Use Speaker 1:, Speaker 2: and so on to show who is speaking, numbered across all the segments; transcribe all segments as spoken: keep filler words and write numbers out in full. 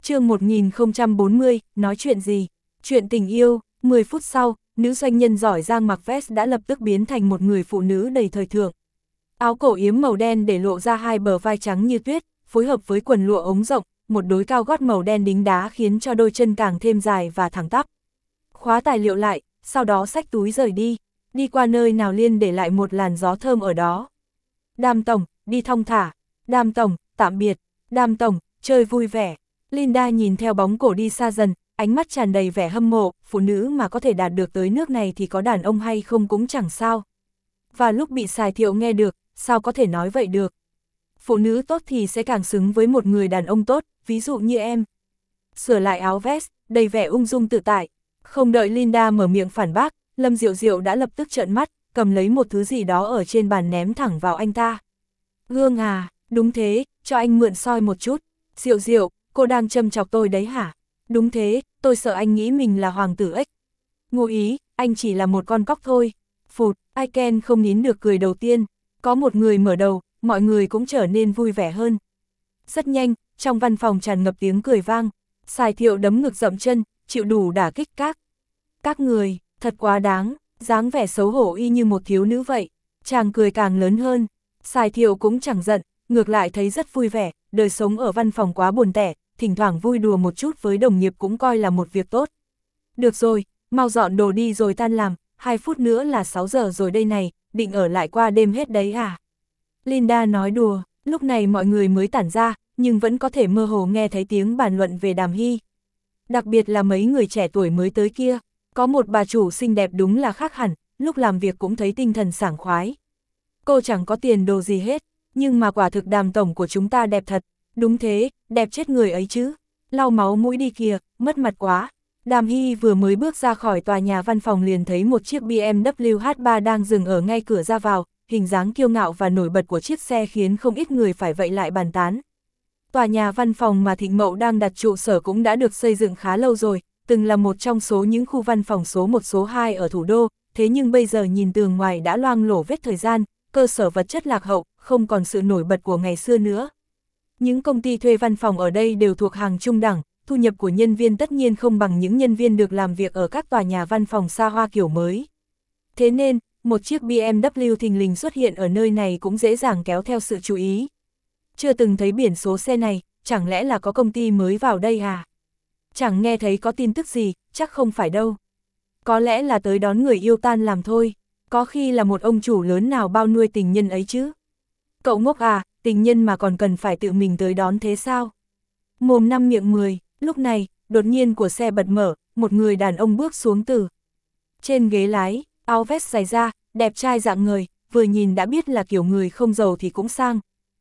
Speaker 1: chương một nghìn không trăm bốn mươi, nói chuyện gì? Chuyện tình yêu. Mười phút sau, nữ doanh nhân giỏi giang mặc vest đã lập tức biến thành một người phụ nữ đầy thời thượng. Áo cổ yếm màu đen để lộ ra hai bờ vai trắng như tuyết, phối hợp với quần lụa ống rộng, một đôi cao gót màu đen đính đá khiến cho đôi chân càng thêm dài và thẳng tắp. Khóa tài liệu lại, sau đó xách túi rời đi, đi qua nơi nào liền để lại một làn gió thơm ở đó. Đàm tổng, đi thong thả. Đàm tổng, tạm biệt. Đàm tổng, chơi vui vẻ. Linda nhìn theo bóng cổ đi xa dần, ánh mắt tràn đầy vẻ hâm mộ, phụ nữ mà có thể đạt được tới nước này thì có đàn ông hay không cũng chẳng sao. Và lúc bị Sài Thiệu nghe được, sao có thể nói vậy được. Phụ nữ tốt thì sẽ càng xứng với một người đàn ông tốt, ví dụ như em. Sửa lại áo vest, đầy vẻ ung dung tự tại. Không đợi Linda mở miệng phản bác, Lâm Diệu Diệu đã lập tức trợn mắt, cầm lấy một thứ gì đó ở trên bàn ném thẳng vào anh ta. Gương à, đúng thế, cho anh mượn soi một chút. Diệu Diệu, cô đang châm chọc tôi đấy hả? Đúng thế, tôi sợ anh nghĩ mình là hoàng tử ếch. Ngụ ý, anh chỉ là một con cóc thôi. Phụt, ai Ken không nín được cười đầu tiên. Có một người mở đầu, mọi người cũng trở nên vui vẻ hơn. Rất nhanh, trong văn phòng tràn ngập tiếng cười vang. Sài Thiệu đấm ngực dậm chân, chịu đủ đả kích các. Các người, thật quá đáng, dáng vẻ xấu hổ y như một thiếu nữ vậy. Chàng cười càng lớn hơn. Sài Thiệu cũng chẳng giận, ngược lại thấy rất vui vẻ, đời sống ở văn phòng quá buồn tẻ, thỉnh thoảng vui đùa một chút với đồng nghiệp cũng coi là một việc tốt. Được rồi, mau dọn đồ đi rồi tan làm, hai phút nữa là sáu giờ rồi đây này, định ở lại qua đêm hết đấy à? Linda nói đùa, lúc này mọi người mới tản ra, nhưng vẫn có thể mơ hồ nghe thấy tiếng bàn luận về Đàm Hy. Đặc biệt là mấy người trẻ tuổi mới tới kia, có một bà chủ xinh đẹp đúng là khác hẳn, lúc làm việc cũng thấy tinh thần sảng khoái. Cô chẳng có tiền đồ gì hết, nhưng mà quả thực Đàm tổng của chúng ta đẹp thật. Đúng thế, đẹp chết người ấy chứ. Lau máu mũi đi kìa, mất mặt quá. Đàm Hy vừa mới bước ra khỏi tòa nhà văn phòng liền thấy một chiếc bê em vê hát ba đang dừng ở ngay cửa ra vào, hình dáng kiêu ngạo và nổi bật của chiếc xe khiến không ít người phải vậy lại bàn tán. Tòa nhà văn phòng mà Thịnh Mậu đang đặt trụ sở cũng đã được xây dựng khá lâu rồi, từng là một trong số những khu văn phòng số một số hai ở thủ đô, thế nhưng bây giờ nhìn tường ngoài đã loang lổ vết thời gian, cơ sở vật chất lạc hậu, không còn sự nổi bật của ngày xưa nữa. Những công ty thuê văn phòng ở đây đều thuộc hàng trung đẳng, thu nhập của nhân viên tất nhiên không bằng những nhân viên được làm việc ở các tòa nhà văn phòng xa hoa kiểu mới. Thế nên, một chiếc bê em vê thình lình xuất hiện ở nơi này cũng dễ dàng kéo theo sự chú ý. Chưa từng thấy biển số xe này, chẳng lẽ là có công ty mới vào đây à? Chẳng nghe thấy có tin tức gì, chắc không phải đâu. Có lẽ là tới đón người yêu tan làm thôi, có khi là một ông chủ lớn nào bao nuôi tình nhân ấy chứ. Cậu ngốc à, tình nhân mà còn cần phải tự mình tới đón thế sao? Mồm năm miệng mười, lúc này, đột nhiên của xe bật mở, một người đàn ông bước xuống từ trên ghế lái, áo vest dày da, đẹp trai dạng người, vừa nhìn đã biết là kiểu người không giàu thì cũng sang.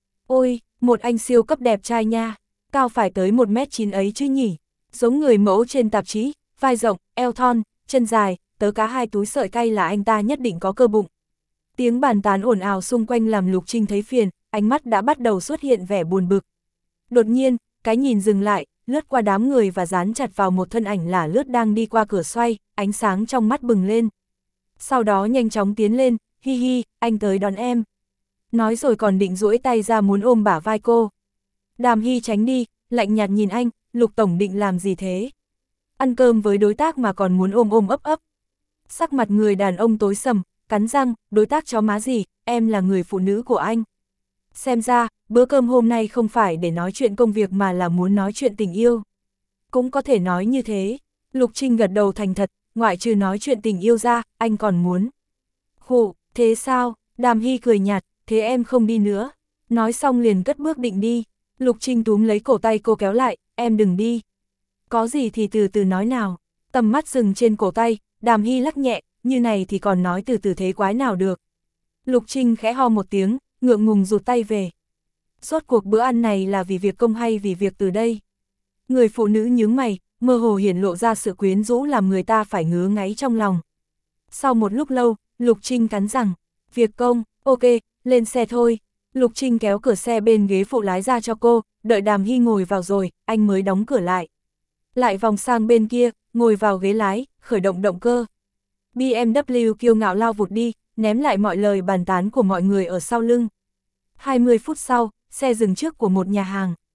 Speaker 1: Ôi, một anh siêu cấp đẹp trai nha, cao phải tới một mét chín ấy chứ nhỉ, giống người mẫu trên tạp chí, vai rộng, eo thon, chân dài, tớ cá hai túi sợi cay là anh ta nhất định có cơ bụng. Tiếng bàn tán ồn ào xung quanh làm Lục Trinh thấy phiền, ánh mắt đã bắt đầu xuất hiện vẻ buồn bực. Đột nhiên, cái nhìn dừng lại, lướt qua đám người và dán chặt vào một thân ảnh lả lướt đang đi qua cửa xoay, ánh sáng trong mắt bừng lên. Sau đó nhanh chóng tiến lên, hi hi, anh tới đón em. Nói rồi còn định duỗi tay ra muốn ôm bả vai cô. Đàm Hy tránh đi, lạnh nhạt nhìn anh, Lục tổng định làm gì thế? Ăn cơm với đối tác mà còn muốn ôm ôm ấp ấp. Sắc mặt người đàn ông tối sầm, cắn răng, đối tác chó má gì, em là người phụ nữ của anh. Xem ra, bữa cơm hôm nay không phải để nói chuyện công việc mà là muốn nói chuyện tình yêu. Cũng có thể nói như thế. Lục Trinh gật đầu thành thật, ngoại trừ nói chuyện tình yêu ra, anh còn muốn. Khụ, thế sao? Đàm Hy cười nhạt, thế em không đi nữa. Nói xong liền cất bước định đi. Lục Trinh túm lấy cổ tay cô kéo lại, em đừng đi. Có gì thì từ từ nói nào. Tầm mắt dừng trên cổ tay, Đàm Hy lắc nhẹ, như này thì còn nói từ từ thế quái nào được. Lục Trinh khẽ ho một tiếng, ngượng ngùng rụt tay về. Rốt cuộc bữa ăn này là vì việc công hay vì việc từ đây? Người phụ nữ nhướng mày, mơ hồ hiển lộ ra sự quyến rũ làm người ta phải ngứa ngáy trong lòng. Sau một lúc lâu, Lục Trinh cắn răng, việc công, ok, lên xe thôi. Lục Trinh kéo cửa xe bên ghế phụ lái ra cho cô, đợi Đàm Hy ngồi vào rồi, anh mới đóng cửa lại. Lại vòng sang bên kia, ngồi vào ghế lái, khởi động động cơ. bê em vê kiêu ngạo lao vụt đi, ném lại mọi lời bàn tán của mọi người ở sau lưng. hai mươi phút sau, xe dừng trước của một nhà hàng.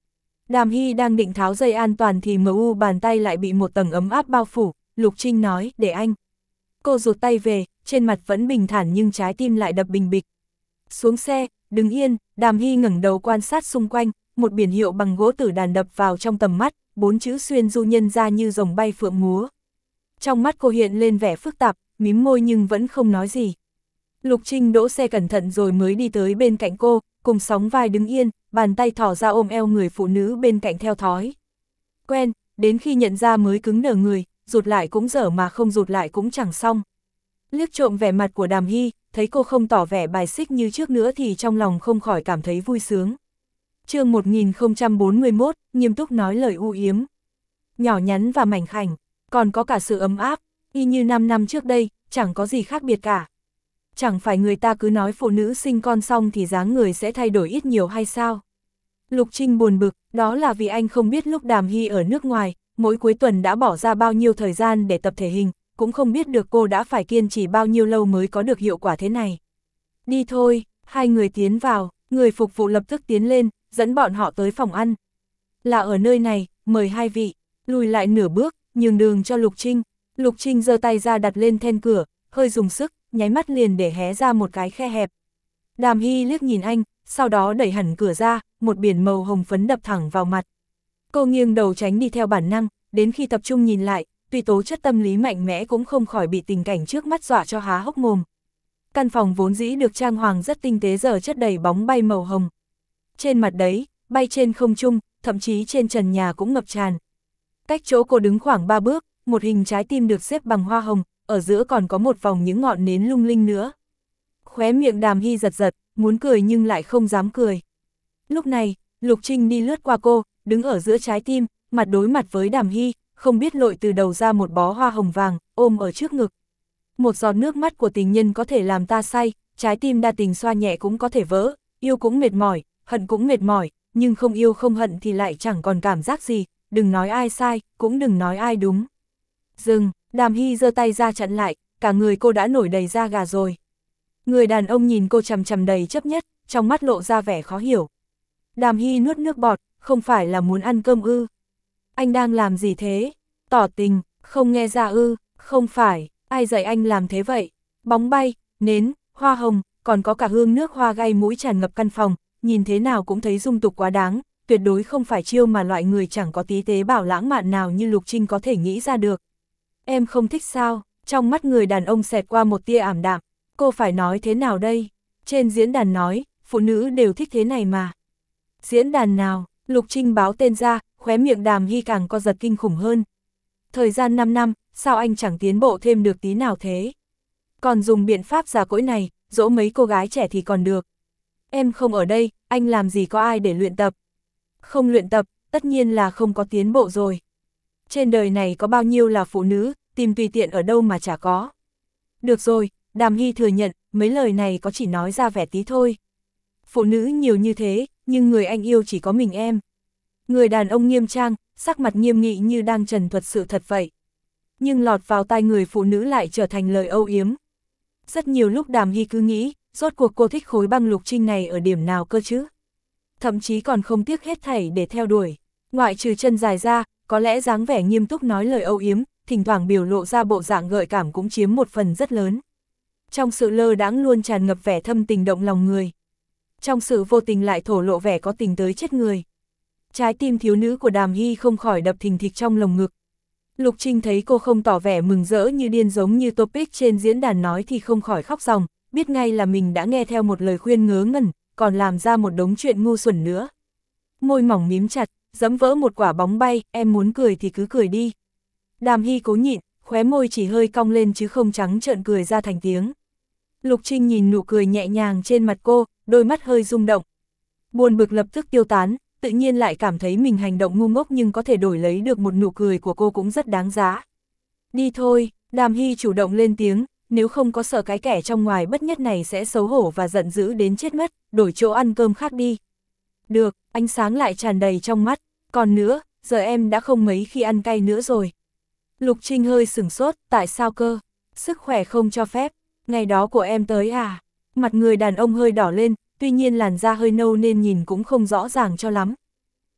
Speaker 1: Đàm Hy đang định tháo dây an toàn thì em u bàn tay lại bị một tầng ấm áp bao phủ, Lục Trinh nói, để anh. Cô rụt tay về, trên mặt vẫn bình thản nhưng trái tim lại đập bình bịch. Xuống xe, đứng yên, Đàm Hy ngẩng đầu quan sát xung quanh, một biển hiệu bằng gỗ tử đàn đập vào trong tầm mắt, bốn chữ xuyên du nhân ra như rồng bay phượng múa. Trong mắt cô hiện lên vẻ phức tạp, mím môi nhưng vẫn không nói gì. Lục Trinh đỗ xe cẩn thận rồi mới đi tới bên cạnh cô, cùng sóng vai đứng yên, bàn tay thỏ ra ôm eo người phụ nữ bên cạnh theo thói. Quen, đến khi nhận ra mới cứng đờ người, rụt lại cũng dở mà không rụt lại cũng chẳng xong. Liếc trộm vẻ mặt của Đàm Hy, thấy cô không tỏ vẻ bài xích như trước nữa thì trong lòng không khỏi cảm thấy vui sướng. Chương một nghìn không trăm bốn mươi mốt, nghiêm túc nói lời u yếm. Nhỏ nhắn và mảnh khảnh, còn có cả sự ấm áp, y như năm năm trước đây, chẳng có gì khác biệt cả. Chẳng phải người ta cứ nói phụ nữ sinh con xong thì dáng người sẽ thay đổi ít nhiều hay sao? Lục Trinh buồn bực, đó là vì anh không biết lúc Đàm Hy ở nước ngoài, mỗi cuối tuần đã bỏ ra bao nhiêu thời gian để tập thể hình, cũng không biết được cô đã phải kiên trì bao nhiêu lâu mới có được hiệu quả thế này. Đi thôi, hai người tiến vào, người phục vụ lập tức tiến lên, dẫn bọn họ tới phòng ăn. Là ở nơi này, mời hai vị, lùi lại nửa bước, nhường đường cho Lục Trinh. Lục Trinh giơ tay ra đặt lên then cửa, hơi dùng sức, nháy mắt liền để hé ra một cái khe hẹp. Đàm Hy liếc nhìn anh, sau đó đẩy hẳn cửa ra, một biển màu hồng phấn đập thẳng vào mặt. Cô nghiêng đầu tránh đi theo bản năng, đến khi tập trung nhìn lại, tuy tố chất tâm lý mạnh mẽ cũng không khỏi bị tình cảnh trước mắt dọa cho há hốc mồm. Căn phòng vốn dĩ được trang hoàng rất tinh tế giờ chất đầy bóng bay màu hồng. Trên mặt đấy, bay trên không trung, thậm chí trên trần nhà cũng ngập tràn. Cách chỗ cô đứng khoảng ba bước, một hình trái tim được xếp bằng hoa hồng, ở giữa còn có một vòng những ngọn nến lung linh nữa. Khóe miệng Đàm Hy giật giật, muốn cười nhưng lại không dám cười. Lúc này, Lục Trinh đi lướt qua cô, đứng ở giữa trái tim, mặt đối mặt với Đàm Hy, không biết lội từ đầu ra một bó hoa hồng vàng, ôm ở trước ngực. Một giọt nước mắt của tình nhân có thể làm ta say, trái tim đa tình xoa nhẹ cũng có thể vỡ, yêu cũng mệt mỏi, hận cũng mệt mỏi, nhưng không yêu không hận thì lại chẳng còn cảm giác gì, đừng nói ai sai, cũng đừng nói ai đúng. Dừng, Đàm Hy giơ tay ra chặn lại, cả người cô đã nổi đầy da gà rồi. Người đàn ông nhìn cô chằm chằm đầy chấp nhất, trong mắt lộ ra vẻ khó hiểu. Đàm Hy nuốt nước bọt, không phải là muốn ăn cơm ư? Anh đang làm gì thế? Tỏ tình, không nghe ra ư? Không phải, ai dạy anh làm thế vậy? Bóng bay, nến, hoa hồng, còn có cả hương nước hoa gây mũi tràn ngập căn phòng, nhìn thế nào cũng thấy dung tục quá đáng, tuyệt đối không phải chiêu mà loại người chẳng có tí tế bào lãng mạn nào như Lục Trinh có thể nghĩ ra được. Em không thích sao? Trong mắt người đàn ông xẹt qua một tia ảm đạm, cô phải nói thế nào đây? Trên diễn đàn nói, phụ nữ đều thích thế này mà. Diễn đàn nào? Lục Trinh báo tên ra, khóe miệng Đàm Hy càng co giật kinh khủng hơn. Thời gian năm năm, sao anh chẳng tiến bộ thêm được tí nào thế? Còn dùng biện pháp già cỗi này, dỗ mấy cô gái trẻ thì còn được. Em không ở đây, anh làm gì có ai để luyện tập? Không luyện tập, tất nhiên là không có tiến bộ rồi. Trên đời này có bao nhiêu là phụ nữ, tìm tùy tiện ở đâu mà chả có. Được rồi, Đàm Hy thừa nhận, mấy lời này có chỉ nói ra vẻ tí thôi. Phụ nữ nhiều như thế, nhưng người anh yêu chỉ có mình em. Người đàn ông nghiêm trang, sắc mặt nghiêm nghị như đang trần thuật sự thật vậy. Nhưng lọt vào tai người phụ nữ lại trở thành lời âu yếm. Rất nhiều lúc Đàm Hy cứ nghĩ, rốt cuộc cô thích khối băng Lục Trinh này ở điểm nào cơ chứ? Thậm chí còn không tiếc hết thảy để theo đuổi. Ngoại trừ chân dài ra, có lẽ dáng vẻ nghiêm túc nói lời âu yếm, thỉnh thoảng biểu lộ ra bộ dạng gợi cảm cũng chiếm một phần rất lớn. Trong sự lơ đãng luôn tràn ngập vẻ thâm tình động lòng người. Trong sự vô tình lại thổ lộ vẻ có tình tới chết người. Trái tim thiếu nữ của Đàm Hy không khỏi đập thình thịch trong lồng ngực. Lục Trinh thấy cô không tỏ vẻ mừng rỡ như điên giống như topic trên diễn đàn nói thì không khỏi khóc ròng, biết ngay là mình đã nghe theo một lời khuyên ngớ ngẩn, còn làm ra một đống chuyện ngu xuẩn nữa. Môi mỏng mím chặt, giẫm vỡ một quả bóng bay, em muốn cười thì cứ cười đi. Đàm Hy cố nhịn, khóe môi chỉ hơi cong lên chứ không trắng trợn cười ra thành tiếng. Lục Trinh nhìn nụ cười nhẹ nhàng trên mặt cô, đôi mắt hơi rung động. Buồn bực lập tức tiêu tán, tự nhiên lại cảm thấy mình hành động ngu ngốc nhưng có thể đổi lấy được một nụ cười của cô cũng rất đáng giá. Đi thôi, Đàm Hy chủ động lên tiếng, nếu không có sợ cái kẻ trong ngoài bất nhất này sẽ xấu hổ và giận dữ đến chết mất, đổi chỗ ăn cơm khác đi. Được, ánh sáng lại tràn đầy trong mắt, còn nữa, giờ em đã không mấy khi ăn cay nữa rồi. Lục Trinh hơi sửng sốt, tại sao cơ? Sức khỏe không cho phép, ngày đó của em tới à? Mặt người đàn ông hơi đỏ lên, tuy nhiên làn da hơi nâu nên nhìn cũng không rõ ràng cho lắm.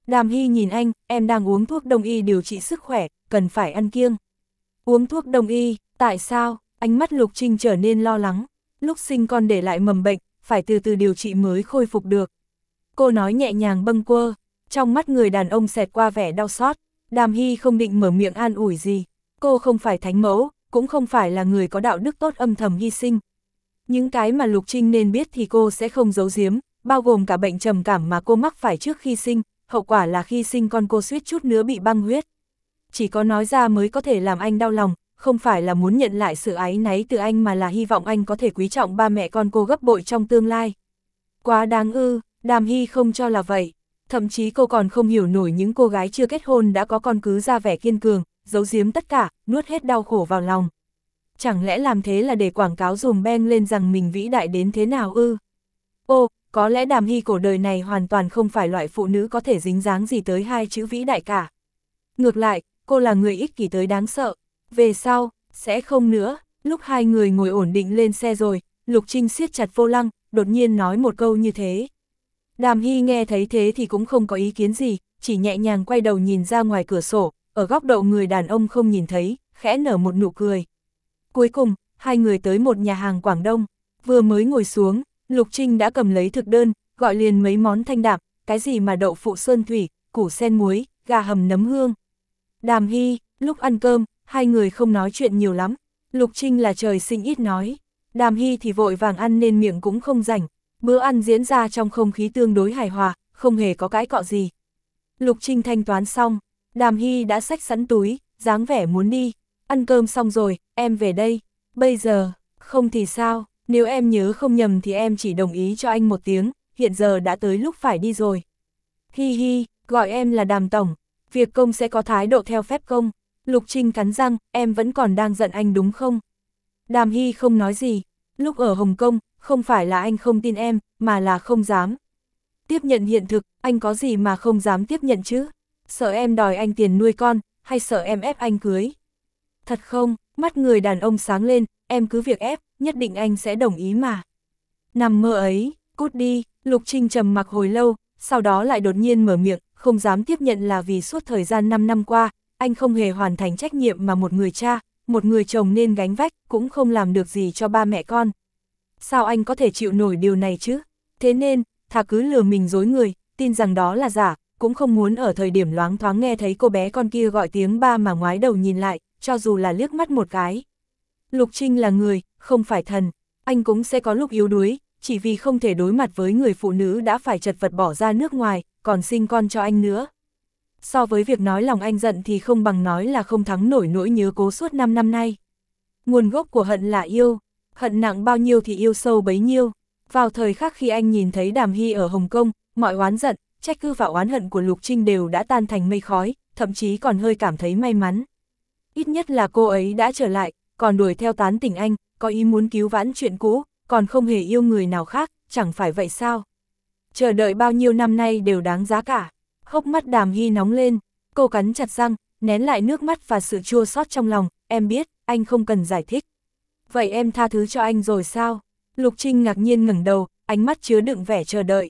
Speaker 1: Đàm Hy nhìn anh, em đang uống thuốc đông y điều trị sức khỏe, cần phải ăn kiêng. Uống thuốc đông y, tại sao? Ánh mắt Lục Trinh trở nên lo lắng. Lúc sinh con để lại mầm bệnh, phải từ từ điều trị mới khôi phục được. Cô nói nhẹ nhàng bâng quơ, trong mắt người đàn ông xẹt qua vẻ đau xót. Đàm Hy không định mở miệng an ủi gì. Cô không phải thánh mẫu, cũng không phải là người có đạo đức tốt âm thầm hy sinh. Những cái mà Lục Trinh nên biết thì cô sẽ không giấu giếm, bao gồm cả bệnh trầm cảm mà cô mắc phải trước khi sinh, hậu quả là khi sinh con cô suýt chút nữa bị băng huyết. Chỉ có nói ra mới có thể làm anh đau lòng, không phải là muốn nhận lại sự áy náy từ anh mà là hy vọng anh có thể quý trọng ba mẹ con cô gấp bội trong tương lai. Quá đáng ư, Đàm Hy không cho là vậy. Thậm chí cô còn không hiểu nổi những cô gái chưa kết hôn đã có con cứ ra vẻ kiên cường, giấu giếm tất cả, nuốt hết đau khổ vào lòng. Chẳng lẽ làm thế là để quảng cáo dùm beng lên rằng mình vĩ đại đến thế nào ư? Ô, có lẽ Đàm Hy cổ đời này hoàn toàn không phải loại phụ nữ có thể dính dáng gì tới hai chữ vĩ đại cả. Ngược lại, cô là người ích kỷ tới đáng sợ. Về sau, sẽ không nữa. Lúc hai người ngồi ổn định lên xe rồi, Lục Trinh siết chặt vô lăng, đột nhiên nói một câu như thế. Đàm Hy nghe thấy thế thì cũng không có ý kiến gì, chỉ nhẹ nhàng quay đầu nhìn ra ngoài cửa sổ, ở góc độ người đàn ông không nhìn thấy, khẽ nở một nụ cười. Cuối cùng, hai người tới một nhà hàng Quảng Đông, vừa mới ngồi xuống, Lục Trinh đã cầm lấy thực đơn, gọi liền mấy món thanh đạm, cái gì mà đậu phụ sơn thủy, củ sen muối, gà hầm nấm hương. Đàm Hy, lúc ăn cơm, hai người không nói chuyện nhiều lắm, Lục Trinh là trời sinh ít nói, Đàm Hy thì vội vàng ăn nên miệng cũng không rảnh, bữa ăn diễn ra trong không khí tương đối hài hòa, không hề có cãi cọ gì. Lục Trinh thanh toán xong, Đàm Hy đã xách sẵn túi, dáng vẻ muốn đi, ăn cơm xong rồi, em về đây, bây giờ, không thì sao, nếu em nhớ không nhầm thì em chỉ đồng ý cho anh một tiếng, hiện giờ đã tới lúc phải đi rồi. Hi hi, gọi em là Đàm Tổng, việc công sẽ có thái độ theo phép công. Lục Trinh cắn răng, em vẫn còn đang giận anh đúng không? Đàm Hy không nói gì, lúc ở Hồng Kông, không phải là anh không tin em, mà là không dám. Tiếp nhận hiện thực, anh có gì mà không dám tiếp nhận chứ? Sợ em đòi anh tiền nuôi con, hay sợ em ép anh cưới? Thật không, mắt người đàn ông sáng lên, em cứ việc ép, nhất định anh sẽ đồng ý mà. Nằm mơ ấy, cút đi, Lục Trinh trầm mặc hồi lâu, sau đó lại đột nhiên mở miệng, không dám tiếp nhận là vì suốt thời gian năm năm qua, anh không hề hoàn thành trách nhiệm mà một người cha, một người chồng nên gánh vách, cũng không làm được gì cho ba mẹ con. Sao anh có thể chịu nổi điều này chứ? Thế nên, thà cứ lừa mình dối người, tin rằng đó là giả, cũng không muốn ở thời điểm loáng thoáng nghe thấy cô bé con kia gọi tiếng ba mà ngoái đầu nhìn lại, cho dù là liếc mắt một cái. Lục Trinh là người, không phải thần, anh cũng sẽ có lúc yếu đuối, chỉ vì không thể đối mặt với người phụ nữ đã phải chật vật bỏ ra nước ngoài, còn sinh con cho anh nữa. So với việc nói lòng anh giận thì không bằng nói là không thắng nổi nỗi nhớ cố suốt năm năm nay. Nguồn gốc của hận là yêu, hận nặng bao nhiêu thì yêu sâu bấy nhiêu. Vào thời khắc khi anh nhìn thấy Đàm Hy ở Hồng Kông, mọi oán giận, trách cứ và oán hận của Lục Trinh đều đã tan thành mây khói, thậm chí còn hơi cảm thấy may mắn. Ít nhất là cô ấy đã trở lại, còn đuổi theo tán tỉnh anh, có ý muốn cứu vãn chuyện cũ, còn không hề yêu người nào khác, chẳng phải vậy sao? Chờ đợi bao nhiêu năm nay đều đáng giá cả. Hốc mắt Đàm Hy nóng lên, cô cắn chặt răng, nén lại nước mắt và sự chua xót trong lòng, em biết, anh không cần giải thích. Vậy em tha thứ cho anh rồi sao? Lục Trinh ngạc nhiên ngẩng đầu, ánh mắt chứa đựng vẻ chờ đợi.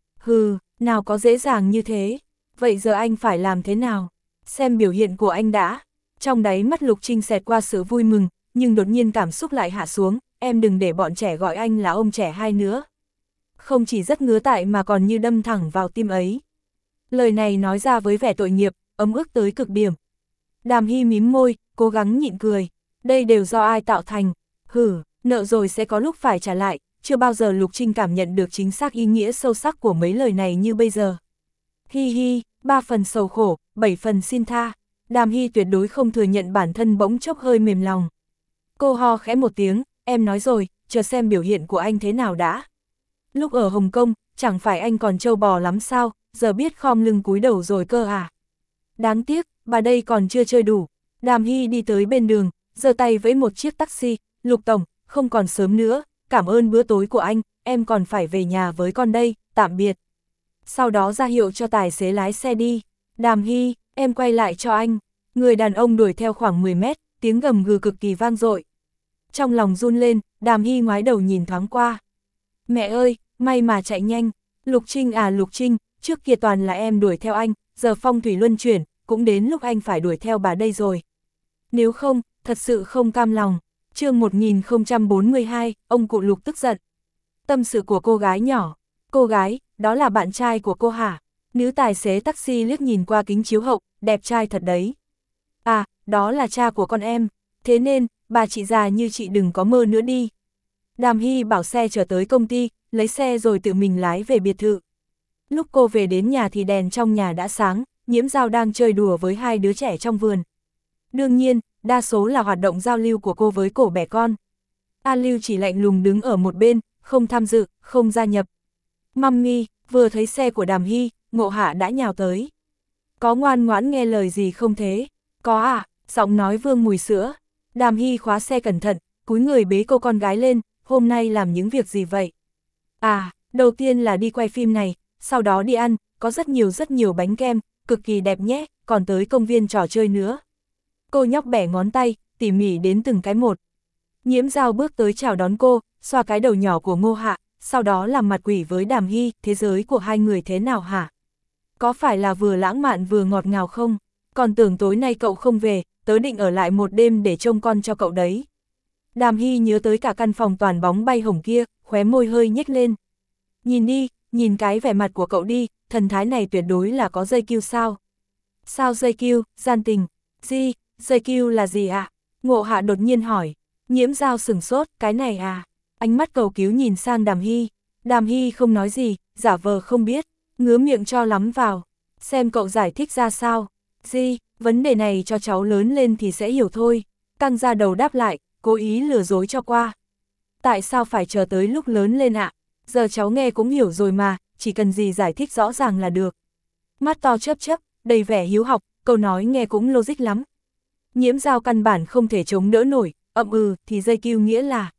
Speaker 1: Hừ, nào có dễ dàng như thế, vậy giờ anh phải làm thế nào? Xem biểu hiện của anh đã. Trong đáy mắt Lục Trinh xẹt qua sự vui mừng, nhưng đột nhiên cảm xúc lại hạ xuống, em đừng để bọn trẻ gọi anh là ông trẻ hai nữa. Không chỉ rất ngứa tại mà còn như đâm thẳng vào tim ấy. Lời này nói ra với vẻ tội nghiệp, ấm ức tới cực điểm. Đàm Hy mím môi, cố gắng nhịn cười. Đây đều do ai tạo thành. Hử, nợ rồi sẽ có lúc phải trả lại. Chưa bao giờ Lục Trinh cảm nhận được chính xác ý nghĩa sâu sắc của mấy lời này như bây giờ. Hi hi, ba phần sầu khổ, bảy phần xin tha. Đàm Hy tuyệt đối không thừa nhận bản thân bỗng chốc hơi mềm lòng. Cô ho khẽ một tiếng, em nói rồi, chờ xem biểu hiện của anh thế nào đã. Lúc ở Hồng Kông, chẳng phải anh còn trâu bò lắm sao, giờ biết khom lưng cúi đầu rồi cơ à. Đáng tiếc, bà đây còn chưa chơi đủ. Đàm Hy đi tới bên đường, giơ tay với một chiếc taxi, Lục Tổng, không còn sớm nữa, cảm ơn bữa tối của anh, em còn phải về nhà với con đây, tạm biệt. Sau đó ra hiệu cho tài xế lái xe đi. Đàm Hy, em quay lại cho anh. Người đàn ông đuổi theo khoảng mười mét, tiếng gầm gừ cực kỳ vang dội. Trong lòng run lên, Đàm Hy ngoái đầu nhìn thoáng qua. Mẹ ơi, may mà chạy nhanh. Lục Trinh à Lục Trinh, trước kia toàn là em đuổi theo anh, giờ phong thủy luân chuyển, cũng đến lúc anh phải đuổi theo bà đây rồi. Nếu không, thật sự không cam lòng. Chương một nghìn không trăm bốn mươi hai, ông cụ Lục tức giận. Tâm sự của cô gái nhỏ. Cô gái, đó là bạn trai của cô hả? Nữ tài xế taxi liếc nhìn qua kính chiếu hậu, đẹp trai thật đấy. À, đó là cha của con em. Thế nên, bà chị già như chị đừng có mơ nữa đi. Đàm Hy bảo xe trở tới công ty, lấy xe rồi tự mình lái về biệt thự. Lúc cô về đến nhà thì đèn trong nhà đã sáng, Nhiễm Giao đang chơi đùa với hai đứa trẻ trong vườn. Đương nhiên, đa số là hoạt động giao lưu của cô với cổ bẻ con. A Lưu chỉ lạnh lùng đứng ở một bên, không tham dự, không gia nhập. Mummy, vừa thấy xe của Đàm Hy, Ngộ Hạ đã nhào tới. Có ngoan ngoãn nghe lời gì không thế? Có à, giọng nói vương mùi sữa. Đàm Hy khóa xe cẩn thận, cúi người bế cô con gái lên, hôm nay làm những việc gì vậy? À, đầu tiên là đi quay phim này, sau đó đi ăn, có rất nhiều rất nhiều bánh kem, cực kỳ đẹp nhé, còn tới công viên trò chơi nữa. Cô nhóc bẻ ngón tay, tỉ mỉ đến từng cái một. Nhiễm Giao bước tới chào đón cô, xoa cái đầu nhỏ của Ngô Hạ, sau đó làm mặt quỷ với Đàm Hy, thế giới của hai người thế nào hả? Có phải là vừa lãng mạn vừa ngọt ngào không? Còn tưởng tối nay cậu không về, tớ định ở lại một đêm để trông con cho cậu đấy. Đàm Hy nhớ tới cả căn phòng toàn bóng bay hồng kia, khóe môi hơi nhếch lên. Nhìn đi, nhìn cái vẻ mặt của cậu đi, thần thái này tuyệt đối là có dây kiêu sao? Sao dây kiêu, gian tình? Gì, dây kiêu là gì ạ? À? Ngộ Hạ đột nhiên hỏi. Nhiễm Giao sửng sốt, cái này à? Ánh mắt cầu cứu nhìn sang Đàm Hy. Đàm Hy không nói gì, giả vờ không biết, ngứa miệng cho lắm vào. Xem cậu giải thích ra sao? Gì, vấn đề này cho cháu lớn lên thì sẽ hiểu thôi. Căng ra đầu đáp lại, cố ý lừa dối cho qua. Tại sao phải chờ tới lúc lớn lên ạ? À? Giờ cháu nghe cũng hiểu rồi mà, chỉ cần gì giải thích rõ ràng là được. Mắt to chớp chớp, đầy vẻ hiếu học, câu nói nghe cũng logic lắm. Nhiễm Giao căn bản không thể chống đỡ nổi, ậm ừ thì dây kiêu nghĩa là.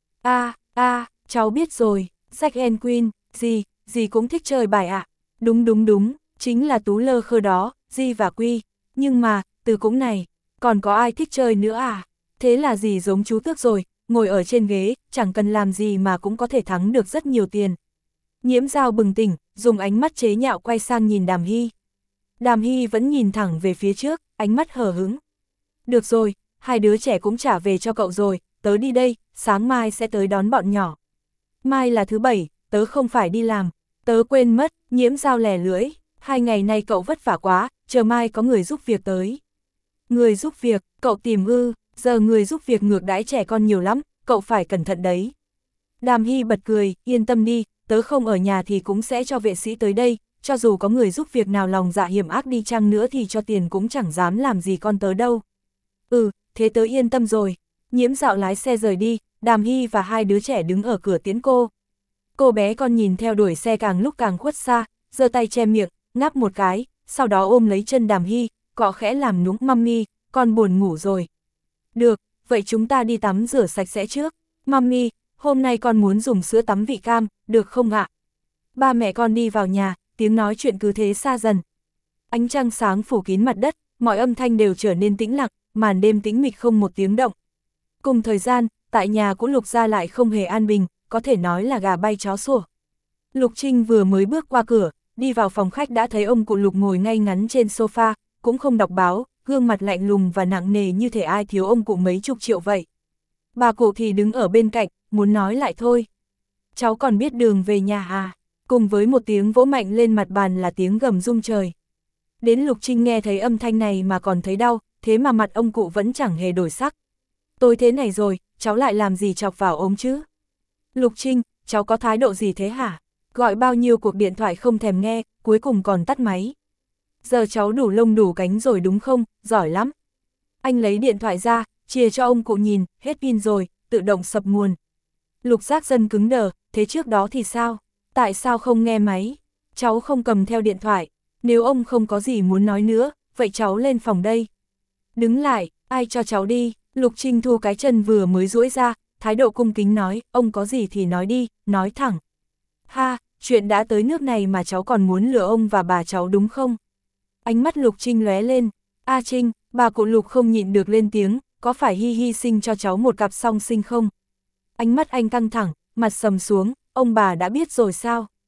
Speaker 1: A, a, cháu biết rồi, Zack and Queen, gì, gì cũng thích chơi bài ạ. À? Đúng đúng đúng, chính là Tú Lơ Khơ đó, Di và Quy. Nhưng mà, từ cũng này, còn có ai thích chơi nữa à? Thế là gì giống chú Tước rồi, ngồi ở trên ghế, chẳng cần làm gì mà cũng có thể thắng được rất nhiều tiền. Nhiễm Giao bừng tỉnh, dùng ánh mắt chế nhạo quay sang nhìn Đàm Hy. Đàm Hy vẫn nhìn thẳng về phía trước, ánh mắt hờ hững. Được rồi, hai đứa trẻ cũng trả về cho cậu rồi, tớ đi đây, sáng mai sẽ tới đón bọn nhỏ. Mai là thứ bảy, tớ không phải đi làm, tớ quên mất, Nhiễm Giao lè lưỡi, hai ngày nay cậu vất vả quá, chờ mai có người giúp việc tới. Người giúp việc, cậu tìm ư, giờ người giúp việc ngược đãi trẻ con nhiều lắm, cậu phải cẩn thận đấy. Đàm Hy bật cười, yên tâm đi, tớ không ở nhà thì cũng sẽ cho vệ sĩ tới đây, cho dù có người giúp việc nào lòng dạ hiểm ác đi chăng nữa thì cho tiền cũng chẳng dám làm gì con tớ đâu. Ừ, thế tớ yên tâm rồi. Nhiễm Dạo lái xe rời đi, Đàm Hy và hai đứa trẻ đứng ở cửa tiễn cô. Cô bé con nhìn theo đuổi xe càng lúc càng khuất xa, giơ tay che miệng, ngáp một cái, sau đó ôm lấy chân Đàm Hy, cọ khẽ làm nũng. Mummy, con buồn ngủ rồi. Được, vậy chúng ta đi tắm rửa sạch sẽ trước. Mummy, hôm nay con muốn dùng sữa tắm vị cam, được không ạ? Ba mẹ con đi vào nhà, tiếng nói chuyện cứ thế xa dần. Ánh trăng sáng phủ kín mặt đất, mọi âm thanh đều trở nên tĩnh lặng, màn đêm tĩnh mịch không một tiếng động. Cùng thời gian, tại nhà của Lục gia lại không hề an bình, có thể nói là gà bay chó sủa. Lục Trinh vừa mới bước qua cửa, đi vào phòng khách đã thấy ông cụ Lục ngồi ngay ngắn trên sofa, cũng không đọc báo, gương mặt lạnh lùng và nặng nề như thể ai thiếu ông cụ mấy chục triệu vậy. Bà cụ thì đứng ở bên cạnh, muốn nói lại thôi. Cháu còn biết đường về nhà à? Cùng với một tiếng vỗ mạnh lên mặt bàn là tiếng gầm rung trời. Đến Lục Trinh nghe thấy âm thanh này mà còn thấy đau, thế mà mặt ông cụ vẫn chẳng hề đổi sắc. Tôi thế này rồi, cháu lại làm gì chọc vào ốm chứ? Lục Trinh, cháu có thái độ gì thế hả? Gọi bao nhiêu cuộc điện thoại không thèm nghe, cuối cùng còn tắt máy. Giờ cháu đủ lông đủ cánh rồi đúng không? Giỏi lắm. Anh lấy điện thoại ra, chìa cho ông cụ nhìn, hết pin rồi, tự động sập nguồn. Lục Giác Dân cứng đờ, thế trước đó thì sao? Tại sao không nghe máy? Cháu không cầm theo điện thoại. Nếu ông không có gì muốn nói nữa, vậy cháu lên phòng đây. Đứng lại, ai cho cháu đi? Lục Trinh thu cái chân vừa mới duỗi ra, thái độ cung kính nói, ông có gì thì nói đi, nói thẳng. Ha, chuyện đã tới nước này mà cháu còn muốn lừa ông và bà cháu đúng không? Ánh mắt Lục Trinh lóe lên. A Trinh, bà cụ Lục không nhịn được lên tiếng, có phải Hi Hi sinh cho cháu một cặp song sinh không? Ánh mắt anh căng thẳng, mặt sầm xuống, ông bà đã biết rồi sao?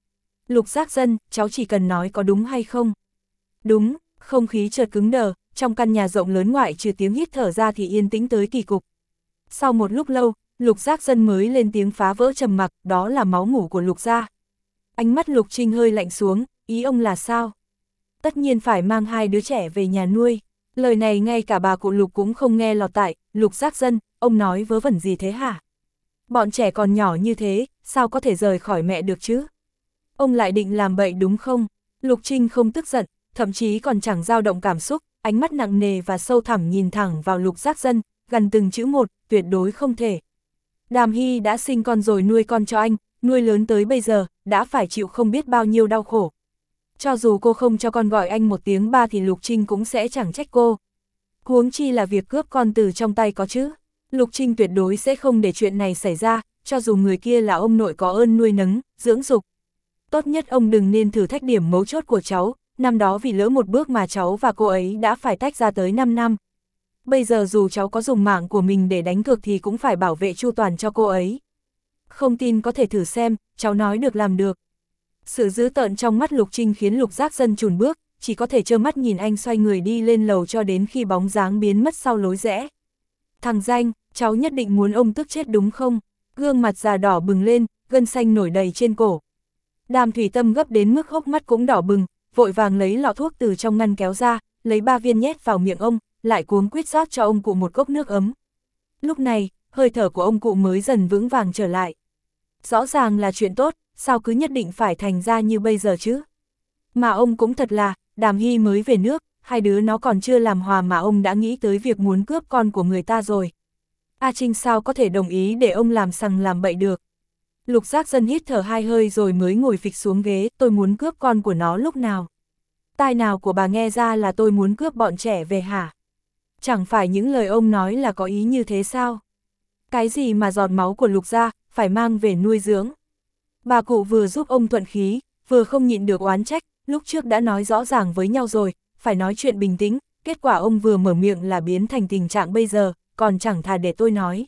Speaker 1: Lục Giác Dân, cháu chỉ cần nói có đúng hay không. Đúng, không khí chợt cứng đờ, trong căn nhà rộng lớn ngoại trừ tiếng hít thở ra thì yên tĩnh tới kỳ cục. Sau một lúc lâu, Lục Giác Dân mới lên tiếng phá vỡ trầm mặc, đó là máu mủ của Lục gia. Ánh mắt Lục Trinh hơi lạnh xuống, ý ông là sao? Tất nhiên phải mang hai đứa trẻ về nhà nuôi. Lời này ngay cả bà cụ Lục cũng không nghe lọt tai. Lục Giác Dân, ông nói vớ vẩn gì thế hả? Bọn trẻ còn nhỏ như thế, sao có thể rời khỏi mẹ được chứ? Ông lại định làm bậy đúng không? Lục Trinh không tức giận, thậm chí còn chẳng dao động cảm xúc, ánh mắt nặng nề và sâu thẳm nhìn thẳng vào Lục Giác Dân, gần từng chữ một, tuyệt đối không thể. Đàm Hy đã sinh con rồi nuôi con cho anh, nuôi lớn tới bây giờ, đã phải chịu không biết bao nhiêu đau khổ. Cho dù cô không cho con gọi anh một tiếng ba thì Lục Trinh cũng sẽ chẳng trách cô. Huống chi là việc cướp con từ trong tay có chứ. Lục Trinh tuyệt đối sẽ không để chuyện này xảy ra, cho dù người kia là ông nội có ơn nuôi nấng, dưỡng dục. Tốt nhất ông đừng nên thử thách điểm mấu chốt của cháu, năm đó vì lỡ một bước mà cháu và cô ấy đã phải tách ra tới năm năm. Bây giờ dù cháu có dùng mạng của mình để đánh cược thì cũng phải bảo vệ chu toàn cho cô ấy. Không tin có thể thử xem, cháu nói được làm được. Sự dữ tợn trong mắt Lục Trinh khiến Lục Giác Dân chùn bước, chỉ có thể trơ mắt nhìn anh xoay người đi lên lầu cho đến khi bóng dáng biến mất sau lối rẽ. Thằng danh, cháu nhất định muốn ông tức chết đúng không? Gương mặt già đỏ bừng lên, gân xanh nổi đầy trên cổ. Đàm Thủy Tâm gấp đến mức hốc mắt cũng đỏ bừng, vội vàng lấy lọ thuốc từ trong ngăn kéo ra, lấy ba viên nhét vào miệng ông, lại cuống quýt rót cho ông cụ một cốc nước ấm. Lúc này, hơi thở của ông cụ mới dần vững vàng trở lại. Rõ ràng là chuyện tốt, sao cứ nhất định phải thành ra như bây giờ chứ? Mà ông cũng thật là, Đàm Hy mới về nước, hai đứa nó còn chưa làm hòa mà ông đã nghĩ tới việc muốn cướp con của người ta rồi. A Trinh sao có thể đồng ý để ông làm sằng làm bậy được? Lục Giác Dân hít thở hai hơi rồi mới ngồi phịch xuống ghế, tôi muốn cướp con của nó lúc nào? Tai nào của bà nghe ra là tôi muốn cướp bọn trẻ về hả? Chẳng phải những lời ông nói là có ý như thế sao? Cái gì mà giọt máu của Lục gia, phải mang về nuôi dưỡng? Bà cụ vừa giúp ông thuận khí, vừa không nhịn được oán trách, lúc trước đã nói rõ ràng với nhau rồi, phải nói chuyện bình tĩnh, kết quả ông vừa mở miệng là biến thành tình trạng bây giờ, còn chẳng thà để tôi nói.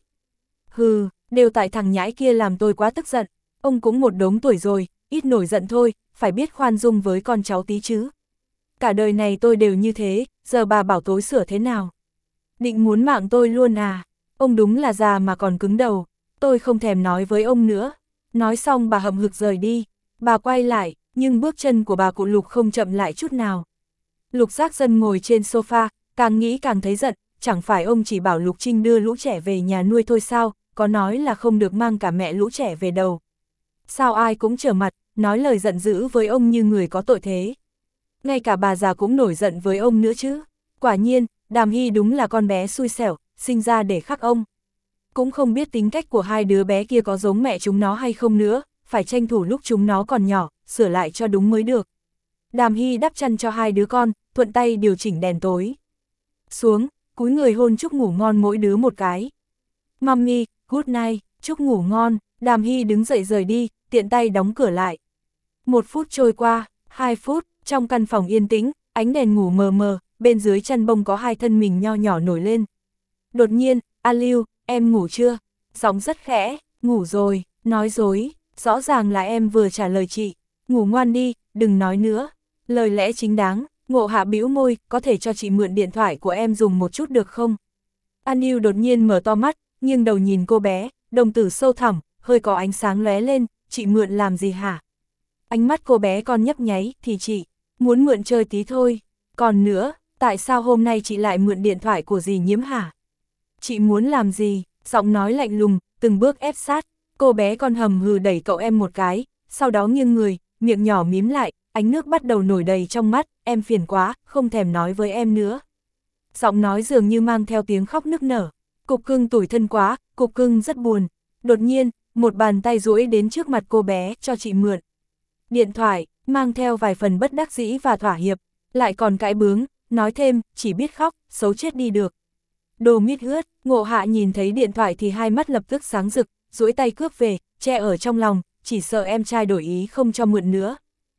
Speaker 1: Hừ, đều tại thằng nhãi kia làm tôi quá tức giận, ông cũng một đống tuổi rồi, ít nổi giận thôi, phải biết khoan dung với con cháu tí chứ. Cả đời này tôi đều như thế, giờ bà bảo tôi sửa thế nào? Định muốn mạng tôi luôn à? Ông đúng là già mà còn cứng đầu, tôi không thèm nói với ông nữa. Nói xong bà hậm hực rời đi, bà quay lại, nhưng bước chân của bà cụ Lục không chậm lại chút nào. Lục Giác Dân ngồi trên sofa, càng nghĩ càng thấy giận, chẳng phải ông chỉ bảo Lục Trinh đưa lũ trẻ về nhà nuôi thôi sao, có nói là không được mang cả mẹ lũ trẻ về đâu. Sao ai cũng trở mặt, nói lời giận dữ với ông như người có tội thế. Ngay cả bà già cũng nổi giận với ông nữa chứ. Quả nhiên, Đàm Hy đúng là con bé xui xẻo, sinh ra để khắc ông. Cũng không biết tính cách của hai đứa bé kia có giống mẹ chúng nó hay không nữa, phải tranh thủ lúc chúng nó còn nhỏ, sửa lại cho đúng mới được. Đàm Hy đắp chăn cho hai đứa con, thuận tay điều chỉnh đèn tối. Xuống, cúi người hôn chúc ngủ ngon mỗi đứa một cái. Mommy, good night, chúc ngủ ngon. Đàm Hy đứng dậy rời đi, tiện tay đóng cửa lại. Một phút trôi qua, hai phút, trong căn phòng yên tĩnh, ánh đèn ngủ mờ mờ, bên dưới chăn bông có hai thân mình nho nhỏ nổi lên. Đột nhiên, A Lưu, em ngủ chưa? Giọng rất khẽ, ngủ rồi, nói dối, rõ ràng là em vừa trả lời chị. Ngủ ngoan đi, đừng nói nữa. Lời lẽ chính đáng, Ngộ Hạ bĩu môi, có thể cho chị mượn điện thoại của em dùng một chút được không? A Lưu đột nhiên mở to mắt, nghiêng đầu nhìn cô bé, đồng tử sâu thẳm, hơi có ánh sáng lóe lên, chị mượn làm gì hả? Ánh mắt cô bé con nhấp nháy, thì chị muốn mượn chơi tí thôi. Còn nữa, tại sao hôm nay chị lại mượn điện thoại của dì Nhiễm hả? Chị muốn làm gì? Giọng nói lạnh lùng, từng bước ép sát. Cô bé con hầm hừ đẩy cậu em một cái, sau đó nghiêng người, miệng nhỏ mím lại, ánh nước bắt đầu nổi đầy trong mắt, em phiền quá, không thèm nói với em nữa. Giọng nói dường như mang theo tiếng khóc nức nở. Cục cưng tủi thân quá, cục cưng rất buồn. Đột nhiên, một bàn tay duỗi đến trước mặt cô bé, cho chị mượn. Điện thoại, mang theo vài phần bất đắc dĩ và thỏa hiệp, lại còn cãi bướng, nói thêm, chỉ biết khóc, xấu chết đi được. Đồ mít ướt, Ngộ Hạ nhìn thấy điện thoại thì hai mắt lập tức sáng rực, duỗi tay cướp về, che ở trong lòng, chỉ sợ em trai đổi ý không cho mượn nữa.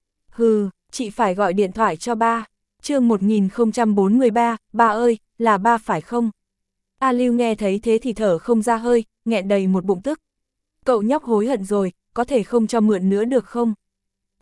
Speaker 1: Hừ, chị phải gọi điện thoại cho ba. Chương một nghìn không trăm bốn mươi ba, ba ơi, là ba phải không? A Lưu nghe thấy thế thì thở không ra hơi, nghẹn đầy một bụng tức. Cậu nhóc hối hận rồi, có thể không cho mượn nữa được không?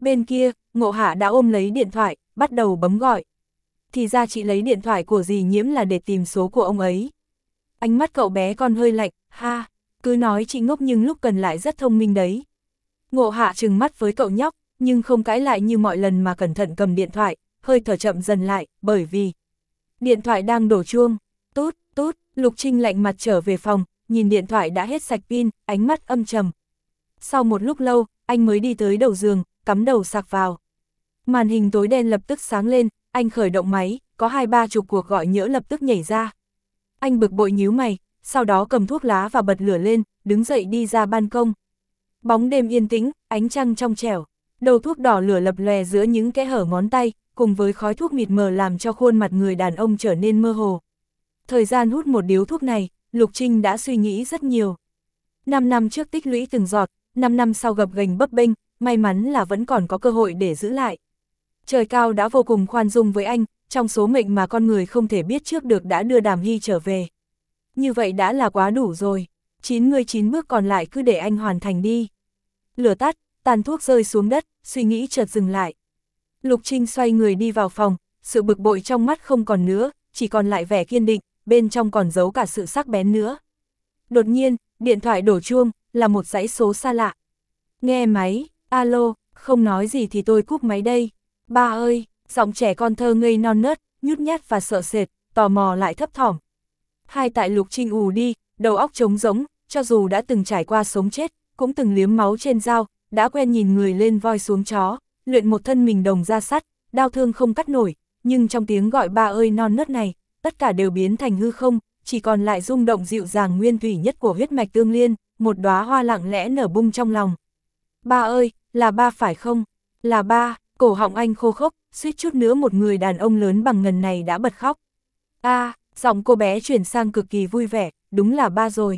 Speaker 1: Bên kia, Ngộ Hạ đã ôm lấy điện thoại, bắt đầu bấm gọi. Thì ra chị lấy điện thoại của dì Nhiễm là để tìm số của ông ấy. Ánh mắt cậu bé con hơi lạnh, ha, cứ nói chị ngốc nhưng lúc cần lại rất thông minh đấy. Ngộ Hạ trừng mắt với cậu nhóc, nhưng không cãi lại như mọi lần mà cẩn thận cầm điện thoại, hơi thở chậm dần lại, bởi vì điện thoại đang đổ chuông. Tút, tút, Lục Trinh lạnh mặt trở về phòng, nhìn điện thoại đã hết sạch pin, ánh mắt âm trầm. Sau một lúc lâu, anh mới đi tới đầu giường, cắm đầu sạc vào. Màn hình tối đen lập tức sáng lên, anh khởi động máy, có hai ba chục cuộc gọi nhỡ lập tức nhảy ra. Anh bực bội nhíu mày, sau đó cầm thuốc lá và bật lửa lên, đứng dậy đi ra ban công. Bóng đêm yên tĩnh, ánh trăng trong trẻo, đầu thuốc đỏ lửa lập lòe giữa những kẽ hở ngón tay, cùng với khói thuốc mịt mờ làm cho khuôn mặt người đàn ông trở nên mơ hồ. Thời gian hút một điếu thuốc này, Lục Trinh đã suy nghĩ rất nhiều. Năm năm trước tích lũy từng giọt, năm năm sau gập ghềnh bấp bênh, may mắn là vẫn còn có cơ hội để giữ lại. Trời cao đã vô cùng khoan dung với anh, trong số mệnh mà con người không thể biết trước được đã đưa Đàm Hy trở về. Như vậy đã là quá đủ rồi, chín mươi chín bước còn lại cứ để anh hoàn thành đi. Lửa tắt, tàn thuốc rơi xuống đất, suy nghĩ chợt dừng lại. Lục Trinh xoay người đi vào phòng, sự bực bội trong mắt không còn nữa, chỉ còn lại vẻ kiên định, bên trong còn giấu cả sự sắc bén nữa. Đột nhiên, điện thoại đổ chuông, là một dãy số xa lạ. Nghe máy, alo, không nói gì thì tôi cúp máy đây. Ba ơi, giọng trẻ con thơ ngây non nớt, nhút nhát và sợ sệt, tò mò lại thấp thỏm. Hai tại Lục Trinh ù đi, đầu óc trống rỗng, cho dù đã từng trải qua sống chết, cũng từng liếm máu trên dao, đã quen nhìn người lên voi xuống chó, luyện một thân mình đồng da sắt, đau thương không cắt nổi, nhưng trong tiếng gọi ba ơi non nớt này, tất cả đều biến thành hư không, chỉ còn lại rung động dịu dàng nguyên thủy nhất của huyết mạch tương liên, một đóa hoa lặng lẽ nở bung trong lòng. Ba ơi, là ba phải không? Là ba, cổ họng anh khô khốc, suýt chút nữa một người đàn ông lớn bằng ngần này đã bật khóc. A, à, giọng cô bé chuyển sang cực kỳ vui vẻ, đúng là ba rồi.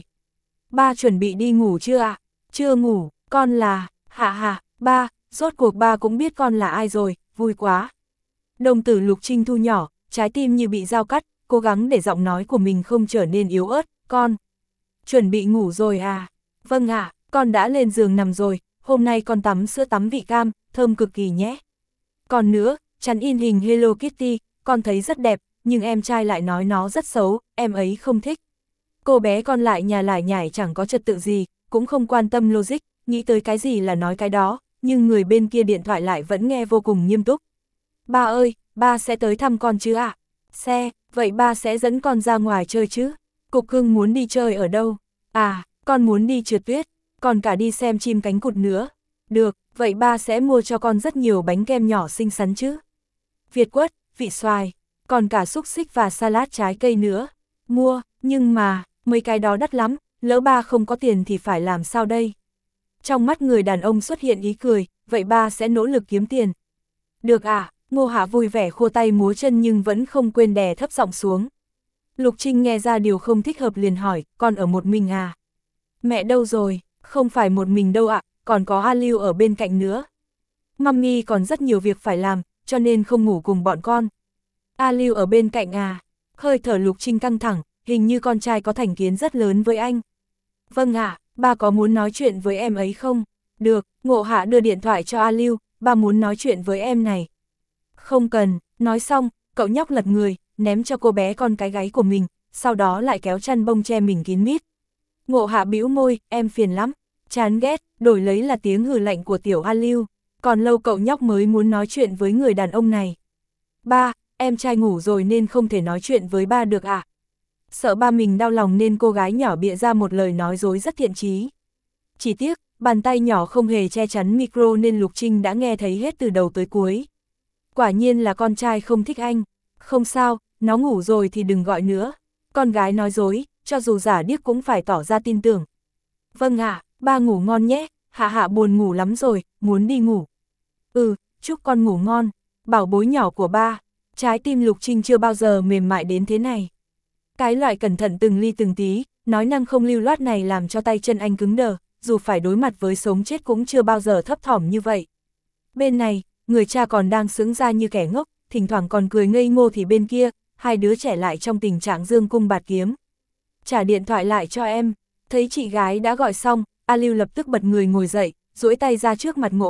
Speaker 1: Ba chuẩn bị đi ngủ chưa ạ? À? Chưa ngủ, con là, hạ hạ, ba, rốt cuộc ba cũng biết con là ai rồi, vui quá. Đồng tử Lục Trinh thu nhỏ, trái tim như bị dao cắt, cố gắng để giọng nói của mình không trở nên yếu ớt, con. Chuẩn bị ngủ rồi à? Vâng ạ, à, con đã lên giường nằm rồi, hôm nay con tắm sữa tắm vị cam, thơm cực kỳ nhé. Còn nữa, chắn in hình Hello Kitty, con thấy rất đẹp, nhưng em trai lại nói nó rất xấu, em ấy không thích. Cô bé con lại nhà lải nhải chẳng có trật tự gì, cũng không quan tâm logic, nghĩ tới cái gì là nói cái đó, nhưng người bên kia điện thoại lại vẫn nghe vô cùng nghiêm túc. Ba ơi, ba sẽ tới thăm con chứ ạ? À? Xe, vậy ba sẽ dẫn con ra ngoài chơi chứ? Cục Cưng muốn đi chơi ở đâu? À, con muốn đi trượt tuyết, còn cả đi xem chim cánh cụt nữa. Được, vậy ba sẽ mua cho con rất nhiều bánh kem nhỏ xinh xắn chứ? Việt quất, vị xoài, còn cả xúc xích và salad trái cây nữa. Mua, nhưng mà, mấy cái đó đắt lắm, lỡ ba không có tiền thì phải làm sao đây? Trong mắt người đàn ông xuất hiện ý cười, vậy ba sẽ nỗ lực kiếm tiền. Được à, Ngô Hạ vui vẻ khua tay múa chân nhưng vẫn không quên đè thấp giọng xuống. Lục Trinh nghe ra điều không thích hợp liền hỏi, con ở một mình à? Mẹ đâu rồi? Không phải một mình đâu ạ, à, còn có A Lưu ở bên cạnh nữa. Mummy còn rất nhiều việc phải làm, cho nên không ngủ cùng bọn con. A Lưu ở bên cạnh à? Hơi thở Lục Trinh căng thẳng, hình như con trai có thành kiến rất lớn với anh. Vâng ạ, à, ba có muốn nói chuyện với em ấy không? Được, Ngộ Hạ đưa điện thoại cho A Lưu, ba muốn nói chuyện với em này. Không cần, nói xong, cậu nhóc lật người, ném cho cô bé con cái gáy của mình, sau đó lại kéo chăn bông che mình kín mít. Ngộ Hạ bĩu môi, em phiền lắm, chán ghét, đổi lấy là tiếng hừ lạnh của tiểu A Lưu, còn lâu cậu nhóc mới muốn nói chuyện với người đàn ông này. Ba, em trai ngủ rồi nên không thể nói chuyện với ba được ạ. À? Sợ ba mình đau lòng nên cô gái nhỏ bịa ra một lời nói dối rất thiện chí. Chỉ tiếc, bàn tay nhỏ không hề che chắn micro nên Lục Trinh đã nghe thấy hết từ đầu tới cuối. Quả nhiên là con trai không thích anh. Không sao, nó ngủ rồi thì đừng gọi nữa. Con gái nói dối, cho dù giả điếc cũng phải tỏ ra tin tưởng. Vâng ạ, à, ba ngủ ngon nhé, Hạ Hạ buồn ngủ lắm rồi, muốn đi ngủ. Ừ, chúc con ngủ ngon, bảo bối nhỏ của ba. Trái tim Lục Trinh chưa bao giờ mềm mại đến thế này. Cái loại cẩn thận từng ly từng tí, nói năng không lưu loát này làm cho tay chân anh cứng đờ, dù phải đối mặt với sống chết cũng chưa bao giờ thấp thỏm như vậy. Bên này, người cha còn đang sững ra như kẻ ngốc, thỉnh thoảng còn cười ngây ngô thì bên kia, hai đứa trẻ lại trong tình trạng dương cung bạt kiếm. Trả điện thoại lại cho em, thấy chị gái đã gọi xong, A Lưu lập tức bật người ngồi dậy, duỗi tay ra trước mặt Ngộ Hạ,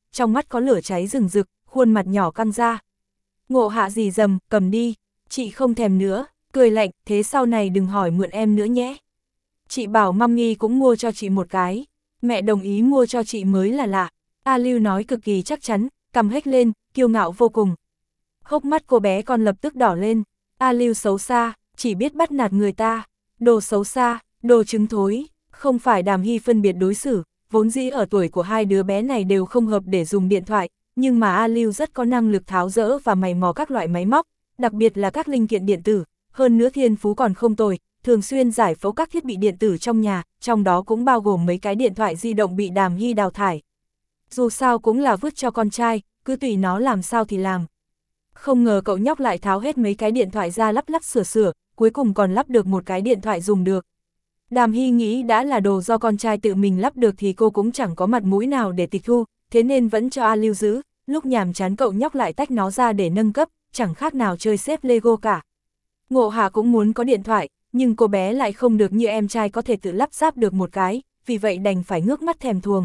Speaker 1: trong mắt có lửa cháy rừng rực, khuôn mặt nhỏ căng ra. Ngộ Hạ rì rầm, cầm đi, chị không thèm nữa, cười lạnh, thế sau này đừng hỏi mượn em nữa nhé. Chị bảo mummy cũng mua cho chị một cái, mẹ đồng ý mua cho chị mới là lạ. A Lưu nói cực kỳ chắc chắn, cầm hếch lên, kiêu ngạo vô cùng. Hốc mắt cô bé con lập tức đỏ lên. A Lưu xấu xa, chỉ biết bắt nạt người ta, đồ xấu xa, đồ trứng thối, không phải Đàm Hy phân biệt đối xử, vốn dĩ ở tuổi của hai đứa bé này đều không hợp để dùng điện thoại, nhưng mà A Lưu rất có năng lực tháo dỡ và mày mò các loại máy móc, đặc biệt là các linh kiện điện tử, hơn nữa thiên phú còn không tồi, thường xuyên giải phẫu các thiết bị điện tử trong nhà, trong đó cũng bao gồm mấy cái điện thoại di động bị Đàm Hy đào thải. Dù sao cũng là vứt cho con trai, cứ tùy nó làm sao thì làm. Không ngờ cậu nhóc lại tháo hết mấy cái điện thoại ra lắp lắp sửa sửa, cuối cùng còn lắp được một cái điện thoại dùng được. Đàm Hy nghĩ đã là đồ do con trai tự mình lắp được thì cô cũng chẳng có mặt mũi nào để tịch thu, thế nên vẫn cho A Lưu giữ, lúc nhàm chán cậu nhóc lại tách nó ra để nâng cấp, chẳng khác nào chơi xếp Lego cả. Ngộ Hạ cũng muốn có điện thoại, nhưng cô bé lại không được như em trai có thể tự lắp ráp được một cái, vì vậy đành phải ngước mắt thèm thuồng.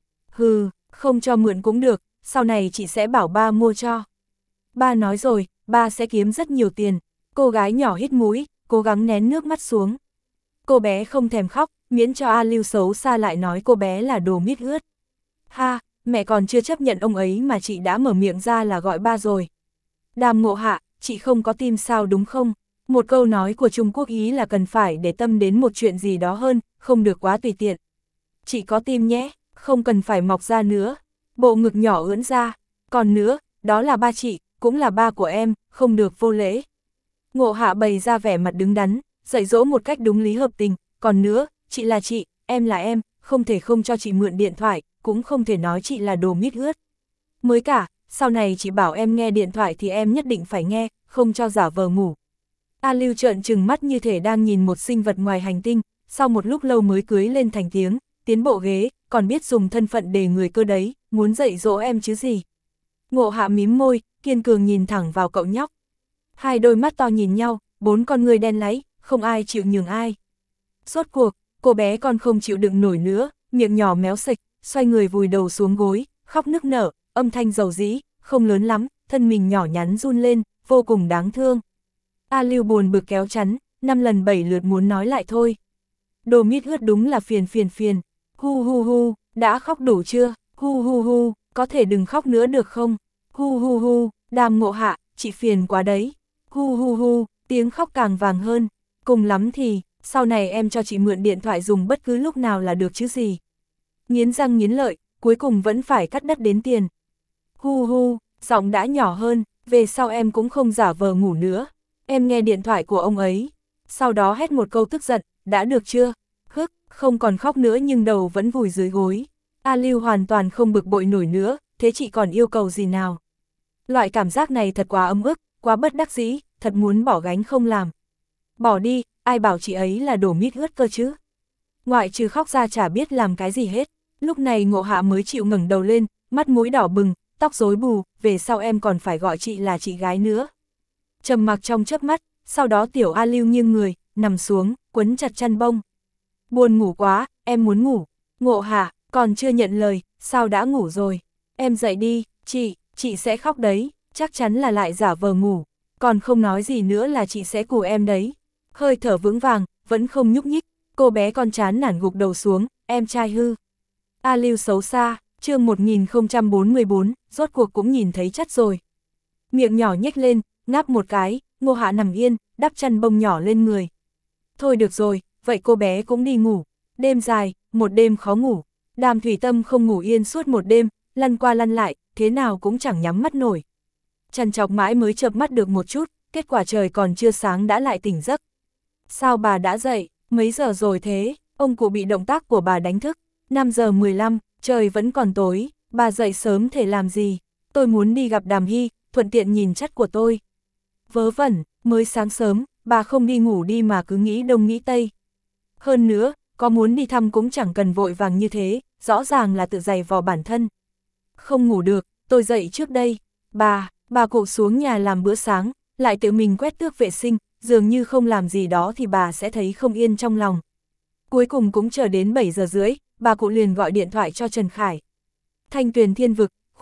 Speaker 1: Hừ, không cho mượn cũng được, sau này chị sẽ bảo ba mua cho. Ba nói rồi, ba sẽ kiếm rất nhiều tiền. Cô gái nhỏ hít mũi, cố gắng nén nước mắt xuống. Cô bé không thèm khóc, miễn cho A Lưu xấu xa lại nói cô bé là đồ mít ướt. Ha, mẹ còn chưa chấp nhận ông ấy mà chị đã mở miệng ra là gọi ba rồi. Đàm Ngộ Hạ, chị không có tim sao đúng không? Một câu nói của Trung Quốc ý là cần phải để tâm đến một chuyện gì đó hơn, không được quá tùy tiện. Chị có tim nhé, không cần phải mọc ra nữa. Bộ ngực nhỏ ưỡn ra. Còn nữa, đó là ba chị, cũng là ba của em, không được vô lễ. Ngộ Hạ bày ra vẻ mặt đứng đắn, dạy dỗ một cách đúng lý hợp tình. Còn nữa, chị là chị, em là em, không thể không cho chị mượn điện thoại, cũng không thể nói chị là đồ mít ướt. Mới cả, sau này chị bảo em nghe điện thoại thì em nhất định phải nghe, không cho giả vờ ngủ. A Lưu trợn trừng mắt như thể đang nhìn một sinh vật ngoài hành tinh, sau một lúc lâu mới cưới lên thành tiếng, tiến bộ ghế, còn biết dùng thân phận để người cơ đấy, muốn dạy dỗ em chứ gì. Ngộ Hạ mím môi, kiên cường nhìn thẳng vào cậu nhóc. Hai đôi mắt to nhìn nhau, bốn con người đen láy, không ai chịu nhường ai. Rốt cuộc, cô bé con không chịu đựng nổi nữa, miệng nhỏ méo sạch, xoay người vùi đầu xuống gối, khóc nức nở, âm thanh dầu dĩ, không lớn lắm, thân mình nhỏ nhắn run lên, vô cùng đáng thương. A Lưu buồn bực kéo chắn, năm lần bảy lượt muốn nói lại thôi. Đồ mít ướt đúng là phiền phiền phiền. Hu hu hu, đã khóc đủ chưa? Hu hu hu, có thể đừng khóc nữa được không? Hu hu hu, Đàm Ngộ Hạ, chị phiền quá đấy. Hu hu hu, tiếng khóc càng vàng hơn. Cùng lắm thì, sau này em cho chị mượn điện thoại dùng bất cứ lúc nào là được chứ gì. Nghiến răng nghiến lợi, cuối cùng vẫn phải cắt đứt đến tiền. Hu hu, giọng đã nhỏ hơn, về sau em cũng không giả vờ ngủ nữa. Em nghe điện thoại của ông ấy. Sau đó hét một câu tức giận, đã được chưa? Hức, không còn khóc nữa nhưng đầu vẫn vùi dưới gối. A Lưu hoàn toàn không bực bội nổi nữa, thế chị còn yêu cầu gì nào? Loại cảm giác này thật quá ấm ức, quá bất đắc dĩ, thật muốn bỏ gánh không làm. Bỏ đi, ai bảo chị ấy là đồ mít ướt cơ chứ? Ngoại trừ khóc ra chả biết làm cái gì hết. Lúc này Ngộ Hạ mới chịu ngẩng đầu lên, mắt mũi đỏ bừng, tóc rối bù, về sau em còn phải gọi chị là chị gái nữa. Trầm mặc trong chớp mắt, sau đó tiểu A Lưu nghiêng người, nằm xuống, quấn chặt chăn bông. Buồn ngủ quá, em muốn ngủ. Ngộ Hạ, còn chưa nhận lời, sao đã ngủ rồi? Em dậy đi, chị, chị sẽ khóc đấy, chắc chắn là lại giả vờ ngủ. Còn không nói gì nữa là chị sẽ cù em đấy. Hơi thở vững vàng, vẫn không nhúc nhích, cô bé con chán nản gục đầu xuống, em trai hư. A Lưu xấu xa, chương một nghìn không trăm bốn mươi bốn, rốt cuộc cũng nhìn thấy chất rồi. Miệng nhỏ nhếch lên, ngáp một cái, Ngộ Hạ nằm yên, đắp chăn bông nhỏ lên người. Thôi được rồi, vậy cô bé cũng đi ngủ. Đêm dài, một đêm khó ngủ. Đàm Thủy Tâm không ngủ yên suốt một đêm, lăn qua lăn lại, thế nào cũng chẳng nhắm mắt nổi. Trằn trọc mãi mới chợp mắt được một chút, kết quả trời còn chưa sáng đã lại tỉnh giấc. Sao bà đã dậy, mấy giờ rồi thế? Ông cụ bị động tác của bà đánh thức. năm giờ mười lăm, trời vẫn còn tối, bà dậy sớm thể làm gì? Tôi muốn đi gặp Đàm Hy, thuận tiện nhìn chất của tôi. Vớ vẩn, mới sáng sớm, bà không đi ngủ đi mà cứ nghĩ đông nghĩ tây. Hơn nữa, có muốn đi thăm cũng chẳng cần vội vàng như thế, rõ ràng là tự giày vò bản thân. Không ngủ được, tôi dậy trước đây. Bà, bà cụ xuống nhà làm bữa sáng, lại tự mình quét tước vệ sinh, dường như không làm gì đó thì bà sẽ thấy không yên trong lòng. Cuối cùng cũng chờ đến bảy giờ rưỡi, bà cụ liền gọi điện thoại cho Trần Khải. Thanh Tuyền Thiên Vực,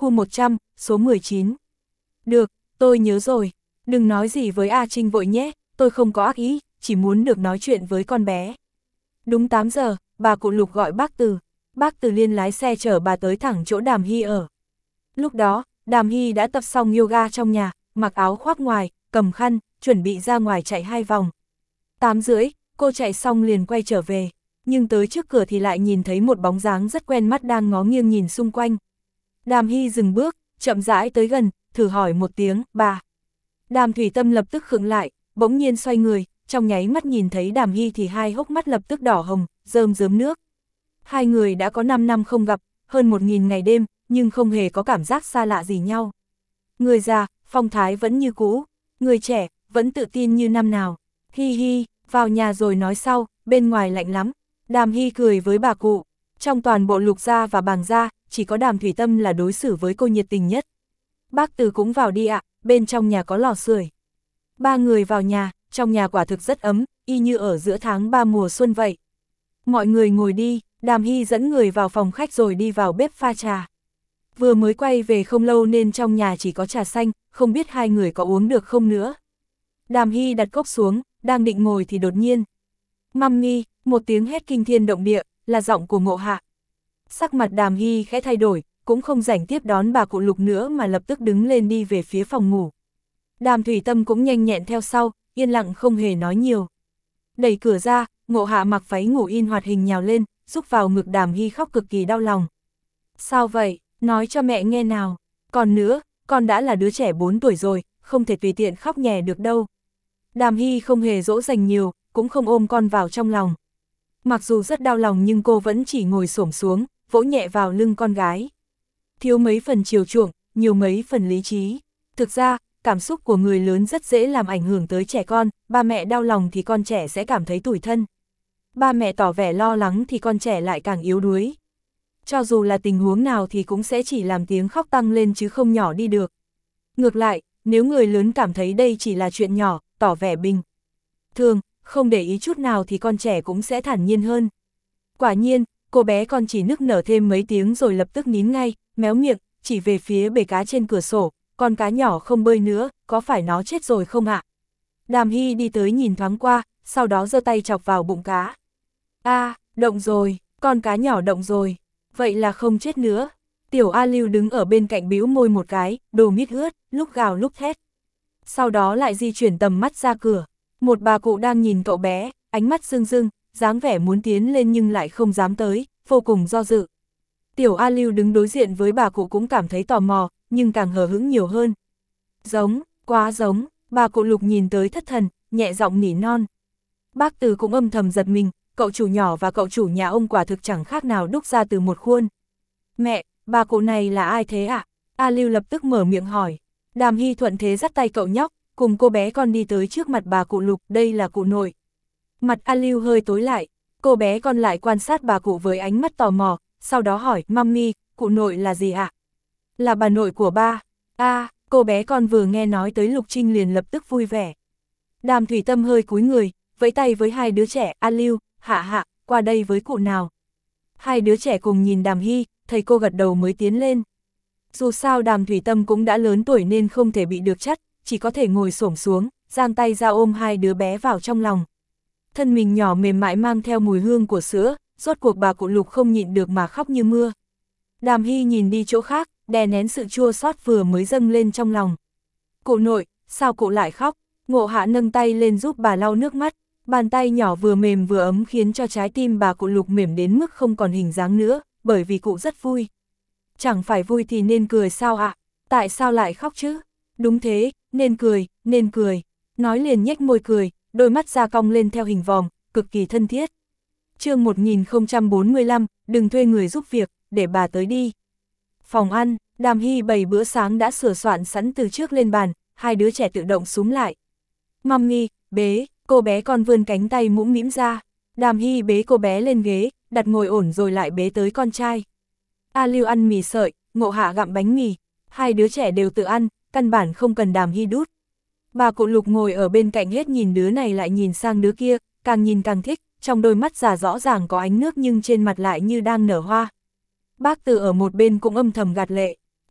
Speaker 1: khu một trăm, số mười chín. Được, tôi nhớ rồi. Đừng nói gì với A Trinh vội nhé, tôi không có ác ý, chỉ muốn được nói chuyện với con bé. Đúng tám giờ, bà cụ Lục gọi bác Từ. Bác Từ Liên lái xe chở bà tới thẳng chỗ Đàm Hy ở. Lúc đó, Đàm Hy đã tập xong yoga trong nhà, mặc áo khoác ngoài, cầm khăn, chuẩn bị ra ngoài chạy hai vòng. Tám rưỡi, cô chạy xong liền quay trở về, nhưng tới trước cửa thì lại nhìn thấy một bóng dáng rất quen mắt đang ngó nghiêng nhìn xung quanh. Đàm Hy dừng bước, chậm rãi tới gần, thử hỏi một tiếng, bà. Đàm Thủy Tâm lập tức khựng lại, bỗng nhiên xoay người, trong nháy mắt nhìn thấy Đàm Hy thì hai hốc mắt lập tức đỏ hồng, rơm rớm nước. Hai người đã có năm năm không gặp, hơn một nghìn ngày đêm, nhưng không hề có cảm giác xa lạ gì nhau. Người già, phong thái vẫn như cũ, người trẻ, vẫn tự tin như năm nào. Hi hi, vào nhà rồi nói sau, bên ngoài lạnh lắm. Đàm Hy cười với bà cụ. Trong toàn bộ Lục gia và Bàng gia, chỉ có Đàm Thủy Tâm là đối xử với cô nhiệt tình nhất. Bác Từ cũng vào đi ạ, bên trong nhà có lò sưởi. Ba người vào nhà, trong nhà quả thực rất ấm, y như ở giữa tháng ba mùa xuân vậy. Mọi người ngồi đi, Đàm Hy dẫn người vào phòng khách rồi đi vào bếp pha trà. Vừa mới quay về không lâu nên trong nhà chỉ có trà xanh, không biết hai người có uống được không nữa. Đàm Hy đặt cốc xuống, đang định ngồi thì đột nhiên. Mummy, một tiếng hét kinh thiên động địa, là giọng của Ngộ Hạ. Sắc mặt Đàm Hy khẽ thay đổi, cũng không rảnh tiếp đón bà cụ Lục nữa mà lập tức đứng lên đi về phía phòng ngủ. Đàm Thủy Tâm cũng nhanh nhẹn theo sau, yên lặng không hề nói nhiều. Đẩy cửa ra, Ngộ Hạ mặc váy ngủ in hoạt hình nhào lên, rúc vào ngực Đàm Hy khóc cực kỳ đau lòng. Sao vậy, nói cho mẹ nghe nào. Còn nữa, con đã là đứa trẻ bốn tuổi rồi, không thể tùy tiện khóc nhè được đâu. Đàm Hy không hề dỗ dành nhiều, cũng không ôm con vào trong lòng. Mặc dù rất đau lòng nhưng cô vẫn chỉ ngồi xổm xuống, vỗ nhẹ vào lưng con gái. Thiếu mấy phần chiều chuộng, nhiều mấy phần lý trí. Thực ra, cảm xúc của người lớn rất dễ làm ảnh hưởng tới trẻ con, ba mẹ đau lòng thì con trẻ sẽ cảm thấy tủi thân. Ba mẹ tỏ vẻ lo lắng thì con trẻ lại càng yếu đuối. Cho dù là tình huống nào thì cũng sẽ chỉ làm tiếng khóc tăng lên chứ không nhỏ đi được. Ngược lại, nếu người lớn cảm thấy đây chỉ là chuyện nhỏ, tỏ vẻ bình thường, không để ý chút nào thì con trẻ cũng sẽ thản nhiên hơn. Quả nhiên, cô bé con chỉ nức nở thêm mấy tiếng rồi lập tức nín ngay, méo miệng, chỉ về phía bể cá trên cửa sổ, con cá nhỏ không bơi nữa, có phải nó chết rồi không ạ? Đàm Hy đi tới nhìn thoáng qua, sau đó giơ tay chọc vào bụng cá. A, à, động rồi, con cá nhỏ động rồi, vậy là không chết nữa. Tiểu A Lưu đứng ở bên cạnh bĩu môi một cái, đồ mít ướt, lúc gào lúc thét. Sau đó lại di chuyển tầm mắt ra cửa, một bà cụ đang nhìn cậu bé, ánh mắt rưng rưng, dáng vẻ muốn tiến lên nhưng lại không dám tới, vô cùng do dự. Tiểu A Lưu đứng đối diện với bà cụ cũng cảm thấy tò mò, nhưng càng hờ hững nhiều hơn. Giống, quá giống, bà cụ Lục nhìn tới thất thần, nhẹ giọng nỉ non. Bác Từ cũng âm thầm giật mình, cậu chủ nhỏ và cậu chủ nhà ông quả thực chẳng khác nào đúc ra từ một khuôn. Mẹ, bà cụ này là ai thế ạ? À? A Lưu lập tức mở miệng hỏi. Đàm Hy thuận thế dắt tay cậu nhóc, cùng cô bé con đi tới trước mặt bà cụ Lục, đây là cụ nội. Mặt A Lưu hơi tối lại, cô bé con lại quan sát bà cụ với ánh mắt tò mò, sau đó hỏi, Mummy, cụ nội là gì ạ? À? Là bà nội của ba. A, à, cô bé con vừa nghe nói tới Lục Trinh liền lập tức vui vẻ. Đàm Thủy Tâm hơi cúi người, vẫy tay với hai đứa trẻ, A Lưu, Hạ Hạ, qua đây với cụ nào. Hai đứa trẻ cùng nhìn Đàm Hy, thầy cô gật đầu mới tiến lên. Dù sao Đàm Thủy Tâm cũng đã lớn tuổi nên không thể bị được chắt, chỉ có thể ngồi xổm xuống, giang tay ra ôm hai đứa bé vào trong lòng. Thân mình nhỏ mềm mại mang theo mùi hương của sữa, rốt cuộc bà cụ Lục không nhịn được mà khóc như mưa. Đàm Hy nhìn đi chỗ khác, đè nén sự chua xót vừa mới dâng lên trong lòng. Cụ nội, sao cụ lại khóc? Ngộ Hạ nâng tay lên giúp bà lau nước mắt, bàn tay nhỏ vừa mềm vừa ấm khiến cho trái tim bà cụ Lục mềm đến mức không còn hình dáng nữa, bởi vì cụ rất vui. Chẳng phải vui thì nên cười sao ạ? À? Tại sao lại khóc chứ? Đúng thế, nên cười, nên cười. Nói liền nhếch môi cười, đôi mắt da cong lên theo hình vòm, cực kỳ thân thiết. Chương một nghìn không trăm bốn mươi lăm, đừng thuê người giúp việc, để bà tới đi. Phòng ăn, Đàm Hy bày bữa sáng đã sửa soạn sẵn từ trước lên bàn, hai đứa trẻ tự động súm lại. Mummy, bế, cô bé con vươn cánh tay mũm mĩm ra. Đàm Hy bế cô bé lên ghế, đặt ngồi ổn rồi lại bế tới con trai. A Lưu ăn mì sợi, Ngộ Hạ gặm bánh mì, hai đứa trẻ đều tự ăn, căn bản không cần Đàm Hy đút. Bà cụ Lục ngồi ở bên cạnh hết nhìn đứa này lại nhìn sang đứa kia, càng nhìn càng thích, trong đôi mắt già rõ ràng có ánh nước nhưng trên mặt lại như đang nở hoa. Bác Từ ở một bên cũng âm thầm gạt lệ,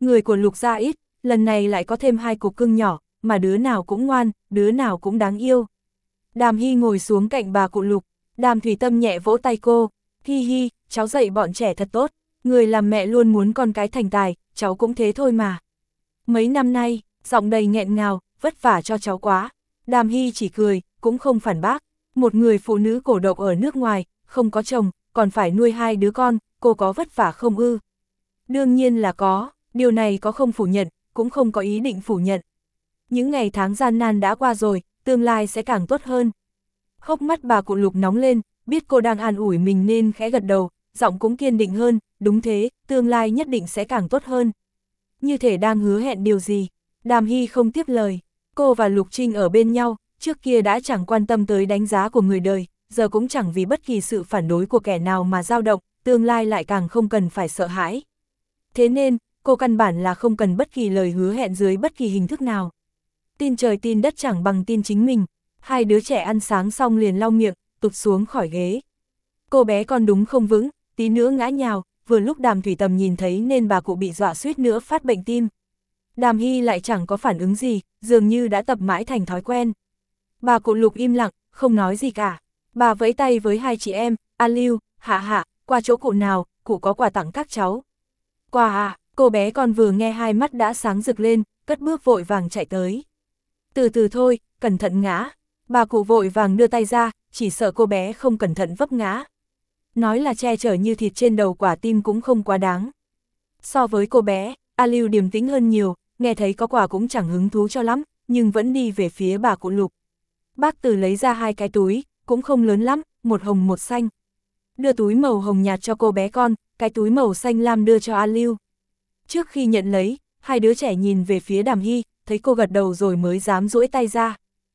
Speaker 1: Người của Lục gia ít, lần này lại có thêm hai cục cưng nhỏ, mà đứa nào cũng ngoan, đứa nào cũng đáng yêu. Đàm Hy ngồi xuống cạnh bà cụ Lục, Đàm Thủy Tâm nhẹ vỗ tay cô, hi hi, cháu dạy bọn trẻ thật tốt, người làm mẹ luôn muốn con cái thành tài, cháu cũng thế thôi mà. Mấy năm nay, giọng đầy nghẹn ngào, vất vả cho cháu quá. Đàm Hy chỉ cười, cũng không phản bác. Một người phụ nữ cổ độc ở nước ngoài, không có chồng, còn phải nuôi hai đứa con, cô có vất vả không ư? Đương nhiên là có, điều này có không phủ nhận, cũng không có ý định phủ nhận. Những ngày tháng gian nan đã qua rồi, tương lai sẽ càng tốt hơn. Hốc mắt bà cụ Lục nóng lên, biết cô đang an ủi mình nên khẽ gật đầu, giọng cũng kiên định hơn, đúng thế, tương lai nhất định sẽ càng tốt hơn. Như thể đang hứa hẹn điều gì. Đàm Hy không tiếp lời, cô và Lục Trinh ở bên nhau, trước kia đã chẳng quan tâm tới đánh giá của người đời, giờ cũng chẳng vì bất kỳ sự phản đối của kẻ nào mà dao động, tương lai lại càng không cần phải sợ hãi. Thế nên, cô căn bản là không cần bất kỳ lời hứa hẹn dưới bất kỳ hình thức nào. Tin trời tin đất chẳng bằng tin chính mình. Hai đứa trẻ ăn sáng xong liền lau miệng, tụt xuống khỏi ghế. Cô bé con đúng không vững, tí nữa ngã nhào, vừa lúc Đàm Thủy Tầm nhìn thấy nên bà cụ bị dọa suýt nữa phát bệnh tim. Đàm Hy lại chẳng có phản ứng gì, dường như đã tập mãi thành thói quen. Bà cụ Lục im lặng, không nói gì cả. Bà vẫy tay với hai chị em, A Lưu, Hạ Hạ, qua chỗ cụ nào, cụ có quà tặng các cháu. Quà à, cô bé con vừa nghe hai mắt đã sáng rực lên, cất bước vội vàng chạy tới. Từ từ thôi, cẩn thận ngã. Bà cụ vội vàng đưa tay ra, chỉ sợ cô bé không cẩn thận vấp ngã. Nói là che chở như thịt trên đầu quả tim cũng không quá đáng. So với cô bé, A Lưu điềm tĩnh hơn nhiều, nghe thấy có quà cũng chẳng hứng thú cho lắm, nhưng vẫn đi về phía bà cụ Lục. Bác Từ lấy ra hai cái túi, cũng không lớn lắm, một hồng một xanh. Đưa túi màu hồng nhạt cho cô bé con, cái túi màu xanh lam đưa cho A Lưu. Trước khi nhận lấy, hai đứa trẻ nhìn về phía Đàm Hy, thấy cô gật đầu rồi mới dám duỗi tay ra.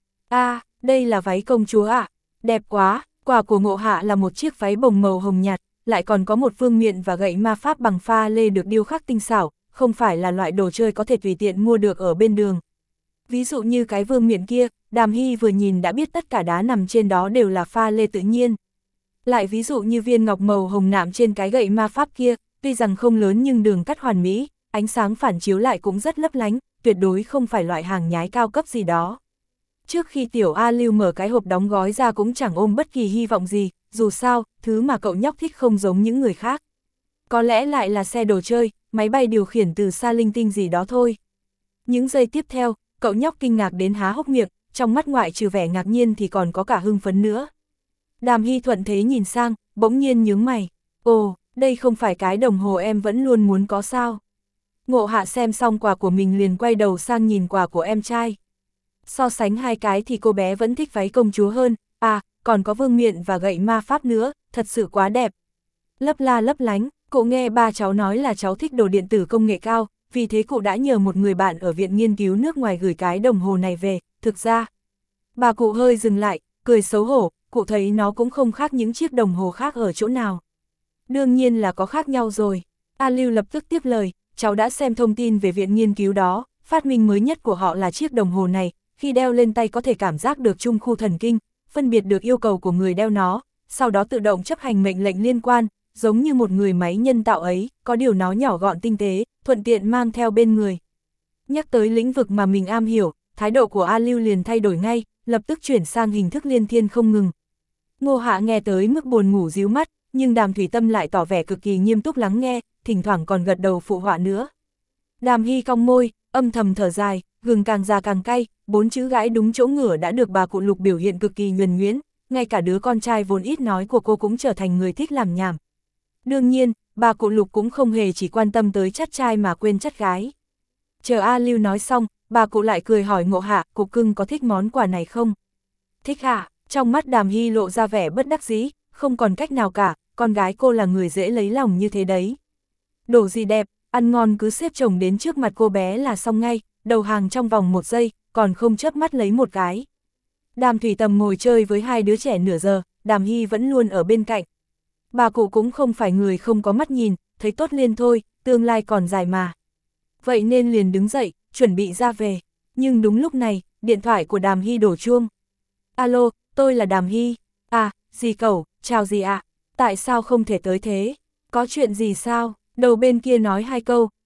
Speaker 1: À, đây là váy công chúa ạ, à? Đẹp quá, quà của Ngộ Hạ là một chiếc váy bồng màu hồng nhạt, lại còn có một vương miện và gậy ma pháp bằng pha lê được điêu khắc tinh xảo, không phải là loại đồ chơi có thể tùy tiện mua được ở bên đường. Ví dụ như cái vương miện kia, Đàm Hy vừa nhìn đã biết tất cả đá nằm trên đó đều là pha lê tự nhiên. Lại ví dụ như viên ngọc màu hồng nạm trên cái gậy ma pháp kia, tuy rằng không lớn nhưng đường cắt hoàn mỹ, ánh sáng phản chiếu lại cũng rất lấp lánh, tuyệt đối không phải loại hàng nhái cao cấp gì đó. Trước khi tiểu A Lưu mở cái hộp đóng gói ra cũng chẳng ôm bất kỳ hy vọng gì, dù sao, thứ mà cậu nhóc thích không giống những người khác. Có lẽ lại là xe đồ chơi, máy bay điều khiển từ xa linh tinh gì đó thôi. Những giây tiếp theo, cậu nhóc kinh ngạc đến há hốc miệng, trong mắt ngoại trừ vẻ ngạc nhiên thì còn có cả hưng phấn nữa. Đàm Hy thuận thế nhìn sang, bỗng nhiên nhướng mày. Ồ, đây không phải cái đồng hồ em vẫn luôn muốn có sao? Ngộ Hạ xem xong quà của mình liền quay đầu sang nhìn quà của em trai. So sánh hai cái thì cô bé vẫn thích váy công chúa hơn, à, còn có vương miện và gậy ma pháp nữa, thật sự quá đẹp. Lấp la lấp lánh, cụ nghe ba cháu nói là cháu thích đồ điện tử công nghệ cao, vì thế cụ đã nhờ một người bạn ở viện nghiên cứu nước ngoài gửi cái đồng hồ này về, thực ra. Bà cụ hơi dừng lại, cười xấu hổ, cụ thấy nó cũng không khác những chiếc đồng hồ khác ở chỗ nào. Đương nhiên là có khác nhau rồi. A Lưu lập tức tiếp lời, cháu đã xem thông tin về viện nghiên cứu đó, phát minh mới nhất của họ là chiếc đồng hồ này, khi đeo lên tay có thể cảm giác được trung khu thần kinh, phân biệt được yêu cầu của người đeo nó, sau đó tự động chấp hành mệnh lệnh liên quan, giống như một người máy nhân tạo ấy, có điều nó nhỏ gọn tinh tế, thuận tiện mang theo bên người. Nhắc tới lĩnh vực mà mình am hiểu, thái độ của A Lưu liền thay đổi ngay, lập tức chuyển sang hình thức liên thiên không ngừng. Ngô Hạ nghe tới mức buồn ngủ díu mắt, nhưng Đàm Thủy Tâm lại tỏ vẻ cực kỳ nghiêm túc lắng nghe, thỉnh thoảng còn gật đầu phụ họa nữa. Đàm Hy cong môi, âm thầm thở dài, gừng càng già càng cay, bốn chữ gãi đúng chỗ ngửa đã được bà cụ Lục biểu hiện cực kỳ nhuần nhuyễn, ngay cả đứa con trai vốn ít nói của cô cũng trở thành người thích làm nhảm. Đương nhiên, bà cụ Lục cũng không hề chỉ quan tâm tới chắt trai mà quên chắt gái. Chờ A Lưu nói xong, bà cụ lại cười hỏi Ngộ Hạ, cụ cưng có thích món quà này không? Thích hả? Trong mắt Đàm Hy lộ ra vẻ bất đắc dĩ, không còn cách nào cả, con gái cô là người dễ lấy lòng như thế đấy. Đồ gì đẹp, ăn ngon cứ xếp chồng đến trước mặt cô bé là xong ngay, đầu hàng trong vòng một giây, còn không chớp mắt lấy một cái. Đàm Thủy Tầm ngồi chơi với hai đứa trẻ nửa giờ, Đàm Hy vẫn luôn ở bên cạnh. Bà cụ cũng không phải người không có mắt nhìn, thấy tốt liền thôi, tương lai còn dài mà. Vậy nên liền đứng dậy, chuẩn bị ra về. Nhưng đúng lúc này, điện thoại của Đàm Hy đổ chuông. Alo, tôi là Đàm Hy. À, dì cẩu, chào dì ạ. À? Tại sao không thể tới thế? Có chuyện gì sao? Đầu bên kia nói hai câu,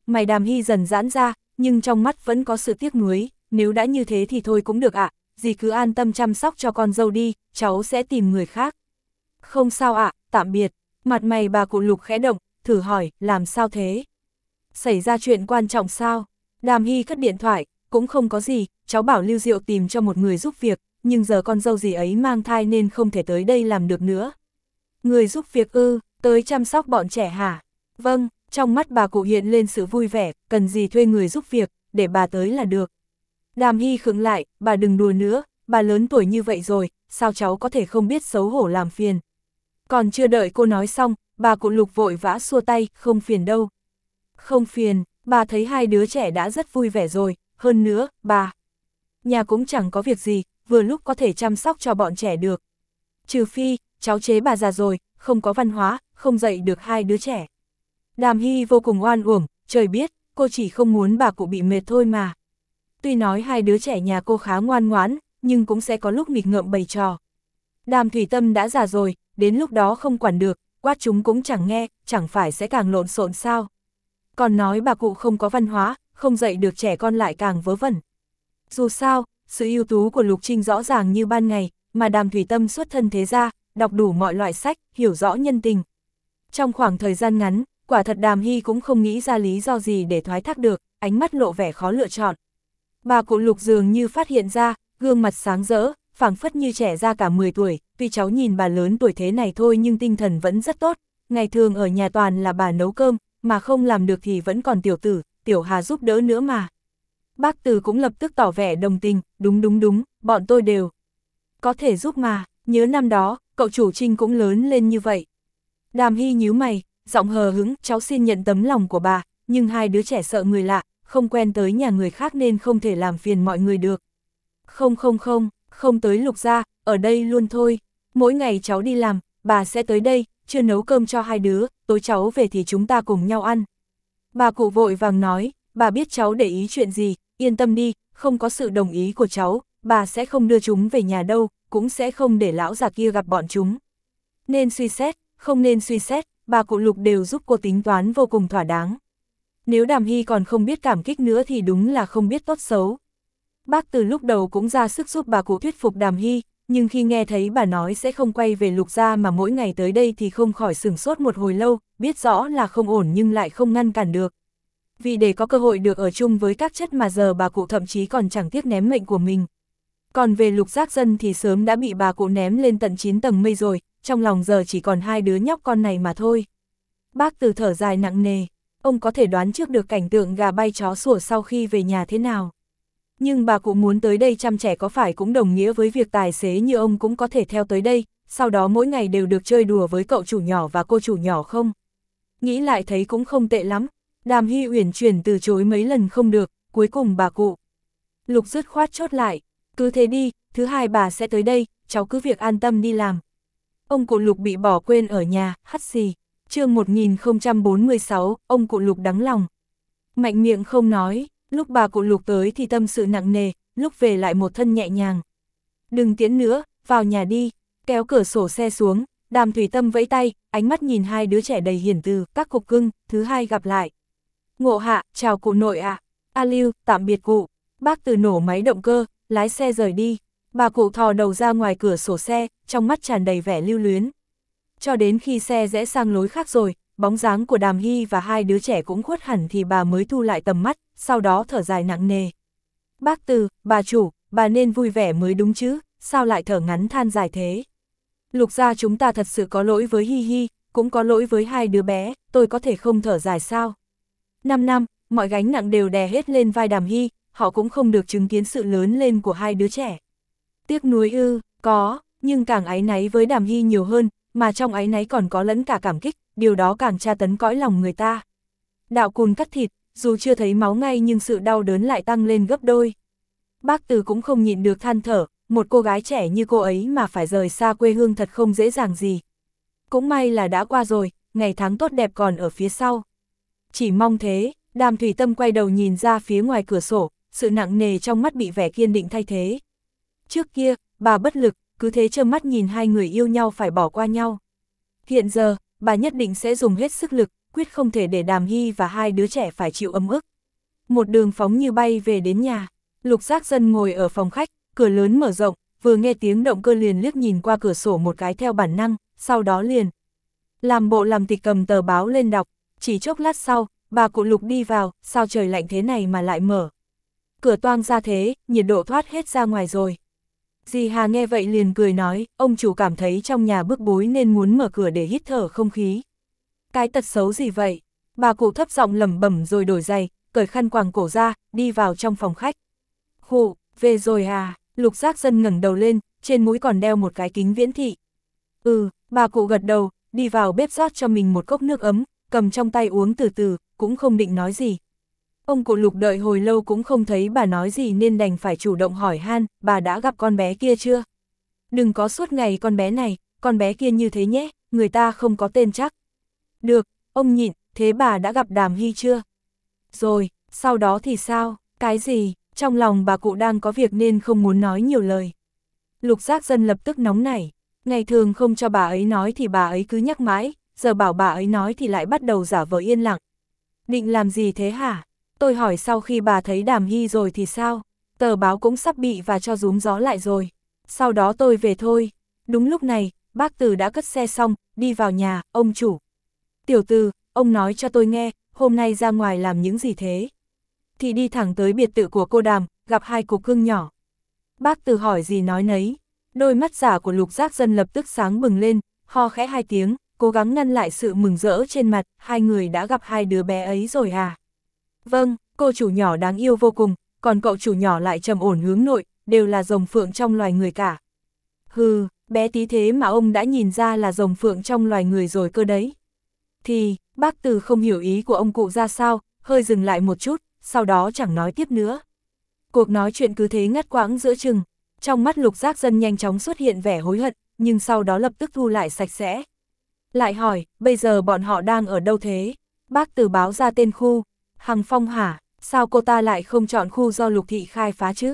Speaker 1: mày Đàm Hy dần giãn ra, nhưng trong mắt vẫn có sự tiếc nuối, nếu đã như thế thì thôi cũng được ạ, dì cứ an tâm chăm sóc cho con dâu đi, cháu sẽ tìm người khác. Không sao ạ, tạm biệt. Mặt mày bà cụ Lục khẽ động, thử hỏi, làm sao thế? Xảy ra chuyện quan trọng sao? Đàm Hy cất điện thoại, cũng không có gì, cháu bảo Lưu Diệu tìm cho một người giúp việc, nhưng giờ con dâu dì ấy mang thai nên không thể tới đây làm được nữa. Người giúp việc ư, tới chăm sóc bọn trẻ hả? Vâng, trong mắt bà cụ hiện lên sự vui vẻ, cần gì thuê người giúp việc, để bà tới là được. Đàm Hy khựng lại, bà đừng đùa nữa, bà lớn tuổi như vậy rồi, sao cháu có thể không biết xấu hổ làm phiền. Còn chưa đợi cô nói xong, bà cụ Lục vội vã xua tay, không phiền đâu. Không phiền, bà thấy hai đứa trẻ đã rất vui vẻ rồi, hơn nữa, bà. Nhà cũng chẳng có việc gì, vừa lúc có thể chăm sóc cho bọn trẻ được. Trừ phi, cháu chế bà già rồi, không có văn hóa, không dạy được hai đứa trẻ. Đàm Hy vô cùng oan uổng, trời biết, cô chỉ không muốn bà cụ bị mệt thôi mà. Tuy nói hai đứa trẻ nhà cô khá ngoan ngoãn, nhưng cũng sẽ có lúc nghịch ngợm bày trò. Đàm Thủy Tâm đã già rồi, đến lúc đó không quản được, quát chúng cũng chẳng nghe, chẳng phải sẽ càng lộn xộn sao. Còn nói bà cụ không có văn hóa, không dạy được trẻ con lại càng vớ vẩn. Dù sao, sự ưu tú của Lục Trinh rõ ràng như ban ngày, mà Đàm Thủy Tâm xuất thân thế gia, đọc đủ mọi loại sách, hiểu rõ nhân tình. Trong khoảng thời gian ngắn, quả thật Đàm Hy cũng không nghĩ ra lý do gì để thoái thác được, ánh mắt lộ vẻ khó lựa chọn. Bà cụ Lục dường như phát hiện ra, gương mặt sáng rỡ, phảng phất như trẻ ra cả mười tuổi, tuy cháu nhìn bà lớn tuổi thế này thôi nhưng tinh thần vẫn rất tốt, ngày thường ở nhà toàn là bà nấu cơm, mà không làm được thì vẫn còn tiểu tử, tiểu Hà giúp đỡ nữa mà. Bác Từ cũng lập tức tỏ vẻ đồng tình, đúng đúng đúng, bọn tôi đều có thể giúp mà, nhớ năm đó, cậu chủ Trinh cũng lớn lên như vậy. Đàm Hy nhíu mày, giọng hờ hững, cháu xin nhận tấm lòng của bà, nhưng hai đứa trẻ sợ người lạ, không quen tới nhà người khác nên không thể làm phiền mọi người được. Không không không, không tới Lục gia, ở đây luôn thôi, mỗi ngày cháu đi làm, bà sẽ tới đây, chưa nấu cơm cho hai đứa, tối cháu về thì chúng ta cùng nhau ăn. Bà cụ vội vàng nói, bà biết cháu để ý chuyện gì, yên tâm đi, không có sự đồng ý của cháu, bà sẽ không đưa chúng về nhà đâu, cũng sẽ không để lão già kia gặp bọn chúng. Nên suy xét, không nên suy xét, bà cụ Lục đều giúp cô tính toán vô cùng thỏa đáng. Nếu Đàm Hy còn không biết cảm kích nữa thì đúng là không biết tốt xấu. Bác Từ lúc đầu cũng ra sức giúp bà cụ thuyết phục Đàm Hy, nhưng khi nghe thấy bà nói sẽ không quay về Lục gia mà mỗi ngày tới đây thì không khỏi sửng sốt một hồi lâu, biết rõ là không ổn nhưng lại không ngăn cản được. Vì để có cơ hội được ở chung với các chất mà giờ bà cụ thậm chí còn chẳng tiếc ném mệnh của mình. Còn về Lục Giác Dân thì sớm đã bị bà cụ ném lên tận chín tầng mây rồi, trong lòng giờ chỉ còn hai đứa nhóc con này mà thôi. Bác Từ thở dài nặng nề, ông có thể đoán trước được cảnh tượng gà bay chó sủa sau khi về nhà thế nào. Nhưng bà cụ muốn tới đây chăm trẻ có phải cũng đồng nghĩa với việc tài xế như ông cũng có thể theo tới đây, sau đó mỗi ngày đều được chơi đùa với cậu chủ nhỏ và cô chủ nhỏ không? Nghĩ lại thấy cũng không tệ lắm. Đàm Hy uyển chuyển từ chối mấy lần không được, cuối cùng bà cụ Lục dứt khoát chốt lại, cứ thế đi, thứ hai bà sẽ tới đây, cháu cứ việc an tâm đi làm. Ông cụ Lục bị bỏ quên ở nhà, hắt xì. Chương một nghìn không trăm bốn mươi sáu, ông cụ Lục đắng lòng. Mạnh miệng không nói, lúc bà cụ Lục tới thì tâm sự nặng nề, lúc về lại một thân nhẹ nhàng. Đừng tiễn nữa, vào nhà đi, kéo cửa sổ xe xuống, Đàm Thủy Tâm vẫy tay, ánh mắt nhìn hai đứa trẻ đầy hiền từ, các cục cưng, thứ hai gặp lại. Ngộ Hạ, chào cụ nội ạ. À. A Lưu, tạm biệt cụ. Bác Từ nổ máy động cơ, lái xe rời đi. Bà cụ thò đầu ra ngoài cửa sổ xe, trong mắt tràn đầy vẻ lưu luyến. Cho đến khi xe rẽ sang lối khác rồi, bóng dáng của Đàm Hy và hai đứa trẻ cũng khuất hẳn thì bà mới thu lại tầm mắt, sau đó thở dài nặng nề. Bác Từ, bà chủ, bà nên vui vẻ mới đúng chứ, sao lại thở ngắn than dài thế? Lục gia chúng ta thật sự có lỗi với Hi Hi, cũng có lỗi với hai đứa bé, tôi có thể không thở dài sao? Năm năm, mọi gánh nặng đều đè hết lên vai Đàm Hy, họ cũng không được chứng kiến sự lớn lên của hai đứa trẻ. Tiếc nuối ư, có, nhưng càng áy náy với Đàm Hy nhiều hơn, mà trong áy náy còn có lẫn cả cảm kích, điều đó càng tra tấn cõi lòng người ta. Đạo cùn cắt thịt, dù chưa thấy máu ngay nhưng sự đau đớn lại tăng lên gấp đôi. Bác Từ cũng không nhịn được than thở, một cô gái trẻ như cô ấy mà phải rời xa quê hương thật không dễ dàng gì. Cũng may là đã qua rồi, ngày tháng tốt đẹp còn ở phía sau. Chỉ mong thế, Đàm Thủy Tâm quay đầu nhìn ra phía ngoài cửa sổ, sự nặng nề trong mắt bị vẻ kiên định thay thế. Trước kia, bà bất lực, cứ thế trơ mắt nhìn hai người yêu nhau phải bỏ qua nhau. Hiện giờ, bà nhất định sẽ dùng hết sức lực, quyết không thể để Đàm Hy và hai đứa trẻ phải chịu ấm ức. Một đường phóng như bay về đến nhà, Lục Giác Dân ngồi ở phòng khách, cửa lớn mở rộng, vừa nghe tiếng động cơ liền liếc nhìn qua cửa sổ một cái theo bản năng, sau đó liền làm bộ làm tịch cầm tờ báo lên đọc, chỉ chốc lát sau, bà cụ Lục đi vào, sao trời lạnh thế này mà lại mở. Cửa toang ra thế, nhiệt độ thoát hết ra ngoài rồi. Dì Hà nghe vậy liền cười nói, ông chủ cảm thấy trong nhà bức bối nên muốn mở cửa để hít thở không khí. Cái tật xấu gì vậy? Bà cụ thấp giọng lẩm bẩm rồi đổi giày, cởi khăn quàng cổ ra, đi vào trong phòng khách. Khụ, về rồi à? Lục Giác Dân ngẩng đầu lên, trên mũi còn đeo một cái kính viễn thị. Ừ, bà cụ gật đầu, đi vào bếp rót cho mình một cốc nước ấm, cầm trong tay uống từ từ, cũng không định nói gì. Ông cụ Lục đợi hồi lâu cũng không thấy bà nói gì nên đành phải chủ động hỏi han, bà đã gặp con bé kia chưa? Đừng có suốt ngày con bé này, con bé kia như thế nhé, người ta không có tên chắc. Được, ông nhịn, thế bà đã gặp Đàm Hy chưa? Rồi, sau đó thì sao? Cái gì? Trong lòng bà cụ đang có việc nên không muốn nói nhiều lời. Lục Giác Dân lập tức nóng nảy, ngày thường không cho bà ấy nói thì bà ấy cứ nhắc mãi, giờ bảo bà ấy nói thì lại bắt đầu giả vờ yên lặng. Định làm gì thế hả? Tôi hỏi sau khi bà thấy Đàm Hy rồi thì sao? Tờ báo cũng sắp bị và cho rúm gió lại rồi. Sau đó tôi về thôi. Đúng lúc này, bác Từ đã cất xe xong, đi vào nhà, ông chủ. Tiểu Từ, ông nói cho tôi nghe, hôm nay ra ngoài làm những gì thế? Thì đi thẳng tới biệt thự của cô Đàm, gặp hai cục cưng nhỏ. Bác Từ hỏi gì nói nấy. Đôi mắt giả của Lục Giác Dân lập tức sáng bừng lên, ho khẽ hai tiếng, cố gắng ngăn lại sự mừng rỡ trên mặt, hai người đã gặp hai đứa bé ấy rồi à? Vâng, cô chủ nhỏ đáng yêu vô cùng, còn cậu chủ nhỏ lại trầm ổn hướng nội, đều là rồng phượng trong loài người cả. Hừ, bé tí thế mà ông đã nhìn ra là rồng phượng trong loài người rồi cơ đấy. Thì, bác Từ không hiểu ý của ông cụ ra sao, hơi dừng lại một chút, sau đó chẳng nói tiếp nữa. Cuộc nói chuyện cứ thế ngắt quãng giữa chừng, trong mắt Lục Giác Dân nhanh chóng xuất hiện vẻ hối hận, nhưng sau đó lập tức thu lại sạch sẽ. Lại hỏi, bây giờ bọn họ đang ở đâu thế? Bác Từ báo ra tên khu. Hằng Phong hả? Sao cô ta lại không chọn khu do Lục Thị khai phá chứ?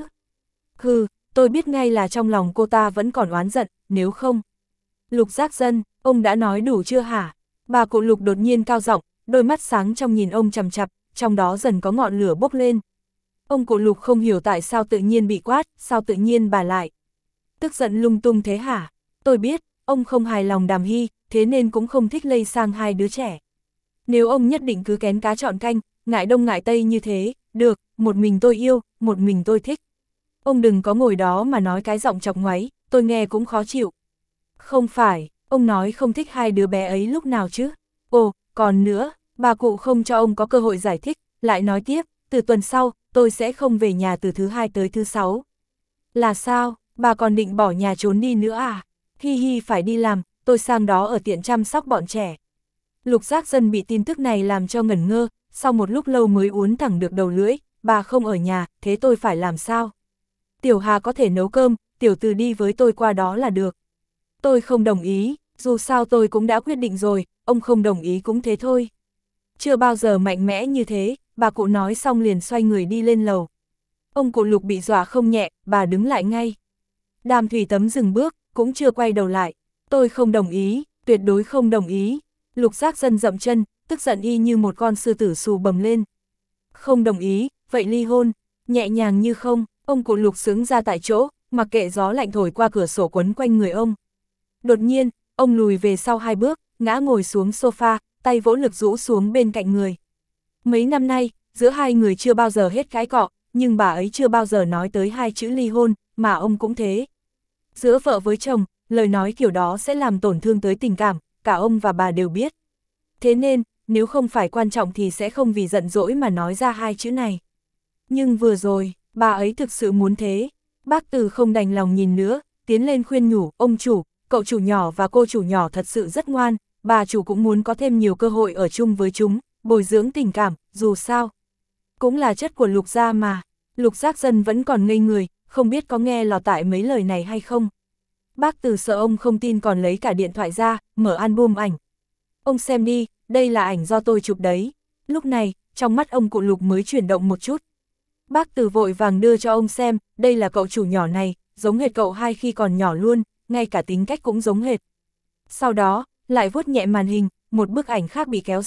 Speaker 1: Hừ, tôi biết ngay là trong lòng cô ta vẫn còn oán giận, nếu không. Lục Giác Dân, ông đã nói đủ chưa hả? Bà cụ Lục đột nhiên cao giọng, đôi mắt sáng trong nhìn ông chằm chằm, trong đó dần có ngọn lửa bốc lên. Ông cụ Lục không hiểu tại sao tự nhiên bị quát, sao tự nhiên bà lại tức giận lung tung thế hả? Tôi biết, ông không hài lòng Đàm Hy, thế nên cũng không thích lây sang hai đứa trẻ. Nếu ông nhất định cứ kén cá chọn canh, ngại đông ngại tây như thế, được, một mình tôi yêu, một mình tôi thích. Ông đừng có ngồi đó mà nói cái giọng chọc ngoáy, tôi nghe cũng khó chịu. Không phải, ông nói không thích hai đứa bé ấy lúc nào chứ? Ồ, còn nữa, bà cụ không cho ông có cơ hội giải thích, lại nói tiếp, từ tuần sau, tôi sẽ không về nhà từ thứ hai tới thứ sáu. Là sao, bà còn định bỏ nhà trốn đi nữa à? Hi hi phải đi làm, tôi sang đó ở tiện chăm sóc bọn trẻ. Lục Giác Dân bị tin tức này làm cho ngẩn ngơ, sau một lúc lâu mới uốn thẳng được đầu lưỡi, bà không ở nhà, thế tôi phải làm sao? Tiểu Hà có thể nấu cơm, Tiểu Từ đi với tôi qua đó là được. Tôi không đồng ý, dù sao tôi cũng đã quyết định rồi, ông không đồng ý cũng thế thôi. Chưa bao giờ mạnh mẽ như thế, bà cụ nói xong liền xoay người đi lên lầu. Ông cụ Lục bị dọa không nhẹ, bà đứng lại ngay. Đàm Thủy Tấm dừng bước, cũng chưa quay đầu lại. Tôi không đồng ý, tuyệt đối không đồng ý. Lục Giác Dân dậm chân, tức giận y như một con sư tử xù bầm lên. Không đồng ý, vậy ly hôn, nhẹ nhàng như không, ông cụ Lục sướng ra tại chỗ, mặc kệ gió lạnh thổi qua cửa sổ quấn quanh người ông. Đột nhiên, ông lùi về sau hai bước, ngã ngồi xuống sofa, tay vỗ lực rũ xuống bên cạnh người. Mấy năm nay, giữa hai người chưa bao giờ hết cãi cọ, nhưng bà ấy chưa bao giờ nói tới hai chữ ly hôn, mà ông cũng thế. Giữa vợ với chồng, lời nói kiểu đó sẽ làm tổn thương tới tình cảm, cả ông và bà đều biết. Thế nên, nếu không phải quan trọng thì sẽ không vì giận dỗi mà nói ra hai chữ này. Nhưng vừa rồi, bà ấy thực sự muốn thế. Bác Từ không đành lòng nhìn nữa, tiến lên khuyên nhủ, ông chủ, cậu chủ nhỏ và cô chủ nhỏ thật sự rất ngoan, bà chủ cũng muốn có thêm nhiều cơ hội ở chung với chúng, bồi dưỡng tình cảm, dù sao. Cũng là chất của Lục gia mà. Lục Giác Dân vẫn còn ngây người, không biết có nghe lọt tại mấy lời này hay không. Bác Từ sợ ông không tin còn lấy cả điện thoại ra, mở album ảnh. Ông xem đi, đây là ảnh do tôi chụp đấy. Lúc này, trong mắt ông cụ Lục mới chuyển động một chút. Bác Từ vội vàng đưa cho ông xem, đây là cậu chủ nhỏ này, giống hệt cậu hai khi còn nhỏ luôn, ngay cả tính cách cũng giống hệt. Sau đó, lại vuốt nhẹ màn hình, một bức ảnh khác bị kéo ra,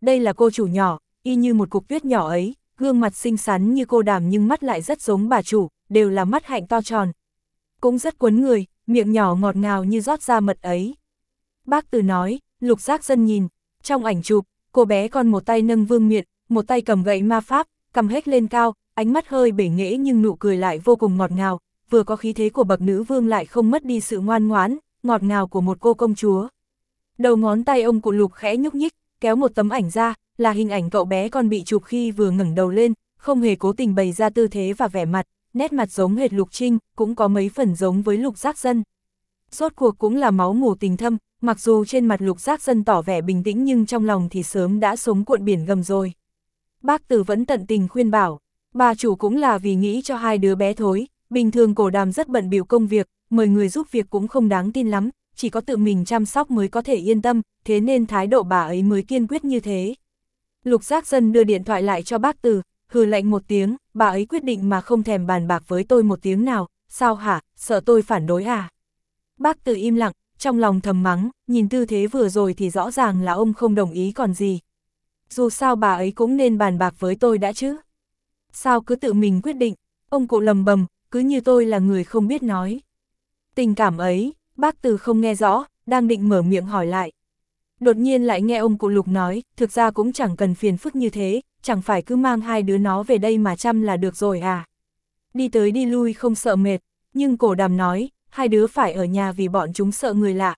Speaker 1: đây là cô chủ nhỏ, y như một cục tuyết nhỏ ấy, gương mặt xinh xắn như cô Đàm nhưng mắt lại rất giống bà chủ, đều là mắt hạnh to tròn. Cũng rất cuốn người, miệng nhỏ ngọt ngào như rót ra mật ấy. Bác Từ nói, Lục Giác Dân nhìn, trong ảnh chụp, cô bé còn một tay nâng vương miện, một tay cầm gậy ma pháp, cầm hết lên cao, ánh mắt hơi bể nghễ nhưng nụ cười lại vô cùng ngọt ngào, vừa có khí thế của bậc nữ vương lại không mất đi sự ngoan ngoãn, ngọt ngào của một cô công chúa. Đầu ngón tay ông cụ Lục khẽ nhúc nhích, kéo một tấm ảnh ra, là hình ảnh cậu bé con bị chụp khi vừa ngẩng đầu lên, không hề cố tình bày ra tư thế và vẻ mặt, nét mặt giống hệt Lục Trinh, cũng có mấy phần giống với Lục Giác Dân. Rốt cuộc cũng là máu mủ tình thâm, mặc dù trên mặt Lục Giác Dân tỏ vẻ bình tĩnh nhưng trong lòng thì sớm đã sống cuộn biển gầm rồi. Bác Từ vẫn tận tình khuyên bảo, bà chủ cũng là vì nghĩ cho hai đứa bé thối, bình thường Cổ Đàm rất bận bịu công việc, mời người giúp việc cũng không đáng tin lắm, chỉ có tự mình chăm sóc mới có thể yên tâm, thế nên thái độ bà ấy mới kiên quyết như thế. Lục Giác Dân đưa điện thoại lại cho bác Từ, hừ lạnh một tiếng, bà ấy quyết định mà không thèm bàn bạc với tôi một tiếng nào, sao hả, sợ tôi phản đối à? Bác Từ im lặng, trong lòng thầm mắng, nhìn tư thế vừa rồi thì rõ ràng là ông không đồng ý còn gì. Dù sao bà ấy cũng nên bàn bạc với tôi đã chứ. Sao cứ tự mình quyết định, ông cụ lầm bầm, cứ như tôi là người không biết nói. Tình cảm ấy, bác Từ không nghe rõ, đang định mở miệng hỏi lại. Đột nhiên lại nghe ông cụ Lục nói, thực ra cũng chẳng cần phiền phức như thế, chẳng phải cứ mang hai đứa nó về đây mà chăm là được rồi à. Đi tới đi lui không sợ mệt, nhưng Cổ Đàm nói, hai đứa phải ở nhà vì bọn chúng sợ người lạ.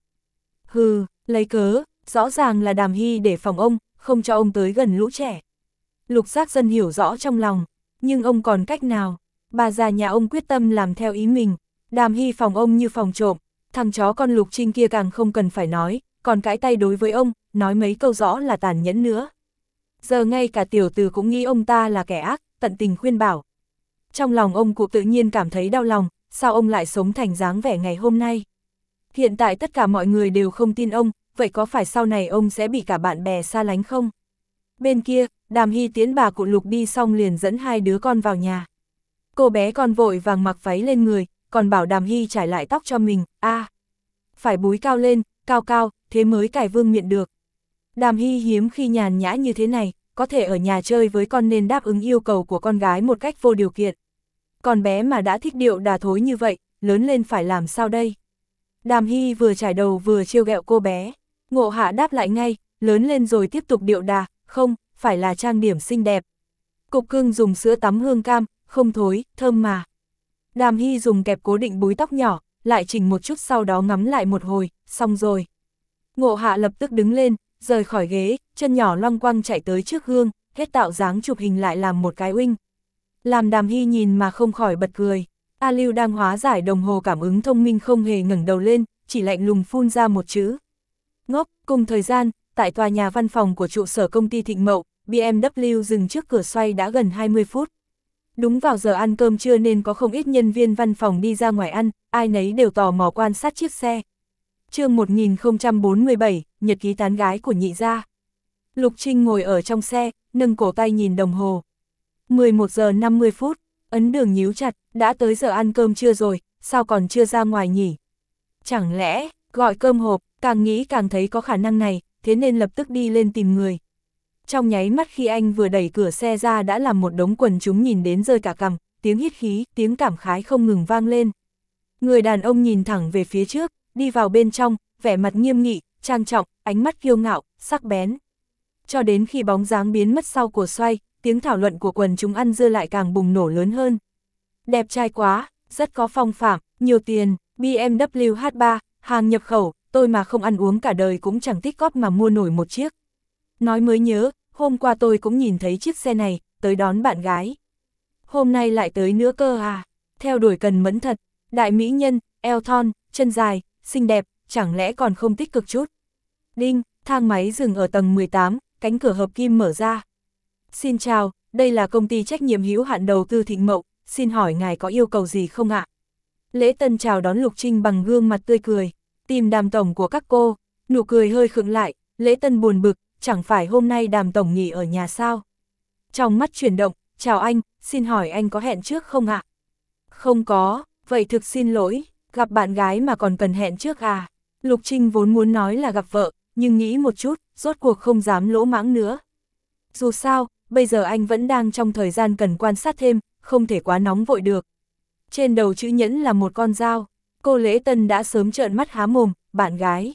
Speaker 1: Hừ, lấy cớ, rõ ràng là Đàm Hy để phòng ông, không cho ông tới gần lũ trẻ. Lục Giác Dân hiểu rõ trong lòng, nhưng ông còn cách nào, bà già nhà ông quyết tâm làm theo ý mình, Đàm Hy phòng ông như phòng trộm, thằng chó con Lục Trinh kia càng không cần phải nói, còn cãi tay đối với ông, nói mấy câu rõ là tàn nhẫn nữa. Giờ ngay cả tiểu tử cũng nghĩ ông ta là kẻ ác, tận tình khuyên bảo. Trong lòng ông cụ tự nhiên cảm thấy đau lòng, sao ông lại sống thành dáng vẻ ngày hôm nay. Hiện tại tất cả mọi người đều không tin ông, vậy có phải sau này ông sẽ bị cả bạn bè xa lánh không? Bên kia, Đàm Hy tiến bà cụ Lục đi xong liền dẫn hai đứa con vào nhà. Cô bé con vội vàng mặc váy lên người, còn bảo Đàm Hy trải lại tóc cho mình, a à, phải búi cao lên, cao cao, thế mới cài vương miện được. Đàm Hy hiếm khi nhàn nhã như thế này, có thể ở nhà chơi với con nên đáp ứng yêu cầu của con gái một cách vô điều kiện. Con bé mà đã thích điệu đà thối như vậy, lớn lên phải làm sao đây? Đàm Hy vừa trải đầu vừa trêu ghẹo cô bé, Ngộ Hạ đáp lại ngay, lớn lên rồi tiếp tục điệu đà, không, phải là trang điểm xinh đẹp. Cục Cưng dùng sữa tắm hương cam, không thối, thơm mà. Đàm Hy dùng kẹp cố định búi tóc nhỏ, lại chỉnh một chút sau đó ngắm lại một hồi, xong rồi. Ngộ Hạ lập tức đứng lên, rời khỏi ghế, chân nhỏ loăng quăng chạy tới trước gương, hết tạo dáng chụp hình lại làm một cái uinh. Làm Đàm Hy nhìn mà không khỏi bật cười. A Lưu đang hóa giải đồng hồ cảm ứng thông minh không hề ngẩng đầu lên, chỉ lạnh lùng phun ra một chữ. Ngốc. Cùng thời gian, tại tòa nhà văn phòng của trụ sở công ty Thịnh Mậu, bê em vê dừng trước cửa xoay đã gần hai mươi phút. Đúng vào giờ ăn cơm trưa nên có không ít nhân viên văn phòng đi ra ngoài ăn, ai nấy đều tò mò quan sát chiếc xe. Chương một nghìn không trăm bốn mươi bảy, nhật ký tán gái của nhị gia. Lục Trinh ngồi ở trong xe, nâng cổ tay nhìn đồng hồ. mười một giờ năm mươi phút, ấn đường nhíu chặt, đã tới giờ ăn cơm trưa rồi, sao còn chưa ra ngoài nhỉ? Chẳng lẽ, gọi cơm hộp, càng nghĩ càng thấy có khả năng này, thế nên lập tức đi lên tìm người. Trong nháy mắt khi anh vừa đẩy cửa xe ra đã làm một đống quần chúng nhìn đến rơi cả cằm, tiếng hít khí, tiếng cảm khái không ngừng vang lên. Người đàn ông nhìn thẳng về phía trước, đi vào bên trong, vẻ mặt nghiêm nghị, trang trọng, ánh mắt kiêu ngạo, sắc bén. Cho đến khi bóng dáng biến mất sau cổ xoay, tiếng thảo luận của quần chúng ăn dưa lại càng bùng nổ lớn hơn. Đẹp trai quá, rất có phong phạm, nhiều tiền, bê em vê hát ba, hàng nhập khẩu, tôi mà không ăn uống cả đời cũng chẳng tích góp mà mua nổi một chiếc. Nói mới nhớ, hôm qua tôi cũng nhìn thấy chiếc xe này, tới đón bạn gái. Hôm nay lại tới nữa cơ à, theo đuổi cần mẫn thật, đại mỹ nhân, eo thon, chân dài, xinh đẹp, chẳng lẽ còn không tích cực chút. Đinh, thang máy dừng ở tầng mười tám, cánh cửa hợp kim mở ra. Xin chào, đây là công ty trách nhiệm hữu hạn đầu tư Thịnh Mậu, xin hỏi ngài có yêu cầu gì không ạ? Lễ Tân chào đón Lục Trinh bằng gương mặt tươi cười, tìm Đàm tổng của các cô, nụ cười hơi khựng lại, Lễ Tân buồn bực, chẳng phải hôm nay Đàm tổng nghỉ ở nhà sao? Trong mắt chuyển động, chào anh, xin hỏi anh có hẹn trước không ạ? Không có, vậy thực xin lỗi, gặp bạn gái mà còn cần hẹn trước à? Lục Trinh vốn muốn nói là gặp vợ, nhưng nghĩ một chút, rốt cuộc không dám lỗ mãng nữa. Dù sao, bây giờ anh vẫn đang trong thời gian cần quan sát thêm, không thể quá nóng vội được. Trên đầu chữ nhẫn là một con dao, cô Lễ Tân đã sớm trợn mắt há mồm, bạn gái.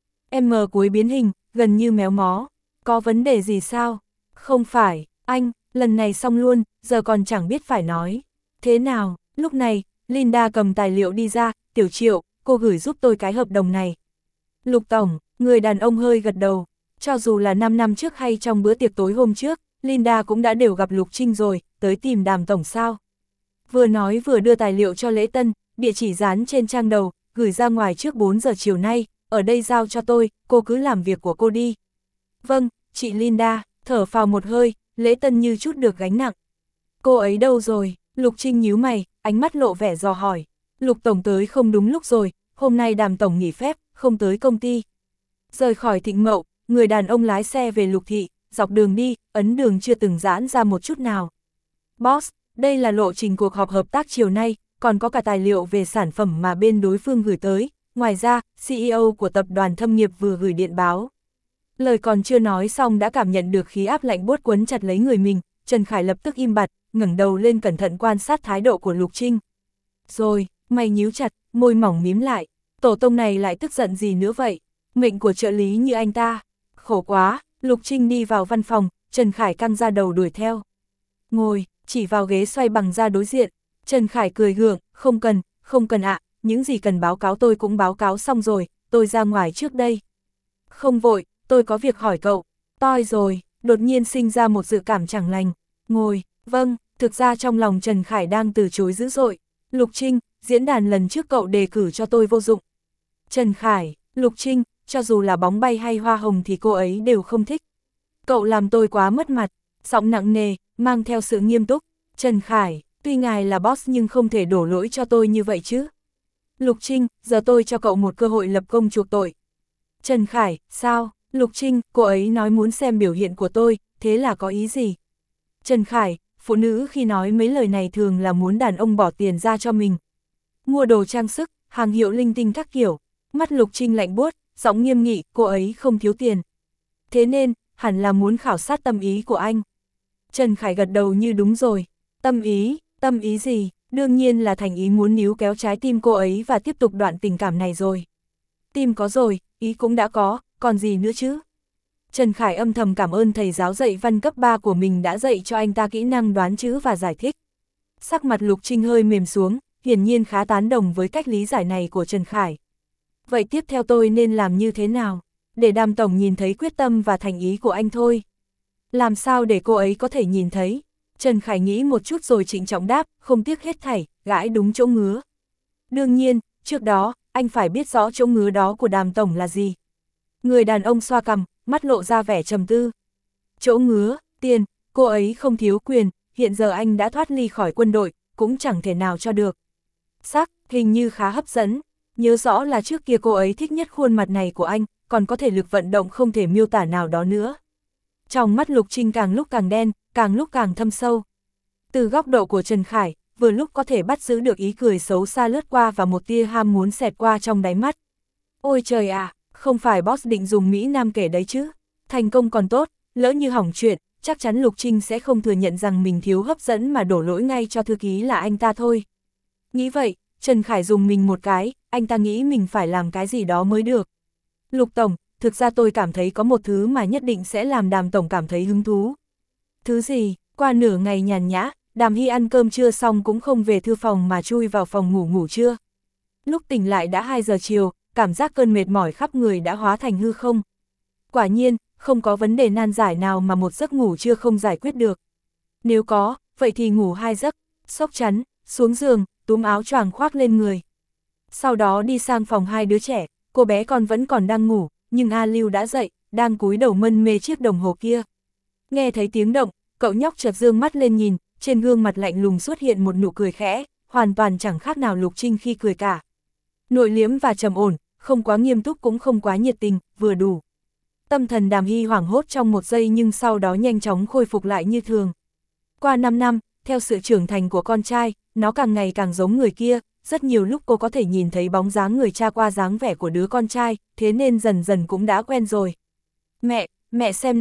Speaker 1: M cuối biến hình, gần như méo mó. Có vấn đề gì sao? Không phải, anh, lần này xong luôn, giờ còn chẳng biết phải nói. Thế nào, lúc này, Linda cầm tài liệu đi ra, Tiểu Triệu, cô gửi giúp tôi cái hợp đồng này. Lục Tổng, người đàn ông hơi gật đầu, cho dù là năm năm trước hay trong bữa tiệc tối hôm trước, Linda cũng đã đều gặp Lục Trinh rồi, tới tìm Đàm Tổng sao. Vừa nói vừa đưa tài liệu cho Lễ Tân, địa chỉ dán trên trang đầu, gửi ra ngoài trước bốn giờ chiều nay, ở đây giao cho tôi, cô cứ làm việc của cô đi. Vâng, chị Linda, thở phào một hơi, Lễ Tân như chút được gánh nặng. Cô ấy đâu rồi? Lục Trinh nhíu mày, ánh mắt lộ vẻ dò hỏi. Lục Tổng tới không đúng lúc rồi, hôm nay Đàm Tổng nghỉ phép, không tới công ty. Rời khỏi Thịnh Mậu, người đàn ông lái xe về Lục Thị, dọc đường đi, ấn đường chưa từng giãn ra một chút nào. Boss, đây là lộ trình cuộc họp hợp tác chiều nay, còn có cả tài liệu về sản phẩm mà bên đối phương gửi tới. Ngoài ra, xê e ô của tập đoàn Thâm Nghiệp vừa gửi điện báo. Lời còn chưa nói xong đã cảm nhận được khí áp lạnh buốt quấn chặt lấy người mình, Trần Khải lập tức im bặt, ngẩng đầu lên cẩn thận quan sát thái độ của Lục Trinh. Rồi, mày nhíu chặt, môi mỏng mím lại, tổ tông này lại tức giận gì nữa vậy? Mệnh của trợ lý như anh ta. Khổ quá, Lục Trinh đi vào văn phòng, Trần Khải căng ra đầu đuổi theo. Ngồi, chỉ vào ghế xoay bằng ra đối diện, Trần Khải cười gượng, không cần, không cần ạ, những gì cần báo cáo tôi cũng báo cáo xong rồi, tôi ra ngoài trước đây. Không vội, tôi có việc hỏi cậu. Toi rồi, đột nhiên sinh ra một dự cảm chẳng lành. Ngồi, vâng, thực ra trong lòng Trần Khải đang từ chối dữ dội. Lục Trinh, diễn đàn lần trước cậu đề cử cho tôi vô dụng. Trần Khải, Lục Trinh, cho dù là bóng bay hay hoa hồng thì cô ấy đều không thích. Cậu làm tôi quá mất mặt, giọng nặng nề, mang theo sự nghiêm túc. Trần Khải, tuy ngài là boss nhưng không thể đổ lỗi cho tôi như vậy chứ. Lục Trinh, giờ tôi cho cậu một cơ hội lập công chuộc tội. Trần Khải, sao? Lục Trinh, cô ấy nói muốn xem biểu hiện của tôi, thế là có ý gì? Trần Khải, phụ nữ khi nói mấy lời này thường là muốn đàn ông bỏ tiền ra cho mình. Mua đồ trang sức, hàng hiệu linh tinh các kiểu. Mắt Lục Trinh lạnh buốt, giọng nghiêm nghị, cô ấy không thiếu tiền. Thế nên, hẳn là muốn khảo sát tâm ý của anh. Trần Khải gật đầu như đúng rồi. Tâm ý, tâm ý gì? Đương nhiên là thành ý muốn níu kéo trái tim cô ấy và tiếp tục đoạn tình cảm này rồi. Tim có rồi, ý cũng đã có, còn gì nữa chứ? Trần Khải âm thầm cảm ơn thầy giáo dạy văn cấp ba của mình đã dạy cho anh ta kỹ năng đoán chữ và giải thích. Sắc mặt Lục Trinh hơi mềm xuống, hiển nhiên khá tán đồng với cách lý giải này của Trần Khải. Vậy tiếp theo tôi nên làm như thế nào? Để Đàm Tổng nhìn thấy quyết tâm và thành ý của anh thôi. Làm sao để cô ấy có thể nhìn thấy? Trần Khải nghĩ một chút rồi trịnh trọng đáp, không tiếc hết thảy, gãi đúng chỗ ngứa. Đương nhiên, trước đó, anh phải biết rõ chỗ ngứa đó của Đàm Tổng là gì. Người đàn ông xoa cằm, mắt lộ ra vẻ trầm tư. Chỗ ngứa, tiền, cô ấy không thiếu quyền, hiện giờ anh đã thoát ly khỏi quân đội, cũng chẳng thể nào cho được. Sắc, hình như khá hấp dẫn, nhớ rõ là trước kia cô ấy thích nhất khuôn mặt này của anh, còn có thể lực vận động không thể miêu tả nào đó nữa. Trong mắt Lục Trinh càng lúc càng đen, càng lúc càng thâm sâu. Từ góc độ của Trần Khải, vừa lúc có thể bắt giữ được ý cười xấu xa lướt qua và một tia ham muốn xẹt qua trong đáy mắt. Ôi trời ạ, không phải boss định dùng Mỹ Nam kể đấy chứ. Thành công còn tốt, lỡ như hỏng chuyện, chắc chắn Lục Trinh sẽ không thừa nhận rằng mình thiếu hấp dẫn mà đổ lỗi ngay cho thư ký là anh ta thôi. Nghĩ vậy, Trần Khải dùng mình một cái, anh ta nghĩ mình phải làm cái gì đó mới được. Lục Tổng, thực ra tôi cảm thấy có một thứ mà nhất định sẽ làm Đàm Tổng cảm thấy hứng thú. Thứ gì? Qua nửa ngày nhàn nhã, Đàm Hy ăn cơm trưa xong cũng không về thư phòng mà chui vào phòng ngủ ngủ trưa. Lúc tỉnh lại đã hai giờ chiều, cảm giác cơn mệt mỏi khắp người đã hóa thành hư không. Quả nhiên, không có vấn đề nan giải nào mà một giấc ngủ trưa không giải quyết được. Nếu có, vậy thì ngủ hai giấc, xốc chắn, xuống giường, túm áo choàng khoác lên người. Sau đó đi sang phòng hai đứa trẻ, cô bé con vẫn còn đang ngủ, nhưng A Lưu đã dậy, đang cúi đầu mân mê chiếc đồng hồ kia. Nghe thấy tiếng động, cậu nhóc chợt dương mắt lên nhìn, trên gương mặt lạnh lùng xuất hiện một nụ cười khẽ, hoàn toàn chẳng khác nào Lục Trinh khi cười cả. Nội liễm và trầm ổn, không quá nghiêm túc cũng không quá nhiệt tình, vừa đủ. Tâm thần Đàm Hy hoảng hốt trong một giây nhưng sau đó nhanh chóng khôi phục lại như thường. Qua năm năm, theo sự trưởng thành của con trai, nó càng ngày càng giống người kia, rất nhiều lúc cô có thể nhìn thấy bóng dáng người cha qua dáng vẻ của đứa con trai, thế nên dần dần cũng đã quen rồi. Mẹ, mẹ xem này,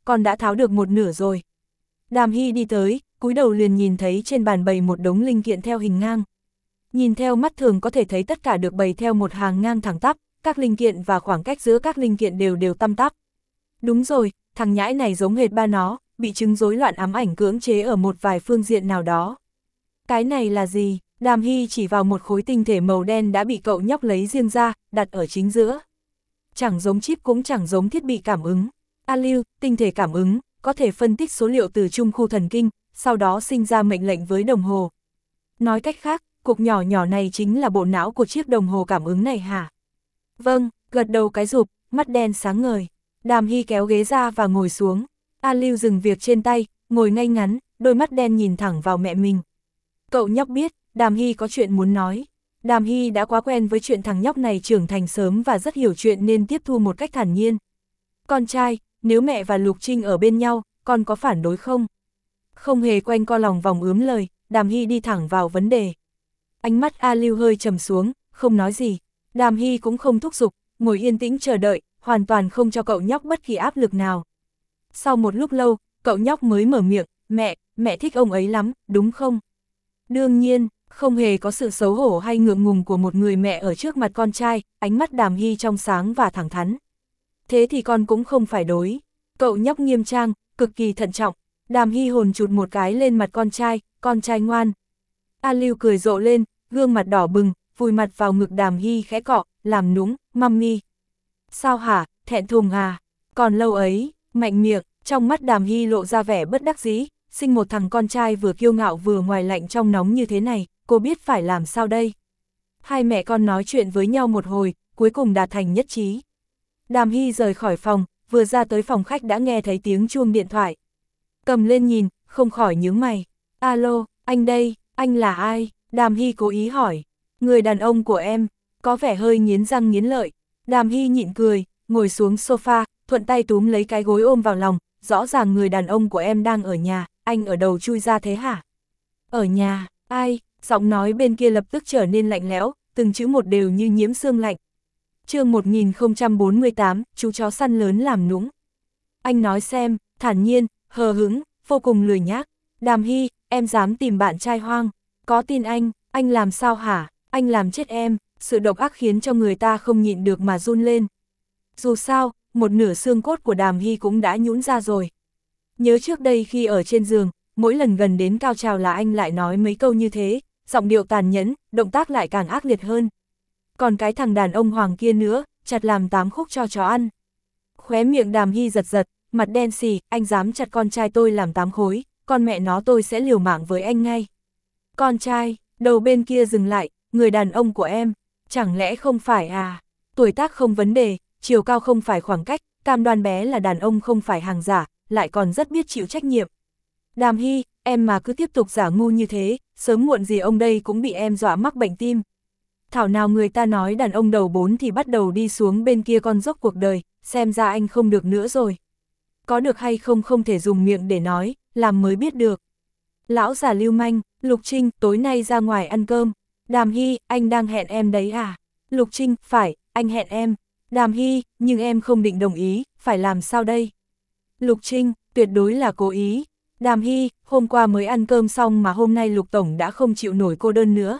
Speaker 1: con đã tháo được một nửa rồi. Đàm Hy đi tới, cúi đầu liền nhìn thấy trên bàn bày một đống linh kiện theo hình ngang. Nhìn theo mắt thường có thể thấy tất cả được bày theo một hàng ngang thẳng tắp, các linh kiện và khoảng cách giữa các linh kiện đều đều tăm tắp. Đúng rồi, thằng nhãi này giống hệt ba nó, bị chứng rối loạn ám ảnh cưỡng chế ở một vài phương diện nào đó. Cái này là gì? Đàm Hy chỉ vào một khối tinh thể màu đen đã bị cậu nhóc lấy riêng ra, đặt ở chính giữa. Chẳng giống chip cũng chẳng giống thiết bị cảm ứng. A Lưu, tinh thể cảm ứng, có thể phân tích số liệu từ trung khu thần kinh, sau đó sinh ra mệnh lệnh với đồng hồ. Nói cách khác, cục nhỏ nhỏ này chính là bộ não của chiếc đồng hồ cảm ứng này hả? Vâng, gật đầu cái rụp, mắt đen sáng ngời. Đàm Hy kéo ghế ra và ngồi xuống. A Lưu dừng việc trên tay, ngồi ngay ngắn, đôi mắt đen nhìn thẳng vào mẹ mình. Cậu nhóc biết, Đàm Hy có chuyện muốn nói. Đàm Hy đã quá quen với chuyện thằng nhóc này trưởng thành sớm và rất hiểu chuyện nên tiếp thu một cách thản nhiên. Con trai, nếu mẹ và Lục Trinh ở bên nhau, con có phản đối không? Không hề quanh co lòng vòng ướm lời, Đàm Hy đi thẳng vào vấn đề. Ánh mắt A Lưu hơi trầm xuống, không nói gì. Đàm Hy cũng không thúc giục, ngồi yên tĩnh chờ đợi, hoàn toàn không cho cậu nhóc bất kỳ áp lực nào. Sau một lúc lâu, cậu nhóc mới mở miệng, mẹ, mẹ thích ông ấy lắm, đúng không? Đương nhiên, không hề có sự xấu hổ hay ngượng ngùng của một người mẹ ở trước mặt con trai, ánh mắt Đàm Hy trong sáng và thẳng thắn. Thế thì con cũng không phải đối. Cậu nhóc nghiêm trang, cực kỳ thận trọng. Đàm Hy hồn chụt một cái lên mặt con trai, con trai ngoan. A Lưu cười rộ lên, gương mặt đỏ bừng, vùi mặt vào ngực Đàm Hy khẽ cọ, làm nũng, mummy. Sao hả, thẹn thùng à? Còn lâu ấy, mạnh miệng, trong mắt Đàm Hy lộ ra vẻ bất đắc dĩ, sinh một thằng con trai vừa kiêu ngạo vừa ngoài lạnh trong nóng như thế này, cô biết phải làm sao đây? Hai mẹ con nói chuyện với nhau một hồi, cuối cùng đạt thành nhất trí. Đàm Hy rời khỏi phòng, vừa ra tới phòng khách đã nghe thấy tiếng chuông điện thoại. Cầm lên nhìn, không khỏi nhướng mày. Alo, anh đây, anh là ai? Đàm Hy cố ý hỏi. Người đàn ông của em, có vẻ hơi nghiến răng nghiến lợi. Đàm Hy nhịn cười, ngồi xuống sofa, thuận tay túm lấy cái gối ôm vào lòng. Rõ ràng người đàn ông của em đang ở nhà, anh ở đầu chui ra thế hả? Ở nhà, ai? Giọng nói bên kia lập tức trở nên lạnh lẽo, từng chữ một đều như nhiễm xương lạnh. Chương một nghìn không trăm bốn mươi tám, chú chó săn lớn làm nũng. Anh nói xem, thản nhiên, hờ hững, vô cùng lười nhác. Đàm Hy, em dám tìm bạn trai hoang. Có tin anh, anh làm sao hả? Anh làm chết em, sự độc ác khiến cho người ta không nhịn được mà run lên. Dù sao, một nửa xương cốt của Đàm Hy cũng đã nhũn ra rồi. Nhớ trước đây khi ở trên giường, mỗi lần gần đến cao trào là anh lại nói mấy câu như thế, giọng điệu tàn nhẫn, động tác lại càng ác liệt hơn. Còn cái thằng đàn ông hoàng kia nữa, chặt làm tám khúc cho chó ăn. Khóe miệng Đàm Hy giật giật, mặt đen xì, anh dám chặt con trai tôi làm tám khối, con mẹ nó tôi sẽ liều mạng với anh ngay. Con trai, đầu bên kia dừng lại, người đàn ông của em, chẳng lẽ không phải à? Tuổi tác không vấn đề, chiều cao không phải khoảng cách, cam đoan bé là đàn ông không phải hàng giả, lại còn rất biết chịu trách nhiệm. Đàm Hy, em mà cứ tiếp tục giả ngu như thế, sớm muộn gì ông đây cũng bị em dọa mắc bệnh tim. Thảo nào người ta nói đàn ông đầu bốn thì bắt đầu đi xuống bên kia con dốc cuộc đời, xem ra anh không được nữa rồi. Có được hay không không thể dùng miệng để nói, làm mới biết được. Lão già lưu manh, Lục Trinh, tối nay ra ngoài ăn cơm. Đàm Hy, anh đang hẹn em đấy à? Lục Trinh, phải, anh hẹn em. Đàm Hy, nhưng em không định đồng ý, phải làm sao đây? Lục Trinh, tuyệt đối là cố ý. Đàm Hy, hôm qua mới ăn cơm xong mà hôm nay Lục Tổng đã không chịu nổi cô đơn nữa.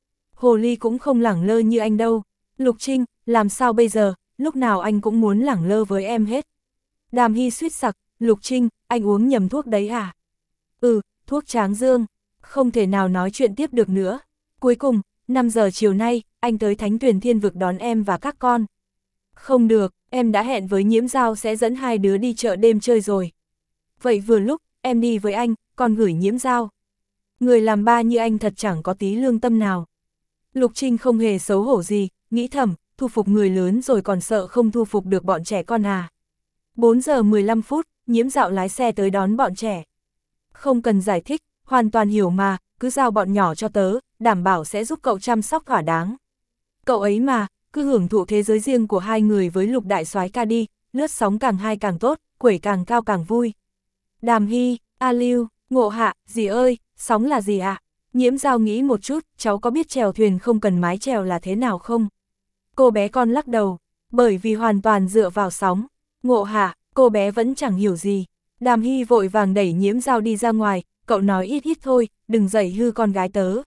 Speaker 1: Hồ ly cũng không lẳng lơ như anh đâu. Lục Trinh, làm sao bây giờ, lúc nào anh cũng muốn lẳng lơ với em hết. Đàm Hy suýt sặc, Lục Trinh, anh uống nhầm thuốc đấy à? Ừ, thuốc tráng dương. Không thể nào nói chuyện tiếp được nữa. Cuối cùng, năm giờ chiều nay, anh tới Thánh Tuyền Thiên Vực đón em và các con. Không được, em đã hẹn với Nhiễm Giao sẽ dẫn hai đứa đi chợ đêm chơi rồi. Vậy vừa lúc, em đi với anh, còn gửi Nhiễm Giao. Người làm ba như anh thật chẳng có tí lương tâm nào. Lục Trinh không hề xấu hổ gì, nghĩ thầm, thu phục người lớn rồi còn sợ không thu phục được bọn trẻ con à. bốn giờ mười lăm phút, Nhiễm Dạo lái xe tới đón bọn trẻ. Không cần giải thích, hoàn toàn hiểu mà, cứ giao bọn nhỏ cho tớ, đảm bảo sẽ giúp cậu chăm sóc thỏa đáng. Cậu ấy mà, cứ hưởng thụ thế giới riêng của hai người với Lục đại soái ca đi, lướt sóng càng hay càng tốt, quẩy càng cao càng vui. Đàm Hy, A Lưu, Ngộ Hạ, dì ơi, sóng là gì ạ? À? Nhiễm Giao nghĩ một chút, cháu có biết chèo thuyền không cần mái chèo là thế nào không? Cô bé con lắc đầu, bởi vì hoàn toàn dựa vào sóng. Ngộ Hạ, cô bé vẫn chẳng hiểu gì. Đàm Hy vội vàng đẩy Nhiễm Giao đi ra ngoài, cậu nói ít ít thôi, đừng dạy hư con gái tớ.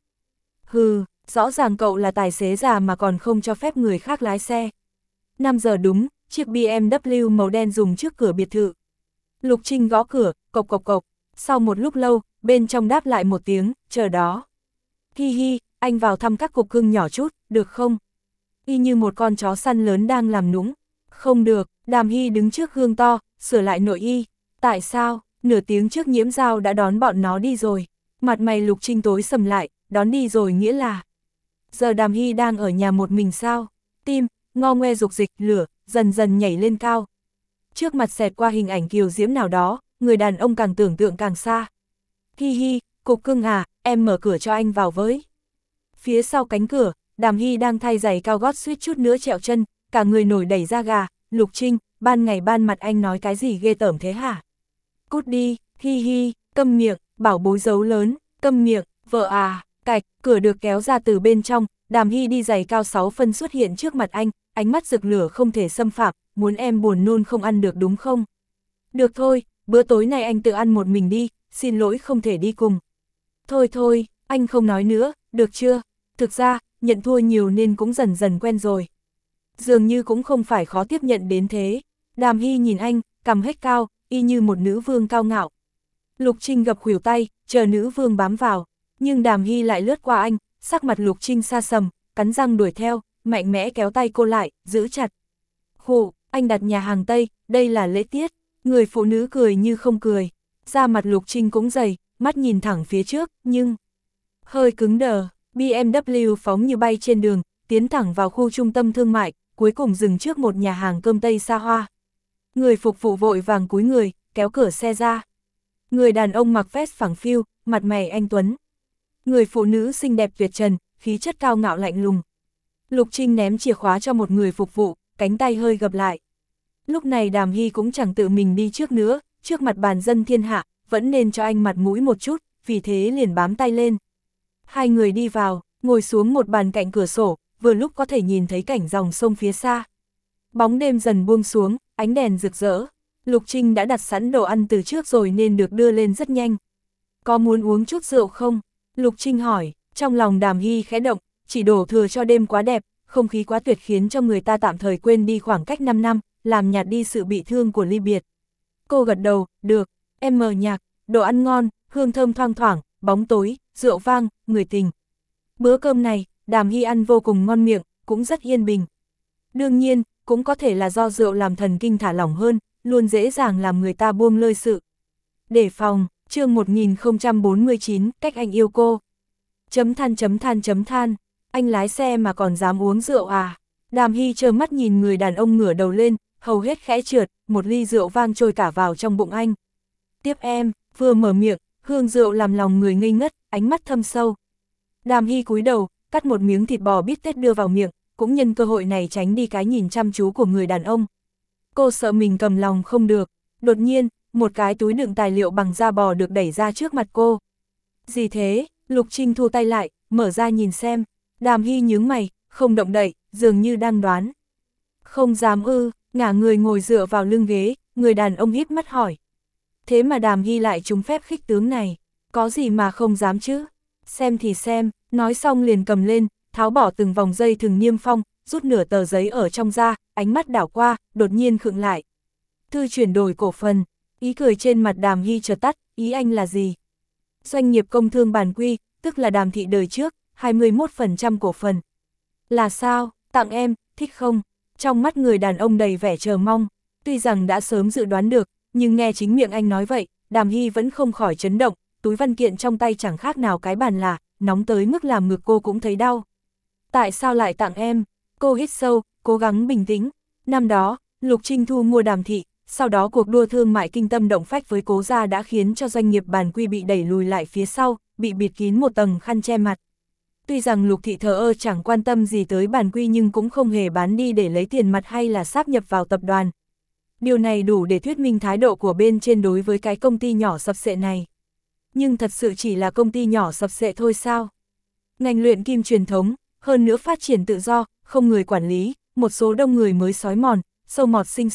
Speaker 1: Hừ, rõ ràng cậu là tài xế già mà còn không cho phép người khác lái xe. năm giờ đúng, chiếc bê em vê màu đen dùng trước cửa biệt thự. Lục Trinh gõ cửa, cộc cộc cộc, sau một lúc lâu, bên trong đáp lại một tiếng, chờ đó. Hi hi, anh vào thăm các cục cưng nhỏ chút, được không? Y như một con chó săn lớn đang làm nũng. Không được, Đàm Hy đứng trước gương to, sửa lại nội y. Tại sao, nửa tiếng trước Nhiễm Giao đã đón bọn nó đi rồi. Mặt mày Lục Trinh tối sầm lại, đón đi rồi nghĩa là. Giờ Đàm Hy đang ở nhà một mình sao? Tim, ngo ngoe dục dịch, lửa, dần dần nhảy lên cao. Trước mặt xẹt qua hình ảnh kiều diễm nào đó, người đàn ông càng tưởng tượng càng xa. Hi hi, cục cưng à, em mở cửa cho anh vào với. Phía sau cánh cửa, Đàm Hy đang thay giày cao gót suýt chút nữa trẹo chân, cả người nổi đẩy da gà. Lục Trinh, ban ngày ban mặt anh nói cái gì ghê tởm thế hả? Cút đi, hi hi, câm miệng, bảo bối dấu lớn, câm miệng, vợ à, cạch, cửa được kéo ra từ bên trong, Đàm Hy đi giày cao sáu phân xuất hiện trước mặt anh, ánh mắt rực lửa không thể xâm phạm, muốn em buồn nôn không ăn được đúng không? Được thôi, bữa tối này anh tự ăn một mình đi, xin lỗi không thể đi cùng. Thôi thôi, anh không nói nữa, được chưa? Thực ra, nhận thua nhiều nên cũng dần dần quen rồi. Dường như cũng không phải khó tiếp nhận đến thế. Đàm Hy nhìn anh, cằm hết cao, y như một nữ vương cao ngạo. Lục Trinh gập khuỷu tay, chờ nữ vương bám vào. Nhưng Đàm Hy lại lướt qua anh, sắc mặt Lục Trinh sa sầm, cắn răng đuổi theo, mạnh mẽ kéo tay cô lại, giữ chặt. Khụ, anh đặt nhà hàng Tây, đây là lễ tiết. Người phụ nữ cười như không cười. Da mặt Lục Trinh cũng dày, mắt nhìn thẳng phía trước, nhưng hơi cứng đờ. bê em vê phóng như bay trên đường, tiến thẳng vào khu trung tâm thương mại, cuối cùng dừng trước một nhà hàng cơm Tây xa hoa. Người phục vụ vội vàng cúi người, kéo cửa xe ra. Người đàn ông mặc vest phẳng phiu, mặt mày anh tuấn. Người phụ nữ xinh đẹp tuyệt trần, khí chất cao ngạo lạnh lùng. Lục Trinh ném chìa khóa cho một người phục vụ, cánh tay hơi gập lại. Lúc này Đàm Hy cũng chẳng tự mình đi trước nữa, trước mặt bàn dân thiên hạ, vẫn nên cho anh mặt mũi một chút, vì thế liền bám tay lên. Hai người đi vào, ngồi xuống một bàn cạnh cửa sổ, vừa lúc có thể nhìn thấy cảnh dòng sông phía xa. Bóng đêm dần buông xuống, ánh đèn rực rỡ. Lục Trinh đã đặt sẵn đồ ăn từ trước rồi nên được đưa lên rất nhanh. Có muốn uống chút rượu không? Lục Trinh hỏi, trong lòng Đàm Hy khẽ động, chỉ đổ thừa cho đêm quá đẹp, không khí quá tuyệt khiến cho người ta tạm thời quên đi khoảng cách năm năm, làm nhạt đi sự bị thương của ly biệt. Cô gật đầu, được, em mở nhạc, đồ ăn ngon, hương thơm thoang thoảng, bóng tối, rượu vang, người tình. Bữa cơm này, Đàm Hy ăn vô cùng ngon miệng, cũng rất yên bình. Đương nhiên, cũng có thể là do rượu làm thần kinh thả lỏng hơn, luôn dễ dàng làm người ta buông lơi sự. Đề phòng, chương một nghìn không trăm bốn mươi chín, cách anh yêu cô. Chấm than chấm than chấm than, anh lái xe mà còn dám uống rượu à? Đàm Hy trơ mắt nhìn người đàn ông ngửa đầu lên, hầu hết khẽ trượt, một ly rượu vang trôi cả vào trong bụng anh. Tiếp em, vừa mở miệng, hương rượu làm lòng người ngây ngất, ánh mắt thâm sâu. Đàm Hy cúi đầu, cắt một miếng thịt bò bít tết đưa vào miệng, cũng nhân cơ hội này tránh đi cái nhìn chăm chú của người đàn ông. Cô sợ mình cầm lòng không được, đột nhiên, một cái túi đựng tài liệu bằng da bò được đẩy ra trước mặt cô. Gì thế? Lục Trinh thu tay lại, mở ra nhìn xem. Đàm Hy nhướng mày, không động đậy, dường như đang đoán. Không dám ư, ngả người ngồi dựa vào lưng ghế, người đàn ông híp mắt hỏi. Thế mà Đàm Hy lại trúng phép khích tướng này, có gì mà không dám chứ? Xem thì xem, nói xong liền cầm lên, tháo bỏ từng vòng dây thừng niêm phong, rút nửa tờ giấy ở trong ra, ánh mắt đảo qua, đột nhiên khựng lại. Thư chuyển đổi cổ phần, ý cười trên mặt Đàm Hy chợt tắt, ý anh là gì? Doanh nghiệp công thương bản quy, tức là Đàm thị đời trước, hai mươi mốt phần trăm cổ phần. Là sao, tặng em, thích không? Trong mắt người đàn ông đầy vẻ chờ mong, tuy rằng đã sớm dự đoán được, nhưng nghe chính miệng anh nói vậy, Đàm Hy vẫn không khỏi chấn động, túi văn kiện trong tay chẳng khác nào cái bàn là, nóng tới mức làm ngực cô cũng thấy đau. Tại sao lại tặng em? Cô hít sâu, cố gắng bình tĩnh. Năm đó, Lục Trinh thu mua Đàm thị, sau đó cuộc đua thương mại kinh tâm động phách với Cố gia đã khiến cho doanh nghiệp bản quy bị đẩy lùi lại phía sau, bị bịt kín một tầng khăn che mặt. Tuy rằng Lục thị thờ ơ chẳng quan tâm gì tới bản quy nhưng cũng không hề bán đi để lấy tiền mặt hay là sáp nhập vào tập đoàn. Điều này đủ để thuyết minh thái độ của bên trên đối với cái công ty nhỏ sập sệ này. Nhưng thật sự chỉ là công ty nhỏ sập sệ thôi sao? Ngành luyện kim truyền thống, hơn nữa phát triển tự do, không người quản lý, một số đông người mới sói mòn, sâu mọt sinh sôi,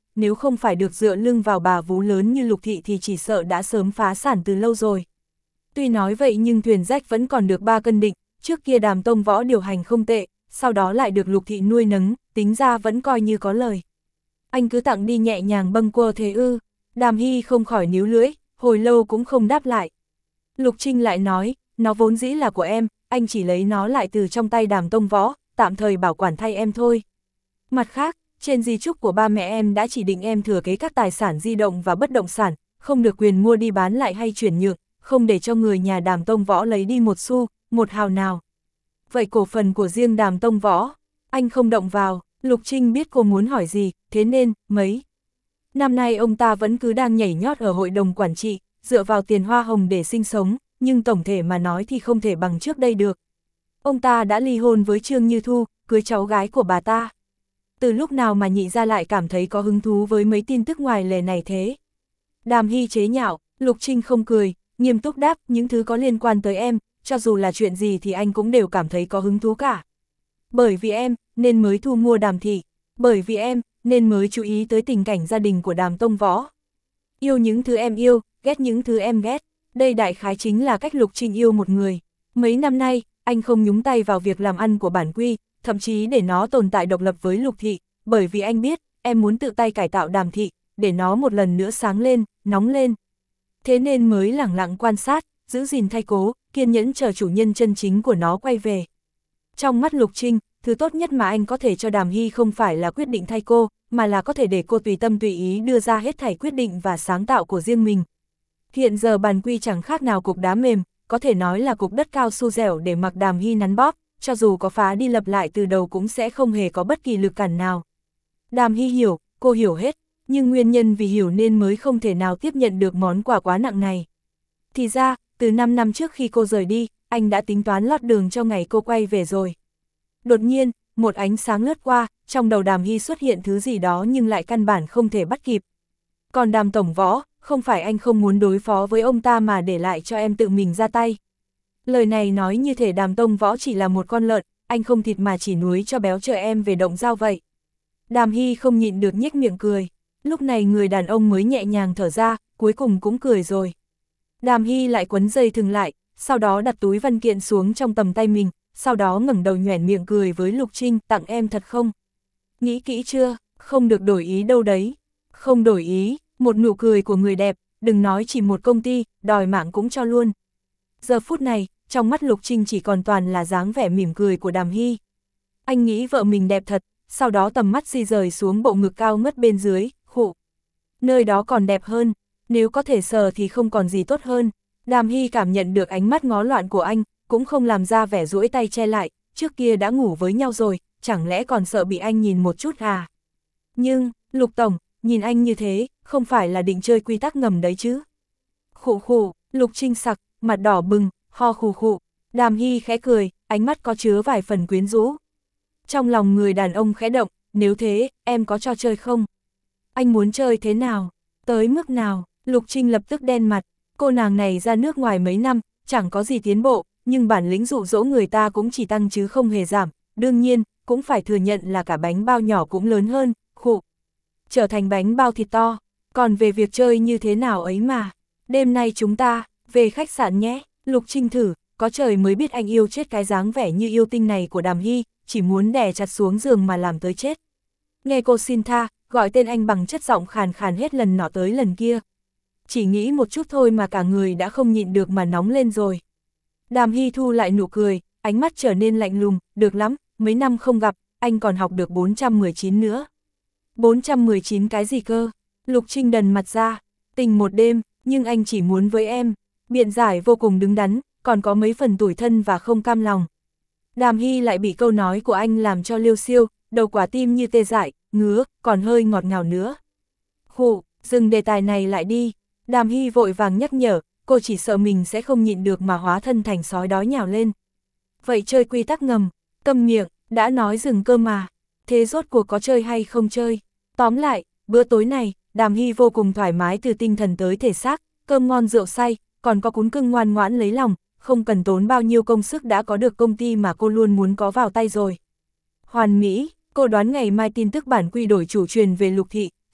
Speaker 1: nếu không phải được dựa lưng vào bà vú lớn như Lục Thị thì chỉ sợ đã sớm phá sản từ lâu rồi. Tuy nói vậy nhưng thuyền rách vẫn còn được ba cân định, trước kia Đàm Tông Võ điều hành không tệ, sau đó lại được Lục Thị nuôi nấng, tính ra vẫn coi như có lời. Anh cứ tặng đi nhẹ nhàng bâng quơ thế ư? Đàm Hy không khỏi níu lưỡi, hồi lâu cũng không đáp lại. Lục Trinh lại nói, nó vốn dĩ là của em, anh chỉ lấy nó lại từ trong tay Đàm Tông Võ, tạm thời bảo quản thay em thôi. Mặt khác, trên di chúc của ba mẹ em đã chỉ định em thừa kế các tài sản di động và bất động sản, không được quyền mua đi bán lại hay chuyển nhượng, không để cho người nhà Đàm Tông Võ lấy đi một xu, một hào nào. Vậy cổ phần của riêng Đàm Tông Võ, anh không động vào. Lục Trinh biết cô muốn hỏi gì, thế nên, mấy năm nay ông ta vẫn cứ đang nhảy nhót ở hội đồng quản trị, dựa vào tiền hoa hồng để sinh sống, nhưng tổng thể mà nói thì không thể bằng trước đây được. Ông ta đã ly hôn với Trương Như Thu, cưới cháu gái của bà ta. Từ lúc nào mà nhị ra lại cảm thấy có hứng thú với mấy tin tức ngoài lề này thế? Đàm Hy chế nhạo, Lục Trinh không cười, nghiêm túc đáp, những thứ có liên quan tới em, cho dù là chuyện gì thì anh cũng đều cảm thấy có hứng thú cả. Bởi vì em, nên mới thu mua Đàm Thị, bởi vì em, nên mới chú ý tới tình cảnh gia đình của Đàm Tông Võ. Yêu những thứ em yêu, ghét những thứ em ghét, đây đại khái chính là cách Lục Trinh yêu một người. Mấy năm nay, anh không nhúng tay vào việc làm ăn của bản quy, thậm chí để nó tồn tại độc lập với Lục Thị, bởi vì anh biết, em muốn tự tay cải tạo Đàm Thị, để nó một lần nữa sáng lên, nóng lên. Thế nên mới lẳng lặng quan sát, giữ gìn thay cố, kiên nhẫn chờ chủ nhân chân chính của nó quay về. Trong mắt Lục Trinh, thứ tốt nhất mà anh có thể cho Đàm Hy không phải là quyết định thay cô, mà là có thể để cô tùy tâm tùy ý đưa ra hết thảy quyết định và sáng tạo của riêng mình. Hiện giờ bản quy chẳng khác nào cục đá mềm, có thể nói là cục đất cao su dẻo để mặc Đàm Hy nắn bóp, cho dù có phá đi lập lại từ đầu cũng sẽ không hề có bất kỳ lực cản nào. Đàm Hy hiểu, cô hiểu hết, nhưng nguyên nhân vì hiểu nên mới không thể nào tiếp nhận được món quà quá nặng này. Thì ra, từ năm năm trước khi cô rời đi, anh đã tính toán lót đường cho ngày cô quay về rồi. Đột nhiên, một ánh sáng lướt qua, trong đầu Đàm Hy xuất hiện thứ gì đó nhưng lại căn bản không thể bắt kịp. Còn Đàm Tổng Võ, không phải anh không muốn đối phó với ông ta mà để lại cho em tự mình ra tay. Lời này nói như thể Đàm Tông Võ chỉ là một con lợn, anh không thịt mà chỉ nuối cho béo chờ em về động dao vậy. Đàm Hy không nhịn được nhếch miệng cười, lúc này người đàn ông mới nhẹ nhàng thở ra, cuối cùng cũng cười rồi. Đàm Hy lại quấn dây thừng lại, sau đó đặt túi văn kiện xuống trong tầm tay mình, sau đó ngẩng đầu nhoẻn miệng cười với Lục Trinh, tặng em thật không? Nghĩ kỹ chưa, không được đổi ý đâu đấy. Không đổi ý, một nụ cười của người đẹp, đừng nói chỉ một công ty, đòi mạng cũng cho luôn. Giờ phút này, trong mắt Lục Trinh chỉ còn toàn là dáng vẻ mỉm cười của Đàm Hy. Anh nghĩ vợ mình đẹp thật, sau đó tầm mắt di rời xuống bộ ngực cao ngất bên dưới, khụ. Nơi đó còn đẹp hơn, nếu có thể sờ thì không còn gì tốt hơn. Đàm Hy cảm nhận được ánh mắt ngó loạn của anh, cũng không làm ra vẻ duỗi tay che lại, trước kia đã ngủ với nhau rồi, chẳng lẽ còn sợ bị anh nhìn một chút à? Nhưng, Lục Tổng, nhìn anh như thế, không phải là định chơi quy tắc ngầm đấy chứ? Khụ khụ, Lục Trinh sặc, mặt đỏ bừng, ho khụ khụ. Đàm Hy khẽ cười, ánh mắt có chứa vài phần quyến rũ. Trong lòng người đàn ông khẽ động, nếu thế, em có cho chơi không? Anh muốn chơi thế nào? Tới mức nào? Lục Trinh lập tức đen mặt, cô nàng này ra nước ngoài mấy năm, chẳng có gì tiến bộ, nhưng bản lĩnh dụ dỗ người ta cũng chỉ tăng chứ không hề giảm, đương nhiên, cũng phải thừa nhận là cả bánh bao nhỏ cũng lớn hơn, khụ. Trở thành bánh bao thịt to, còn về việc chơi như thế nào ấy mà, đêm nay chúng ta, về khách sạn nhé. Lục Trinh thử, có trời mới biết anh yêu chết cái dáng vẻ như yêu tinh này của Đàm Hy, chỉ muốn đè chặt xuống giường mà làm tới chết. Nghe cô xin tha, gọi tên anh bằng chất giọng khàn khàn hết lần nọ tới lần kia. Chỉ nghĩ một chút thôi mà cả người đã không nhịn được mà nóng lên rồi. Đàm Hy thu lại nụ cười, ánh mắt trở nên lạnh lùng, được lắm, mấy năm không gặp, anh còn học được bốn trăm mười chín nữa. bốn trăm mười chín cái gì cơ? Lục Trinh đần mặt ra, tình một đêm, nhưng anh chỉ muốn với em. Biện giải vô cùng đứng đắn, còn có mấy phần tủi thân và không cam lòng. Đàm Hy lại bị câu nói của anh làm cho liêu xiêu, đầu quả tim như tê dại, ngứa, còn hơi ngọt ngào nữa. Khụ, dừng đề tài này lại đi. Đàm Hy vội vàng nhắc nhở, cô chỉ sợ mình sẽ không nhịn được mà hóa thân thành sói đói nhào lên. Vậy chơi quy tắc ngầm, câm miệng, đã nói dừng cơ mà. Thế rốt cuộc có chơi hay không chơi? Tóm lại, bữa tối này, Đàm Hy vô cùng thoải mái từ tinh thần tới thể xác, cơm ngon rượu say, còn có cún cưng ngoan ngoãn lấy lòng, không cần tốn bao nhiêu công sức đã có được công ty mà cô luôn muốn có vào tay rồi. Hoàn mỹ, cô đoán ngày mai tin tức bản quy đổi chủ truyền về Lục Thị,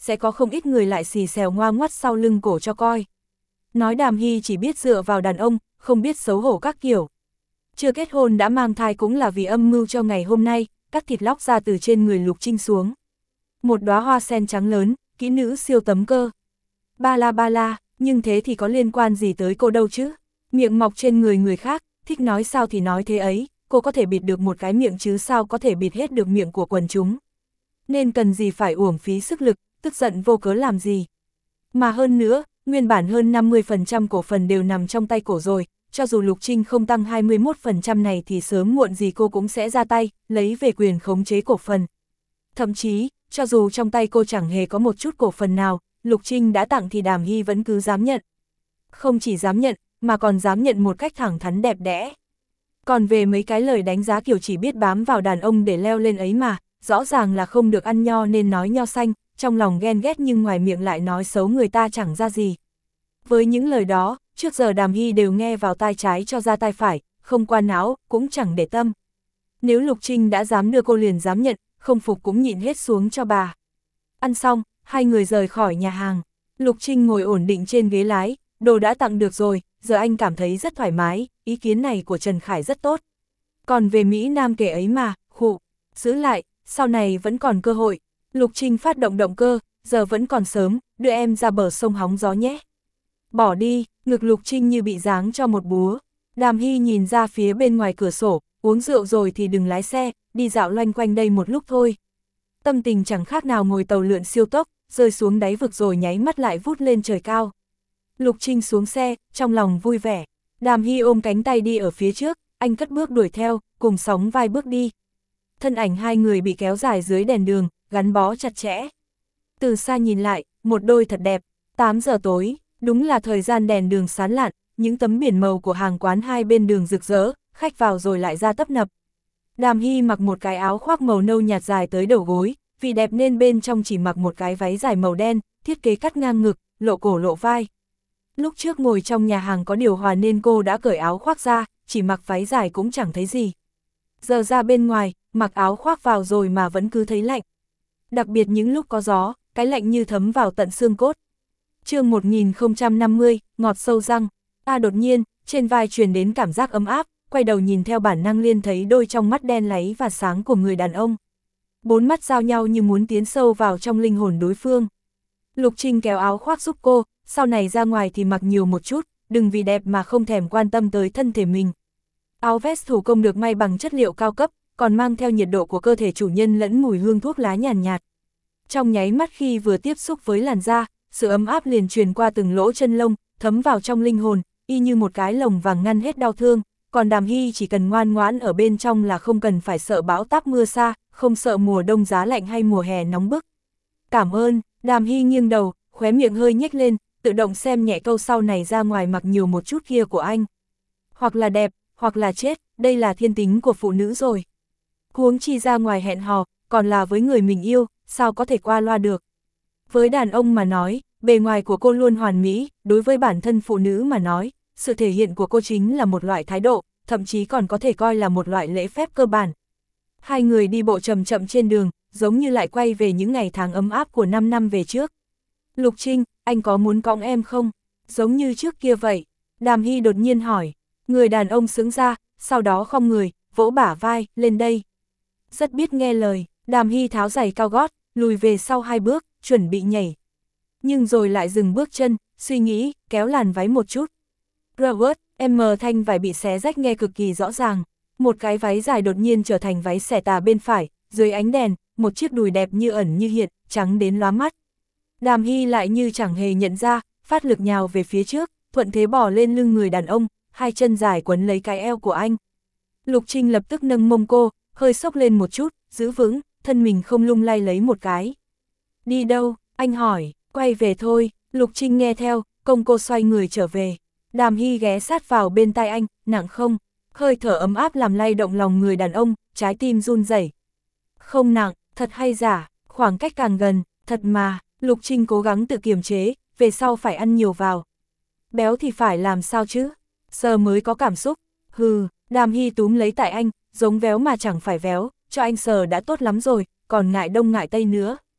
Speaker 1: sẽ có không ít người lại xì xèo ngoa ngoắt sau lưng cổ cho coi. Nói Đàm Hy chỉ biết dựa vào đàn ông, không biết xấu hổ các kiểu. Chưa kết hôn đã mang thai cũng là vì âm mưu cho ngày hôm nay, cắt thịt lóc ra từ trên người Lục Trinh xuống. Một đóa hoa sen trắng lớn, kỹ nữ siêu tấm cơ. Ba la ba la, nhưng thế thì có liên quan gì tới cô đâu chứ? Miệng mọc trên người người khác, thích nói sao thì nói thế ấy, cô có thể bịt được một cái miệng chứ sao có thể bịt hết được miệng của quần chúng. Nên cần gì phải uổng phí sức lực, tức giận vô cớ làm gì. Mà hơn nữa, nguyên bản hơn năm mươi phần trăm cổ phần đều nằm trong tay cổ rồi, cho dù Lục Trinh không tăng hai mươi mốt phần trăm này thì sớm muộn gì cô cũng sẽ ra tay, lấy về quyền khống chế cổ phần. Thậm chí, cho dù trong tay cô chẳng hề có một chút cổ phần nào, Lục Trinh đã tặng thì Đàm Hy vẫn cứ dám nhận. Không chỉ dám nhận, mà còn dám nhận một cách thẳng thắn đẹp đẽ. Còn về mấy cái lời đánh giá kiểu chỉ biết bám vào đàn ông để leo lên ấy mà, rõ ràng là không được ăn nho nên nói nho xanh, trong lòng ghen ghét nhưng ngoài miệng lại nói xấu người ta chẳng ra gì. Với những lời đó, trước giờ Đàm Hy đều nghe vào tai trái cho ra tai phải, không qua não, cũng chẳng để tâm. Nếu Lục Trinh đã dám đưa cô liền dám nhận, không phục cũng nhịn hết xuống cho bà. Ăn xong, hai người rời khỏi nhà hàng. Lục Trinh ngồi ổn định trên ghế lái, đồ đã tặng được rồi, giờ anh cảm thấy rất thoải mái, ý kiến này của Trần Khải rất tốt. Còn về Mỹ Nam kể ấy mà, khụ, giữ lại, sau này vẫn còn cơ hội. Lục Trinh phát động động cơ, giờ vẫn còn sớm, đưa em ra bờ sông hóng gió nhé. Bỏ đi, ngực Lục Trinh như bị giáng cho một búa. Đàm Hy nhìn ra phía bên ngoài cửa sổ, uống rượu rồi thì đừng lái xe, đi dạo loanh quanh đây một lúc thôi. Tâm tình chẳng khác nào ngồi tàu lượn siêu tốc, rơi xuống đáy vực rồi nháy mắt lại vút lên trời cao. Lục Trinh xuống xe, trong lòng vui vẻ. Đàm Hy ôm cánh tay đi ở phía trước, anh cất bước đuổi theo, cùng sóng vai bước đi. Thân ảnh hai người bị kéo dài dưới đèn đường, gắn bó chặt chẽ. Từ xa nhìn lại, một đôi thật đẹp. tám giờ tối, đúng là thời gian đèn đường sáng lạn, những tấm biển màu của hàng quán hai bên đường rực rỡ, khách vào rồi lại ra tấp nập. Đàm Hy mặc một cái áo khoác màu nâu nhạt dài tới đầu gối, vì đẹp nên bên trong chỉ mặc một cái váy dài màu đen, thiết kế cắt ngang ngực, lộ cổ lộ vai. Lúc trước ngồi trong nhà hàng có điều hòa nên cô đã cởi áo khoác ra, chỉ mặc váy dài cũng chẳng thấy gì. Giờ ra bên ngoài, mặc áo khoác vào rồi mà vẫn cứ thấy lạnh. Đặc biệt những lúc có gió, cái lạnh như thấm vào tận xương cốt. Chương một nghìn không trăm năm mươi, ngọt sâu răng. À đột nhiên, trên vai truyền đến cảm giác ấm áp, quay đầu nhìn theo bản năng liền thấy đôi trong mắt đen láy và sáng của người đàn ông. Bốn mắt giao nhau như muốn tiến sâu vào trong linh hồn đối phương. Lục Trinh kéo áo khoác giúp cô, sau này ra ngoài thì mặc nhiều một chút, đừng vì đẹp mà không thèm quan tâm tới thân thể mình. Áo vest thủ công được may bằng chất liệu cao cấp, còn mang theo nhiệt độ của cơ thể chủ nhân lẫn mùi hương thuốc lá nhàn nhạt, nhạt. Trong nháy mắt khi vừa tiếp xúc với làn da, sự ấm áp liền truyền qua từng lỗ chân lông, thấm vào trong linh hồn, y như một cái lồng vàng ngăn hết đau thương, còn Đàm Hy chỉ cần ngoan ngoãn ở bên trong là không cần phải sợ bão táp mưa xa, không sợ mùa đông giá lạnh hay mùa hè nóng bức. Cảm ơn, Đàm Hy nghiêng đầu, khóe miệng hơi nhếch lên, tự động xem nhẹ câu sau này ra ngoài mặc nhiều một chút kia của anh. Hoặc là đẹp, hoặc là chết, đây là thiên tính của phụ nữ rồi. Huống chi ra ngoài hẹn hò, còn là với người mình yêu, sao có thể qua loa được. Với đàn ông mà nói, bề ngoài của cô luôn hoàn mỹ, đối với bản thân phụ nữ mà nói, sự thể hiện của cô chính là một loại thái độ, thậm chí còn có thể coi là một loại lễ phép cơ bản. Hai người đi bộ chậm chậm trên đường, giống như lại quay về những ngày tháng ấm áp của năm năm về trước. Lục Trinh, anh có muốn cõng em không? Giống như trước kia vậy. Đàm Hy đột nhiên hỏi. Người đàn ông sững ra, sau đó khom người, vỗ bả vai, lên đây. Rất biết nghe lời, Đàm Hy tháo giày cao gót, lùi về sau hai bước, chuẩn bị nhảy. Nhưng rồi lại dừng bước chân, suy nghĩ, kéo làn váy một chút. Robert, em mờ thanh vải bị xé rách nghe cực kỳ rõ ràng. Một cái váy dài đột nhiên trở thành váy xẻ tà bên phải, dưới ánh đèn, một chiếc đùi đẹp như ẩn như hiện, trắng đến lóa mắt. Đàm Hy lại như chẳng hề nhận ra, phát lực nhào về phía trước, thuận thế bỏ lên lưng người đàn ông, hai chân dài quấn lấy cái eo của anh. Lục Trinh lập tức nâng mông cô, hơi sốc lên một chút, giữ vững, thân mình không lung lay lấy một cái. Đi đâu? Anh hỏi. Quay về thôi. Lục Trinh nghe theo, công cô xoay người trở về. Đàm Hy ghé sát vào bên tai anh, nặng không? Hơi thở ấm áp làm lay động lòng người đàn ông, trái tim run rẩy. Không nặng, thật hay giả, khoảng cách càng gần, thật mà. Lục Trinh cố gắng tự kiềm chế, về sau phải ăn nhiều vào. Béo thì phải làm sao chứ? Sờ mới có cảm xúc. Hừ, Đàm Hy túm lấy tại anh, giống véo mà chẳng phải véo, cho anh sờ đã tốt lắm rồi, còn ngại đông ngại tây nữa.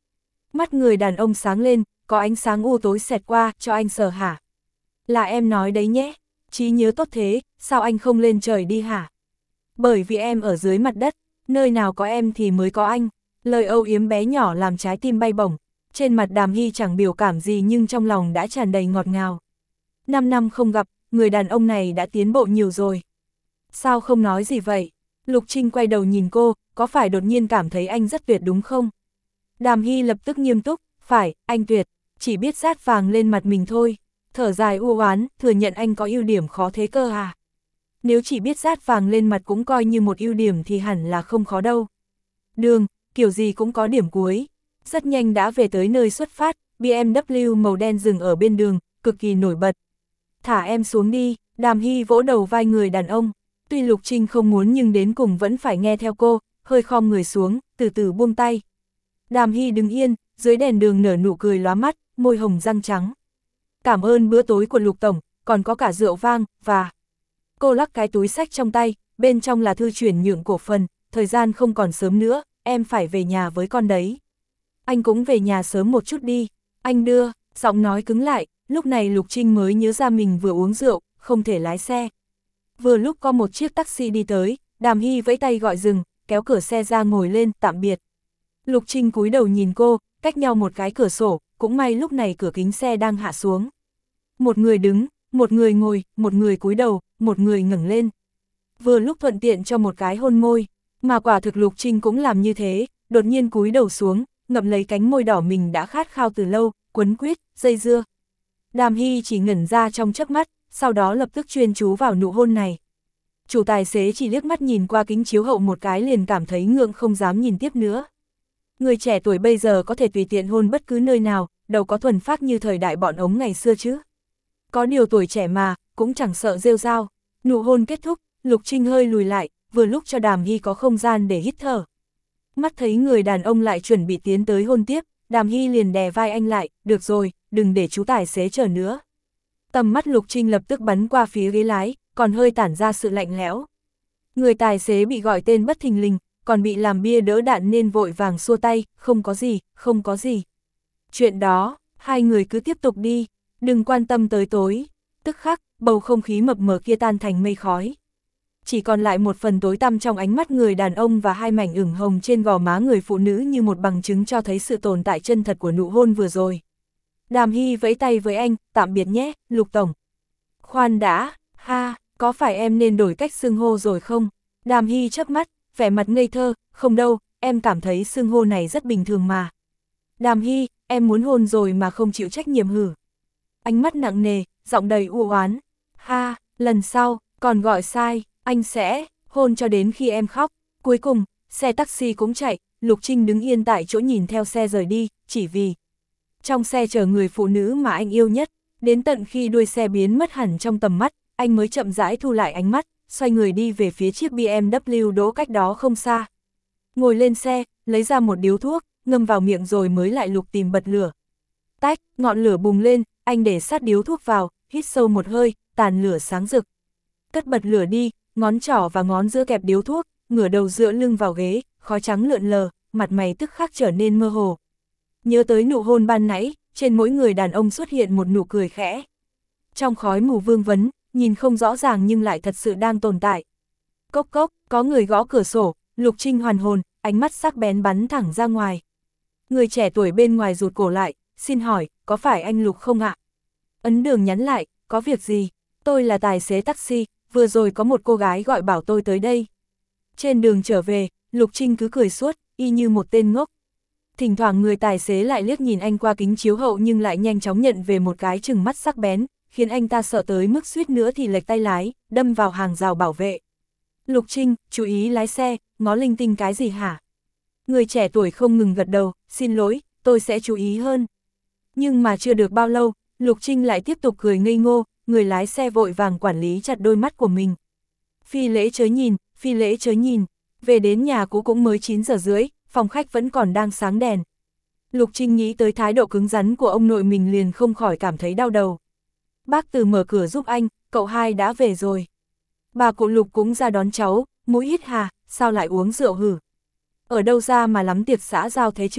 Speaker 1: Mắt người đàn ông sáng lên, có ánh sáng u tối xẹt qua, cho anh sờ hả? Là em nói đấy nhé, trí nhớ tốt thế, sao anh không lên trời đi hả? Bởi vì em ở dưới mặt đất, nơi nào có em thì mới có anh. Lời âu yếm bé nhỏ làm trái tim bay bổng. Trên mặt Đàm Hy chẳng biểu cảm gì nhưng trong lòng đã tràn đầy ngọt ngào. Năm năm không gặp, người đàn ông này đã tiến bộ nhiều rồi. Sao không nói gì vậy? Lục Trinh quay đầu nhìn cô, có phải đột nhiên cảm thấy anh rất tuyệt đúng không? Đàm Hy lập tức nghiêm túc, phải, anh tuyệt, chỉ biết rát vàng lên mặt mình thôi. Thở dài u oán, thừa nhận anh có ưu điểm khó thế cơ à? Nếu chỉ biết rát vàng lên mặt cũng coi như một ưu điểm thì hẳn là không khó đâu. Đường, kiểu gì cũng có điểm cuối. Rất nhanh đã về tới nơi xuất phát, bê em vê màu đen dừng ở bên đường, cực kỳ nổi bật. Thả em xuống đi, Đàm Hy vỗ đầu vai người đàn ông. Tuy Lục Trinh không muốn nhưng đến cùng vẫn phải nghe theo cô, hơi khom người xuống, từ từ buông tay. Đàm Hy đứng yên, dưới đèn đường nở nụ cười lóa mắt, môi hồng răng trắng. Cảm ơn bữa tối của Lục Tổng, còn có cả rượu vang, và... Cô lắc cái túi xách trong tay, bên trong là thư chuyển nhượng cổ phần, thời gian không còn sớm nữa, em phải về nhà với con đấy. Anh cũng về nhà sớm một chút đi, anh đưa, giọng nói cứng lại, lúc này Lục Trinh mới nhớ ra mình vừa uống rượu, không thể lái xe. Vừa lúc có một chiếc taxi đi tới, Đàm Hy vẫy tay gọi dừng, kéo cửa xe ra ngồi lên, tạm biệt. Lục Trinh cúi đầu nhìn cô, cách nhau một cái cửa sổ, cũng may lúc này cửa kính xe đang hạ xuống. Một người đứng, một người ngồi, một người cúi đầu, một người ngẩng lên. Vừa lúc thuận tiện cho một cái hôn môi, mà quả thực Lục Trinh cũng làm như thế, đột nhiên cúi đầu xuống, ngậm lấy cánh môi đỏ mình đã khát khao từ lâu, quấn quýt, dây dưa. Đàm Hy chỉ ngẩn ra trong chớp mắt, sau đó lập tức chuyên chú vào nụ hôn này. Chủ tài xế chỉ liếc mắt nhìn qua kính chiếu hậu một cái liền cảm thấy ngượng không dám nhìn tiếp nữa. Người trẻ tuổi bây giờ có thể tùy tiện hôn bất cứ nơi nào, đâu có thuần phác như thời đại bọn ống ngày xưa chứ. Có điều tuổi trẻ mà, cũng chẳng sợ rêu rao. Nụ hôn kết thúc, Lục Trinh hơi lùi lại, vừa lúc cho Đàm Hy có không gian để hít thở. Mắt thấy người đàn ông lại chuẩn bị tiến tới hôn tiếp, Đàm Hy liền đè vai anh lại, được rồi, đừng để chú tài xế chờ nữa. Tầm mắt Lục Trinh lập tức bắn qua phía ghế lái, còn hơi tản ra sự lạnh lẽo. Người tài xế bị gọi tên bất thình lình, còn bị làm bia đỡ đạn nên vội vàng xua tay, không có gì, không có gì. Chuyện đó, hai người cứ tiếp tục đi, đừng quan tâm tới tối. Tức khắc, bầu không khí mập mờ kia tan thành mây khói. Chỉ còn lại một phần tối tăm trong ánh mắt người đàn ông và hai mảnh ửng hồng trên gò má người phụ nữ như một bằng chứng cho thấy sự tồn tại chân thật của nụ hôn vừa rồi. Đàm Hy vẫy tay với anh, tạm biệt nhé, Lục Tổng. Khoan đã, ha, có phải em nên đổi cách xưng hô rồi không? Đàm Hy chớp mắt, vẻ mặt ngây thơ, không đâu, em cảm thấy xưng hô này rất bình thường mà. Đàm Hy, em muốn hôn rồi mà không chịu trách nhiệm hử? Ánh mắt nặng nề, giọng đầy u oán. Ha, lần sau, còn gọi sai, anh sẽ hôn cho đến khi em khóc. Cuối cùng, xe taxi cũng chạy, Lục Trinh đứng yên tại chỗ nhìn theo xe rời đi, chỉ vì trong xe chở người phụ nữ mà anh yêu nhất, đến tận khi đuôi xe biến mất hẳn trong tầm mắt, anh mới chậm rãi thu lại ánh mắt, xoay người đi về phía chiếc bê em vê đỗ cách đó không xa. Ngồi lên xe, lấy ra một điếu thuốc, ngâm vào miệng rồi mới lại lục tìm bật lửa. Tách, ngọn lửa bùng lên, anh để sát điếu thuốc vào, hít sâu một hơi, tàn lửa sáng rực. Cất bật lửa đi, ngón trỏ và ngón giữa kẹp điếu thuốc, ngửa đầu dựa lưng vào ghế, khói trắng lượn lờ, mặt mày tức khắc trở nên mơ hồ. Nhớ tới nụ hôn ban nãy, trên mỗi người đàn ông xuất hiện một nụ cười khẽ. Trong khói mù vương vấn, nhìn không rõ ràng nhưng lại thật sự đang tồn tại. Cốc cốc, có người gõ cửa sổ, Lục Trinh hoàn hồn, ánh mắt sắc bén bắn thẳng ra ngoài. Người trẻ tuổi bên ngoài rụt cổ lại, xin hỏi, có phải anh Lục không ạ? Ấn Đường nhắn lại, có việc gì? Tôi là tài xế taxi, vừa rồi có một cô gái gọi bảo tôi tới đây. Trên đường trở về, Lục Trinh cứ cười suốt, y như một tên ngốc. Thỉnh thoảng người tài xế lại liếc nhìn anh qua kính chiếu hậu nhưng lại nhanh chóng nhận về một cái chừng mắt sắc bén, khiến anh ta sợ tới mức suýt nữa thì lệch tay lái, đâm vào hàng rào bảo vệ. Lục Trinh, chú ý lái xe, ngó linh tinh cái gì hả? Người trẻ tuổi không ngừng gật đầu, xin lỗi, tôi sẽ chú ý hơn. Nhưng mà chưa được bao lâu, Lục Trinh lại tiếp tục cười ngây ngô, người lái xe vội vàng quản lý chặt đôi mắt của mình. Phi lễ chớ nhìn, phi lễ chớ nhìn, về đến nhà cũ cũng mới chín giờ rưỡi, phòng khách vẫn còn đang sáng đèn. Lục Trinh nghĩ tới thái độ cứng rắn của ông nội mình liền không khỏi cảm thấy đau đầu. Bác Từ mở cửa giúp anh, cậu hai đã về rồi. Bà cụ Lục cũng ra đón cháu, mũi hít hà, sao lại uống rượu hử? Ở đâu ra mà lắm tiệc xã giao thế chứ?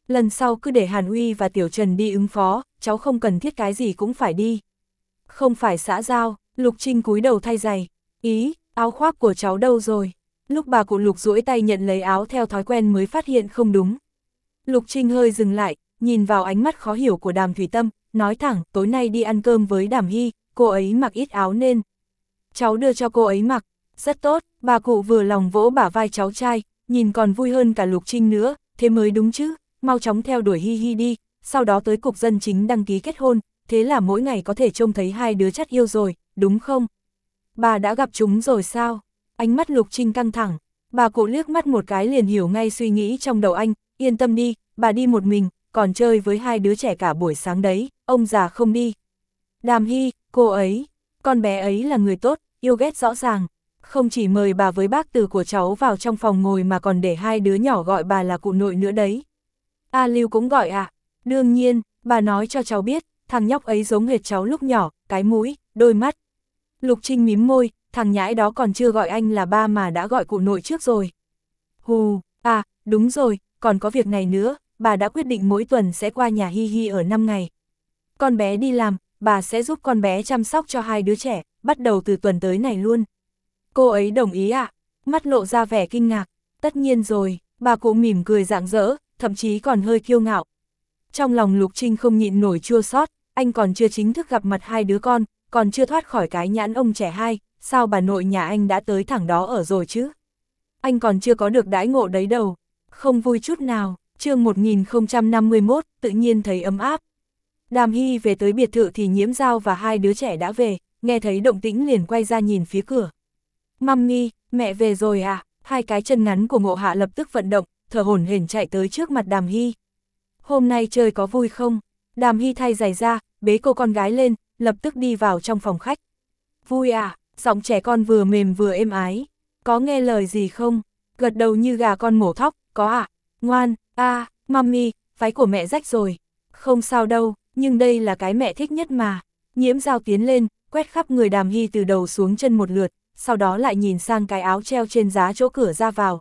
Speaker 1: Lần sau cứ để Hàn Uy và Tiểu Trần đi ứng phó, cháu không cần thiết cái gì cũng phải đi. Không phải xã giao, Lục Trinh cúi đầu thay giày. Ý, áo khoác của cháu đâu rồi? Lúc bà cụ Lục duỗi tay nhận lấy áo theo thói quen mới phát hiện không đúng. Lục Trinh hơi dừng lại, nhìn vào ánh mắt khó hiểu của Đàm Thủy Tâm, nói thẳng, tối nay đi ăn cơm với Đàm Hy, cô ấy mặc ít áo nên. Cháu đưa cho cô ấy mặc, rất tốt, bà cụ vừa lòng vỗ bả vai cháu trai, nhìn còn vui hơn cả Lục Trinh nữa, thế mới đúng chứ, mau chóng theo đuổi Hi Hi đi, sau đó tới cục dân chính đăng ký kết hôn, thế là mỗi ngày có thể trông thấy hai đứa chắt yêu rồi, đúng không? Bà đã gặp chúng rồi sao? Ánh mắt Lục Trinh căng thẳng, bà cụ liếc mắt một cái liền hiểu ngay suy nghĩ trong đầu anh, yên tâm đi, bà đi một mình, còn chơi với hai đứa trẻ cả buổi sáng đấy, ông già không đi. Đàm Hy, cô ấy, con bé ấy là người tốt, yêu ghét rõ ràng, không chỉ mời bà với bác từ của cháu vào trong phòng ngồi mà còn để hai đứa nhỏ gọi bà là cụ nội nữa đấy. A Lưu cũng gọi à? Đương nhiên, bà nói cho cháu biết, thằng nhóc ấy giống hệt cháu lúc nhỏ, cái mũi, đôi mắt. Lục Trinh mím môi, thằng nhãi đó còn chưa gọi anh là ba mà đã gọi cụ nội trước rồi. Hù, à, đúng rồi, còn có việc này nữa, bà đã quyết định mỗi tuần sẽ qua nhà Hi Hi ở năm ngày. Con bé đi làm, bà sẽ giúp con bé chăm sóc cho hai đứa trẻ, bắt đầu từ tuần tới này luôn. Cô ấy đồng ý ạ? À? Mắt lộ ra vẻ kinh ngạc, tất nhiên rồi, bà cụ mỉm cười rạng rỡ, thậm chí còn hơi kiêu ngạo. Trong lòng Lục Trinh không nhịn nổi chua xót, anh còn chưa chính thức gặp mặt hai đứa con, còn chưa thoát khỏi cái nhãn ông trẻ hai, sao bà nội nhà anh đã tới thẳng đó ở rồi chứ? Anh còn chưa có được đãi ngộ đấy đâu, không vui chút nào. Chương một nghìn không trăm năm mươi mốt, tự nhiên thấy ấm áp. Đàm Hy về tới biệt thự thì Nhiễm Dao và hai đứa trẻ đã về, nghe thấy động tĩnh liền quay ra nhìn phía cửa. Mummy, mẹ về rồi à? Hai cái chân ngắn của Ngộ Hạ lập tức vận động, thở hổn hển chạy tới trước mặt Đàm Hy. Hôm nay chơi có vui không? Đàm Hy thay giày ra, bế cô con gái lên, lập tức đi vào trong phòng khách. Vui à? Giọng trẻ con vừa mềm vừa êm ái. Có nghe lời gì không? Gật đầu như gà con mổ thóc, có à? Ngoan, a, à, mummy, váy của mẹ rách rồi. Không sao đâu, nhưng đây là cái mẹ thích nhất mà. Nhiễm Dao tiến lên, quét khắp người Đàm Hy từ đầu xuống chân một lượt, sau đó lại nhìn sang cái áo treo trên giá chỗ cửa ra vào.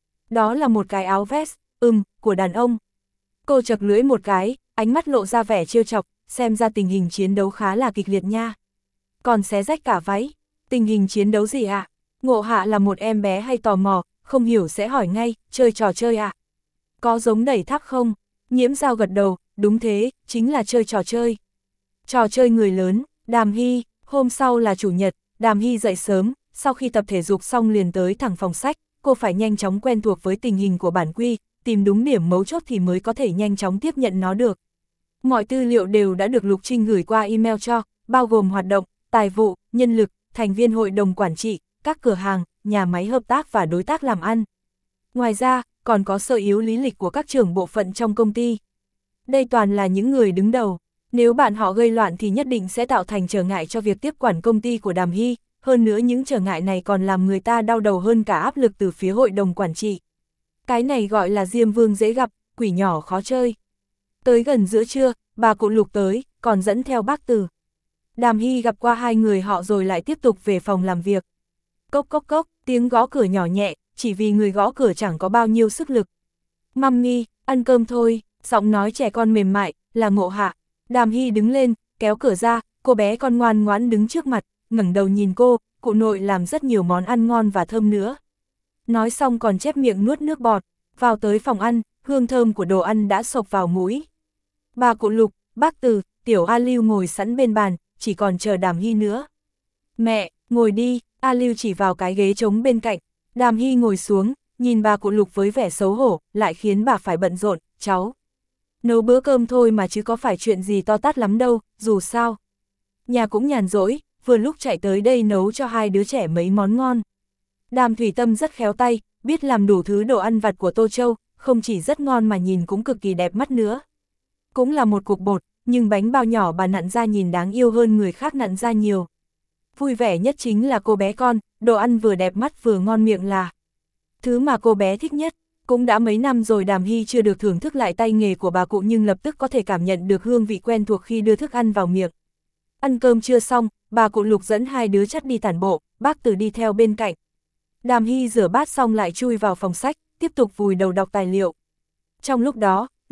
Speaker 1: Đó là một cái áo vest, ừm, của đàn ông. Cô chật lưỡi một cái, ánh mắt lộ ra vẻ trêu chọc, xem ra tình hình chiến đấu khá là kịch liệt nha. Còn xé rách cả váy, tình hình chiến đấu gì ạ? À? Ngộ Hạ là một em bé hay tò mò, không hiểu sẽ hỏi ngay, chơi trò chơi ạ? À? Có giống đẩy thác không? Nhiễm Dao gật đầu, đúng thế, chính là chơi trò chơi. Trò chơi người lớn, Đàm Hy, hôm sau là chủ nhật, Đàm Hy dậy sớm, sau khi tập thể dục xong liền tới thẳng phòng sách, cô phải nhanh chóng quen thuộc với tình hình của bản quy, tìm đúng điểm mấu chốt thì mới có thể nhanh chóng tiếp nhận nó được. Mọi tư liệu đều đã được Lục Trinh gửi qua email cho, bao gồm hoạt động, tài vụ, nhân lực, thành viên hội đồng quản trị, các cửa hàng, nhà máy hợp tác và đối tác làm ăn. Ngoài ra, còn có sơ yếu lý lịch của các trưởng bộ phận trong công ty. Đây toàn là những người đứng đầu. Nếu bạn họ gây loạn thì nhất định sẽ tạo thành trở ngại cho việc tiếp quản công ty của Đàm Hy, hơn nữa những trở ngại này còn làm người ta đau đầu hơn cả áp lực từ phía hội đồng quản trị. Cái này gọi là Diêm Vương dễ gặp, quỷ nhỏ khó chơi. Tới gần giữa trưa, bà cụ Lục tới, còn dẫn theo bác Từ. Đàm Hy gặp qua hai người họ rồi lại tiếp tục về phòng làm việc. Cốc cốc cốc, tiếng gõ cửa nhỏ nhẹ, chỉ vì người gõ cửa chẳng có bao nhiêu sức lực. Mummy, ăn cơm thôi, giọng nói trẻ con mềm mại, là Ngộ Hạ. Đàm Hy đứng lên, kéo cửa ra, cô bé con ngoan ngoãn đứng trước mặt, ngẩng đầu nhìn cô, cụ nội làm rất nhiều món ăn ngon và thơm nữa. Nói xong còn chép miệng nuốt nước bọt, vào tới phòng ăn, hương thơm của đồ ăn đã xộc vào mũi. Bà cụ Lục, bác Từ, tiểu A Lưu ngồi sẵn bên bàn, chỉ còn chờ Đàm Hy nữa. Mẹ, ngồi đi, A Lưu chỉ vào cái ghế trống bên cạnh. Đàm Hy ngồi xuống, nhìn bà cụ Lục với vẻ xấu hổ, lại khiến bà phải bận rộn, cháu. Nấu bữa cơm thôi mà chứ có phải chuyện gì to tát lắm đâu, dù sao. Nhà cũng nhàn rỗi, vừa lúc chạy tới đây nấu cho hai đứa trẻ mấy món ngon. Đàm Thủy Tâm rất khéo tay, biết làm đủ thứ đồ ăn vặt của Tô Châu, không chỉ rất ngon mà nhìn cũng cực kỳ đẹp mắt nữa. Cũng là một cục bột, nhưng bánh bao nhỏ bà nặn ra nhìn đáng yêu hơn người khác nặn ra nhiều. Vui vẻ nhất chính là cô bé con, đồ ăn vừa đẹp mắt vừa ngon miệng là thứ mà cô bé thích nhất. Cũng đã mấy năm rồi Đàm Hy chưa được thưởng thức lại tay nghề của bà cụ nhưng lập tức có thể cảm nhận được hương vị quen thuộc khi đưa thức ăn vào miệng. Ăn cơm chưa xong, bà cụ Lục dẫn hai đứa chắt đi tản bộ, bác Từ đi theo bên cạnh. Đàm Hy rửa bát xong lại chui vào phòng sách, tiếp tục vùi đầu đọc tài liệu. Trong lúc đó,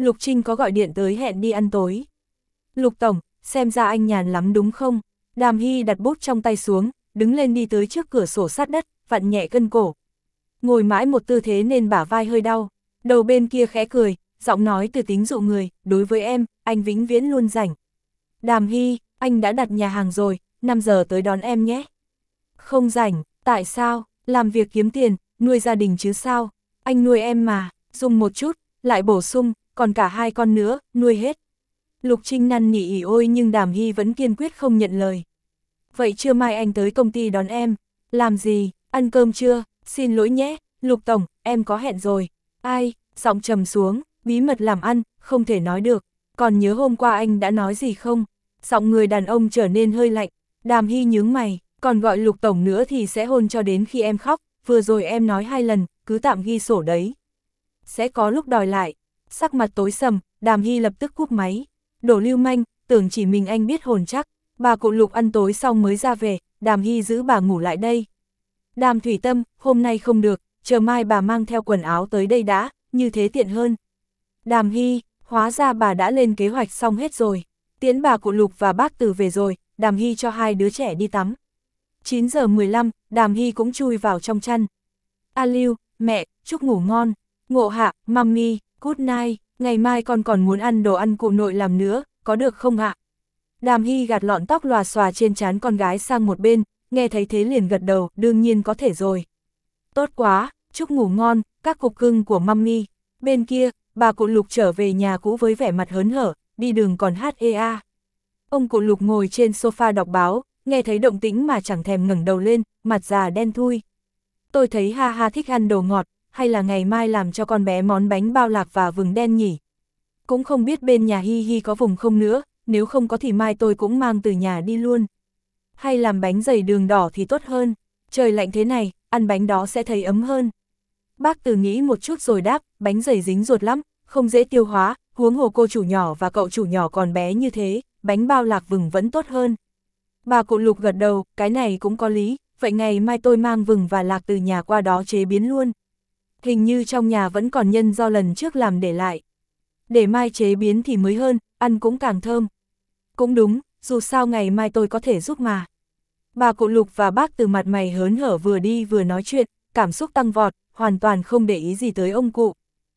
Speaker 1: Lục Trinh có gọi điện tới hẹn đi ăn tối. Lục Tổng, xem ra anh nhàn lắm đúng không? Đàm Hy đặt bút trong tay xuống, đứng lên đi tới trước cửa sổ sát đất, vặn nhẹ cân cổ. Ngồi mãi một tư thế nên bả vai hơi đau, đầu bên kia khẽ cười, giọng nói từ tính dụ người, đối với em, anh vĩnh viễn luôn rảnh. Đàm Hy, anh đã đặt nhà hàng rồi, năm giờ tới đón em nhé. Không rảnh, tại sao, làm việc kiếm tiền, nuôi gia đình chứ sao, anh nuôi em mà, dùng một chút, lại bổ sung, còn cả hai con nữa, nuôi hết. Lục Trinh năn nỉ ỉ ôi nhưng Đàm Hy vẫn kiên quyết không nhận lời. Vậy trưa mai anh tới công ty đón em, làm gì, ăn cơm chưa, xin lỗi nhé, Lục Tổng, em có hẹn rồi. Ai, giọng trầm xuống, bí mật làm ăn, không thể nói được, còn nhớ hôm qua anh đã nói gì không? Giọng người đàn ông trở nên hơi lạnh, Đàm Hy nhướng mày, còn gọi Lục Tổng nữa thì sẽ hôn cho đến khi em khóc, vừa rồi em nói hai lần, cứ tạm ghi sổ đấy. Sẽ có lúc đòi lại, sắc mặt tối sầm, Đàm Hy lập tức cúp máy. Đổ lưu manh, tưởng chỉ mình anh biết hồn chắc, bà cụ Lục ăn tối xong mới ra về, Đàm Hy giữ bà ngủ lại đây. Đàm Thủy Tâm, hôm nay không được, chờ mai bà mang theo quần áo tới đây đã, như thế tiện hơn. Đàm Hy, hóa ra bà đã lên kế hoạch xong hết rồi, tiễn bà cụ Lục và bác Từ về rồi, Đàm Hy cho hai đứa trẻ đi tắm. chín giờ mười lăm, Đàm Hy cũng chui vào trong chăn. A Lưu, mẹ, chúc ngủ ngon. Ngộ Hạ, mummy, good night, ngày mai con còn muốn ăn đồ ăn cụ nội làm nữa, có được không ạ? Đàm Hy gạt lọn tóc lòa xòa trên trán con gái sang một bên, nghe thấy thế liền gật đầu, đương nhiên có thể rồi. Tốt quá, chúc ngủ ngon, các cục cưng của mummy. Bên kia, bà cụ Lục trở về nhà cũ với vẻ mặt hớn hở, đi đường còn hát ê a. Ông cụ Lục ngồi trên sofa đọc báo, nghe thấy động tĩnh mà chẳng thèm ngẩng đầu lên, mặt già đen thui. Tôi thấy ha ha thích ăn đồ ngọt, hay là ngày mai làm cho con bé món bánh bao lạc và vừng đen nhỉ? Cũng không biết bên nhà Hi Hi có vùng không nữa, nếu không có thì mai tôi cũng mang từ nhà đi luôn. Hay làm bánh dày đường đỏ thì tốt hơn, trời lạnh thế này, ăn bánh đó sẽ thấy ấm hơn. Bác Từ nghĩ một chút rồi đáp, bánh dày dính ruột lắm, không dễ tiêu hóa, huống hồ cô chủ nhỏ và cậu chủ nhỏ còn bé như thế, bánh bao lạc vừng vẫn tốt hơn. Bà cụ Lục gật đầu, cái này cũng có lý, vậy ngày mai tôi mang vừng và lạc từ nhà qua đó chế biến luôn. Hình như trong nhà vẫn còn nhân do lần trước làm để lại. Để mai chế biến thì mới hơn, ăn cũng càng thơm. Cũng đúng, dù sao ngày mai tôi có thể giúp mà. Bà cụ Lục và bác Từ mặt mày hớn hở vừa đi vừa nói chuyện, cảm xúc tăng vọt, hoàn toàn không để ý gì tới ông cụ.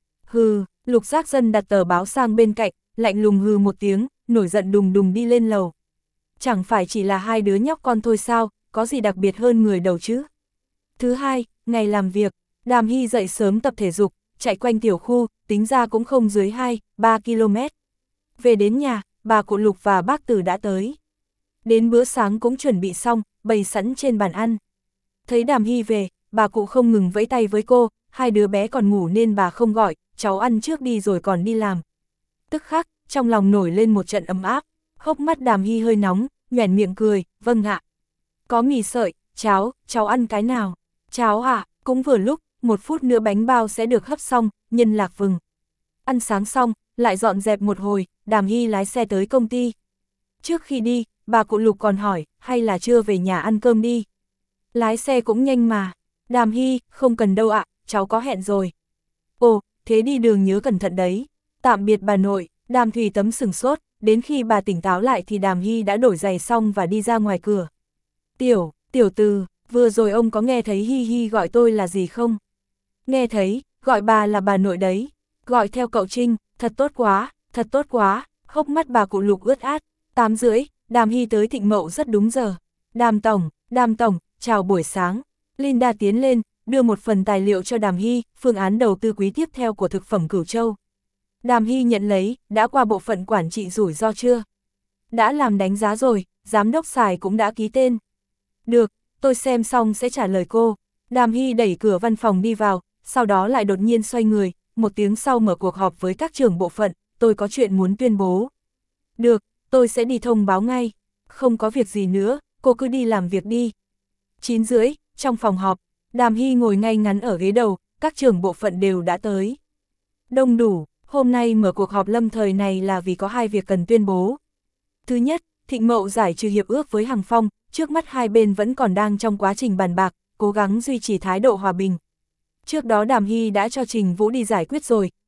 Speaker 1: Hừ, Lục Giác Dân đặt tờ báo sang bên cạnh, lạnh lùng hừ một tiếng, nổi giận đùng đùng đi lên lầu. Chẳng phải chỉ là hai đứa nhóc con thôi sao, có gì đặc biệt hơn người đầu chứ. Thứ hai, ngày làm việc, Đàm Hy dậy sớm tập thể dục, chạy quanh tiểu khu, tính ra cũng không dưới hai, ba ki lô mét. Về đến nhà, bà cụ Lục và bác Từ đã tới. Đến bữa sáng cũng chuẩn bị xong, bày sẵn trên bàn ăn. Thấy Đàm Hy về, bà cụ không ngừng vẫy tay với cô, hai đứa bé còn ngủ nên bà không gọi, cháu ăn trước đi rồi còn đi làm. Tức khắc, trong lòng nổi lên một trận ấm áp, hốc mắt Đàm Hy hơi nóng, nhoẻn miệng cười, vâng ạ. Có mì sợi, cháo, cháu ăn cái nào? Cháo à, cũng vừa lúc, một phút nữa bánh bao sẽ được hấp xong, nhân lạc vừng. Ăn sáng xong, lại dọn dẹp một hồi, Đàm Hy lái xe tới công ty. Trước khi đi, bà cụ Lục còn hỏi, hay là chưa về nhà ăn cơm đi? Lái xe cũng nhanh mà. Đàm Hy, không cần đâu ạ, cháu có hẹn rồi. Ồ, thế đi đường nhớ cẩn thận đấy. Tạm biệt bà nội. Đàm Thủy Tấm sừng sốt, đến khi bà tỉnh táo lại thì Đàm Hy đã đổi giày xong và đi ra ngoài cửa. Tiểu, tiểu Từ, vừa rồi ông có nghe thấy Hi Hi gọi tôi là gì không? Nghe thấy, gọi bà là bà nội đấy. Gọi theo cậu Trinh, thật tốt quá, thật tốt quá, hốc mắt bà cụ Lục ướt át. Tám rưỡi, Đàm Hy tới Thịnh Mậu rất đúng giờ. Đàm Tổng, Đàm Tổng, chào buổi sáng. Linda tiến lên, đưa một phần tài liệu cho Đàm Hy, phương án đầu tư quý tiếp theo của thực phẩm Cửu Châu. Đàm Hy nhận lấy, đã qua bộ phận quản trị rủi ro chưa? Đã làm đánh giá rồi, giám đốc Sài cũng đã ký tên. Được, tôi xem xong sẽ trả lời cô. Đàm Hy đẩy cửa văn phòng đi vào, sau đó lại đột nhiên xoay người, một tiếng sau mở cuộc họp với các trưởng bộ phận, tôi có chuyện muốn tuyên bố. Được, tôi sẽ đi thông báo ngay. Không có việc gì nữa, cô cứ đi làm việc đi. chín rưỡi, trong phòng họp, Đàm Hy ngồi ngay ngắn ở ghế đầu, các trưởng bộ phận đều đã tới. Đông đủ, hôm nay mở cuộc họp lâm thời này là vì có hai việc cần tuyên bố. Thứ nhất, Thịnh Mậu giải trừ hiệp ước với Hằng Phong, trước mắt hai bên vẫn còn đang trong quá trình bàn bạc, cố gắng duy trì thái độ hòa bình. Trước đó Đàm Hy đã cho Trình Vũ đi giải quyết rồi,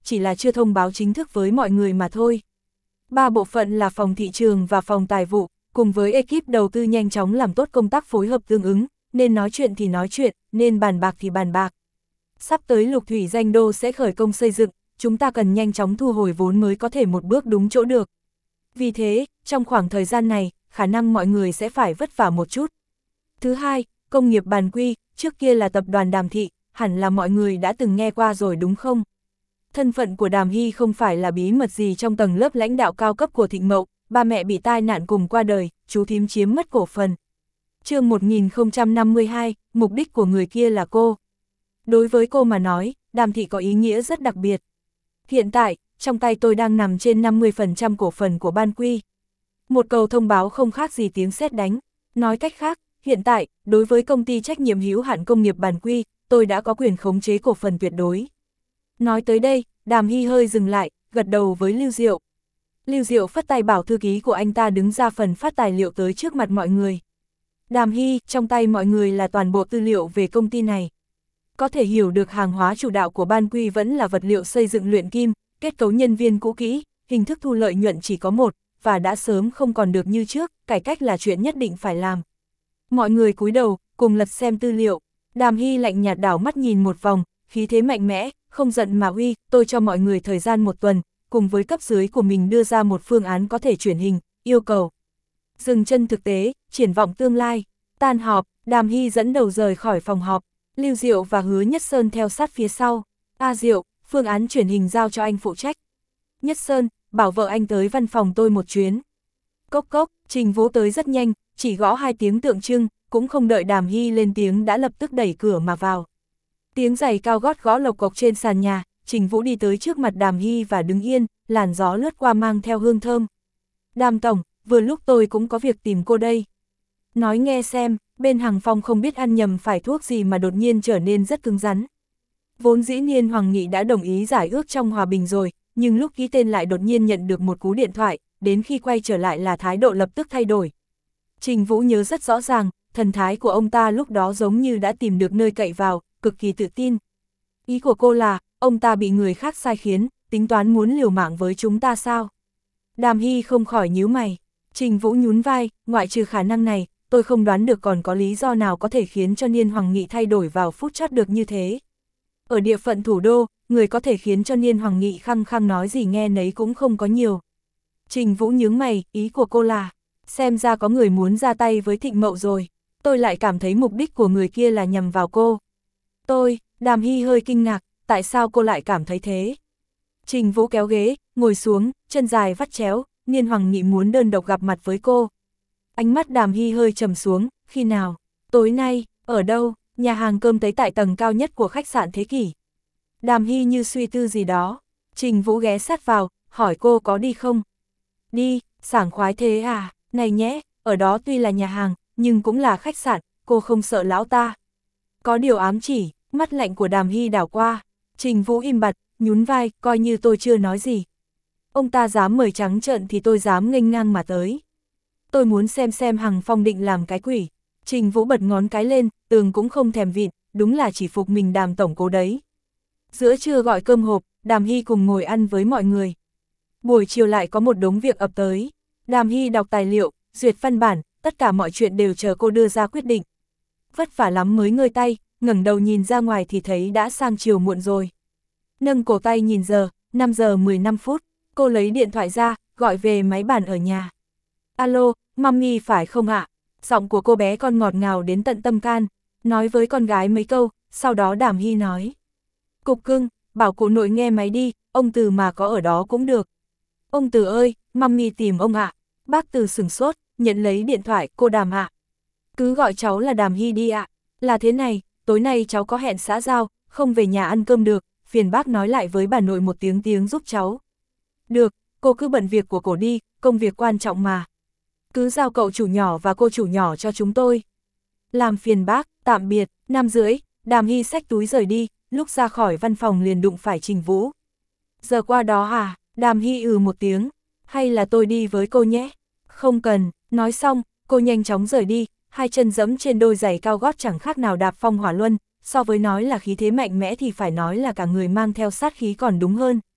Speaker 1: chỉ là chưa thông báo chính thức với mọi người mà thôi. Ba bộ phận là phòng thị trường và phòng tài vụ, cùng với ekip đầu tư nhanh chóng làm tốt công tác phối hợp tương ứng, nên nói chuyện thì nói chuyện, nên bàn bạc thì bàn bạc. Sắp tới Lục Thủy Danh Đô sẽ khởi công xây dựng, chúng ta cần nhanh chóng thu hồi vốn mới có thể một bước đúng chỗ được. Vì thế, trong khoảng thời gian này, khả năng mọi người sẽ phải vất vả một chút. Thứ hai, công nghiệp Bàn Quy, trước kia là tập đoàn Đàm Thị, hẳn là mọi người đã từng nghe qua rồi đúng không? Thân phận của Đàm Hy không phải là bí mật gì trong tầng lớp lãnh đạo cao cấp của Thịnh Mậu, ba mẹ bị tai nạn cùng qua đời, chú thím chiếm mất cổ phần. Chương một nghìn không trăm năm mươi hai, mục đích của người kia là cô. Đối với cô mà nói, Đàm Thị có ý nghĩa rất đặc biệt. Hiện tại, trong tay tôi đang nằm trên năm mươi phần trăm cổ phần của Ban Quy. Một câu thông báo không khác gì tiếng sét đánh. Nói cách khác, hiện tại, đối với công ty trách nhiệm hữu hạn công nghiệp Bàn Quy, tôi đã có quyền khống chế cổ phần tuyệt đối. Nói tới đây, Đàm Hy hơi dừng lại, gật đầu với Lưu Diệu. Lưu Diệu phất tay bảo thư ký của anh ta đứng ra phần phát tài liệu tới trước mặt mọi người. Đàm Hy, trong tay mọi người là toàn bộ tư liệu về công ty này. Có thể hiểu được hàng hóa chủ đạo của Ban Quy vẫn là vật liệu xây dựng luyện kim, kết cấu nhân viên cũ kỹ, hình thức thu lợi nhuận chỉ có một, và đã sớm không còn được như trước, cải cách là chuyện nhất định phải làm. Mọi người cúi đầu, cùng lật xem tư liệu. Đàm Hy lạnh nhạt đảo mắt nhìn một vòng, khí thế mạnh mẽ, không giận mà uy, tôi cho mọi người thời gian một tuần, cùng với cấp dưới của mình đưa ra một phương án có thể chuyển hình, yêu cầu. Dừng chân thực tế, triển vọng tương lai. Tan họp, Đàm Hy dẫn đầu rời khỏi phòng họp, Lưu Diệu và Hứa Nhất Sơn theo sát phía sau. A Diệu, phương án chuyển hình giao cho anh phụ trách. Nhất Sơn, bảo vợ anh tới văn phòng tôi một chuyến. Cốc cốc, Trình Vũ tới rất nhanh, chỉ gõ hai tiếng tượng trưng, cũng không đợi Đàm Hy lên tiếng đã lập tức đẩy cửa mà vào. Tiếng giày cao gót gõ lộc cộc trên sàn nhà, Trình Vũ đi tới trước mặt Đàm Hy và đứng yên, làn gió lướt qua mang theo hương thơm. Đàm tổng, vừa lúc tôi cũng có việc tìm cô đây. Nói nghe xem, bên Hằng Phong không biết ăn nhầm phải thuốc gì mà đột nhiên trở nên rất cứng rắn. Vốn dĩ Niên Hoàng Nghị đã đồng ý giải ước trong hòa bình rồi, nhưng lúc ký tên lại đột nhiên nhận được một cú điện thoại, đến khi quay trở lại là thái độ lập tức thay đổi. Trình Vũ nhớ rất rõ ràng, thần thái của ông ta lúc đó giống như đã tìm được nơi cậy vào, cực kỳ tự tin. Ý của cô là, ông ta bị người khác sai khiến, tính toán muốn liều mạng với chúng ta sao? Đàm Hy không khỏi nhíu mày. Trình Vũ nhún vai, ngoại trừ khả năng này, tôi không đoán được còn có lý do nào có thể khiến cho Niên Hoàng Nghị thay đổi vào phút chót được như thế. Ở địa phận thủ đô, người có thể khiến cho Niên Hoàng Nghị khăng khăng nói gì nghe nấy cũng không có nhiều. Trình Vũ nhướng mày, ý của cô là, xem ra có người muốn ra tay với Thịnh Mậu rồi. Tôi lại cảm thấy mục đích của người kia là nhằm vào cô. Tôi, Đàm Hy hơi kinh ngạc, tại sao cô lại cảm thấy thế? Trình Vũ kéo ghế, ngồi xuống, chân dài vắt chéo, Niên Hoàng Nghị muốn đơn độc gặp mặt với cô. Ánh mắt Đàm Hy hơi trầm xuống, khi nào? Tối nay, ở đâu? Nhà hàng cơm tấy tại tầng cao nhất của khách sạn Thế Kỷ. Đàm Hy như suy tư gì đó. Trình Vũ ghé sát vào, hỏi cô có đi không? Đi, sảng khoái thế à? Này nhé, ở đó tuy là nhà hàng, nhưng cũng là khách sạn, cô không sợ lão ta. Có điều ám chỉ, mắt lạnh của Đàm Hy đảo qua. Trình Vũ im bặt, nhún vai, coi như tôi chưa nói gì. Ông ta dám mời trắng trợn thì tôi dám nghênh ngang mà tới. Tôi muốn xem xem Hằng Phong định làm cái quỷ. Trình Vũ bật ngón cái lên, Tường cũng không thèm vịn, đúng là chỉ phục mình Đàm tổng cố đấy. Giữa trưa gọi cơm hộp, Đàm Hy cùng ngồi ăn với mọi người. Buổi chiều lại có một đống việc ập tới. Đàm Hy đọc tài liệu, duyệt văn bản, tất cả mọi chuyện đều chờ cô đưa ra quyết định. Vất vả lắm mới ngơi tay, ngẩng đầu nhìn ra ngoài thì thấy đã sang chiều muộn rồi. Nâng cổ tay nhìn giờ, năm giờ mười lăm phút, cô lấy điện thoại ra, gọi về máy bàn ở nhà. Alo, mami phải không ạ? Giọng của cô bé con ngọt ngào đến tận tâm can, nói với con gái mấy câu, sau đó Đàm Hy nói. Cục cưng, bảo cụ nội nghe máy đi, ông Từ mà có ở đó cũng được. Ông Từ ơi, mami tìm ông ạ. Bác Từ sửng sốt, nhận lấy điện thoại, cô Đàm ạ. Cứ gọi cháu là Đàm Hy đi ạ. Là thế này, tối nay cháu có hẹn xã giao, không về nhà ăn cơm được, phiền bác nói lại với bà nội một tiếng tiếng giúp cháu. Được, cô cứ bận việc của cổ đi, công việc quan trọng mà. Cứ giao cậu chủ nhỏ và cô chủ nhỏ cho chúng tôi. Làm phiền bác, tạm biệt, năm rưỡi, Đàm Hy xách túi rời đi, lúc ra khỏi văn phòng liền đụng phải Trình Vũ. Giờ qua đó à? Đàm Hy ừ một tiếng, hay là tôi đi với cô nhé? Không cần, nói xong, cô nhanh chóng rời đi, hai chân giẫm trên đôi giày cao gót chẳng khác nào đạp phong hỏa luân, so với nói là khí thế mạnh mẽ thì phải nói là cả người mang theo sát khí còn đúng hơn.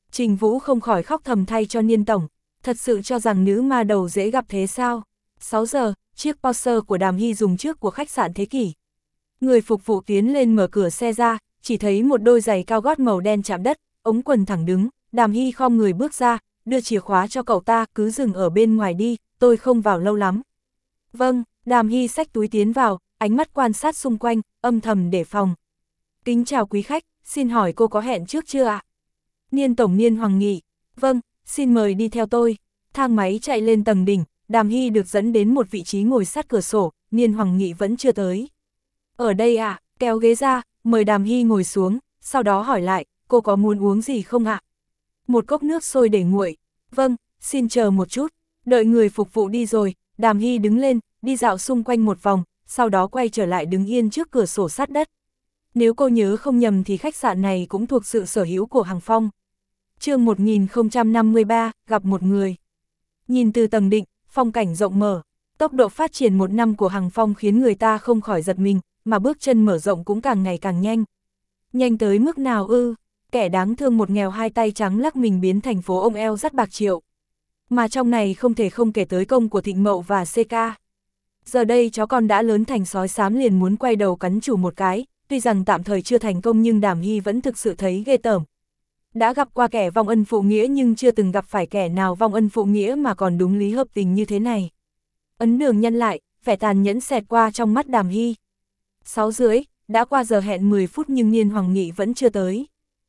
Speaker 1: Trình Vũ không khỏi khóc thầm thay cho Niên tổng, thật sự cho rằng nữ ma đầu dễ gặp thế sao? sáu giờ, chiếc Porsche của Đàm Hy dùng trước của khách sạn Thế Kỷ. Người phục vụ tiến lên mở cửa xe ra, chỉ thấy một đôi giày cao gót màu đen chạm đất, ống quần thẳng đứng, Đàm Hy khom người bước ra, đưa chìa khóa cho cậu ta, cứ dừng ở bên ngoài đi, tôi không vào lâu lắm. Vâng, Đàm Hy xách túi tiến vào, ánh mắt quan sát xung quanh, âm thầm đề phòng. Kính chào quý khách, xin hỏi cô có hẹn trước chưa ạ? Niên tổng Niên Hoàng Nghị. Vâng, xin mời đi theo tôi. Thang máy chạy lên tầng đỉnh, Đàm Hy được dẫn đến một vị trí ngồi sát cửa sổ, Niên Hoàng Nghị vẫn chưa tới. Ở đây ạ, à, kéo ghế ra, mời Đàm Hy ngồi xuống, sau đó hỏi lại, cô có muốn uống gì không ạ? Một cốc nước sôi để nguội. Vâng, xin chờ một chút. Đợi người phục vụ đi rồi, Đàm Hy đứng lên, đi dạo xung quanh một vòng, sau đó quay trở lại đứng yên trước cửa sổ sát đất. Nếu cô nhớ không nhầm thì khách sạn này cũng thuộc sự sở hữu của Hằng Phong. chương một nghìn không trăm năm mươi ba, gặp một người. Nhìn từ tầng định, phong cảnh rộng mở, tốc độ phát triển một năm của Hằng Phong khiến người ta không khỏi giật mình, mà bước chân mở rộng cũng càng ngày càng nhanh. Nhanh tới mức nào ư? Kẻ đáng thương một nghèo hai tay trắng lắc mình biến thành phố ông eo dắt bạc triệu. Mà trong này không thể không kể tới công của Thịnh Mậu và xê ca. Giờ đây chó con đã lớn thành sói xám liền muốn quay đầu cắn chủ một cái, tuy rằng tạm thời chưa thành công nhưng Đàm Hy vẫn thực sự thấy ghê tởm. Đã gặp qua kẻ vong ân phụ nghĩa nhưng chưa từng gặp phải kẻ nào vong ân phụ nghĩa mà còn đúng lý hợp tình như thế này. Ấn đường nhân lại, vẻ tàn nhẫn xẹt qua trong mắt Đàm Hy. Sáu rưỡi, đã qua giờ hẹn mười phút nhưng Niên Hoàng Nghị vẫn chưa tới.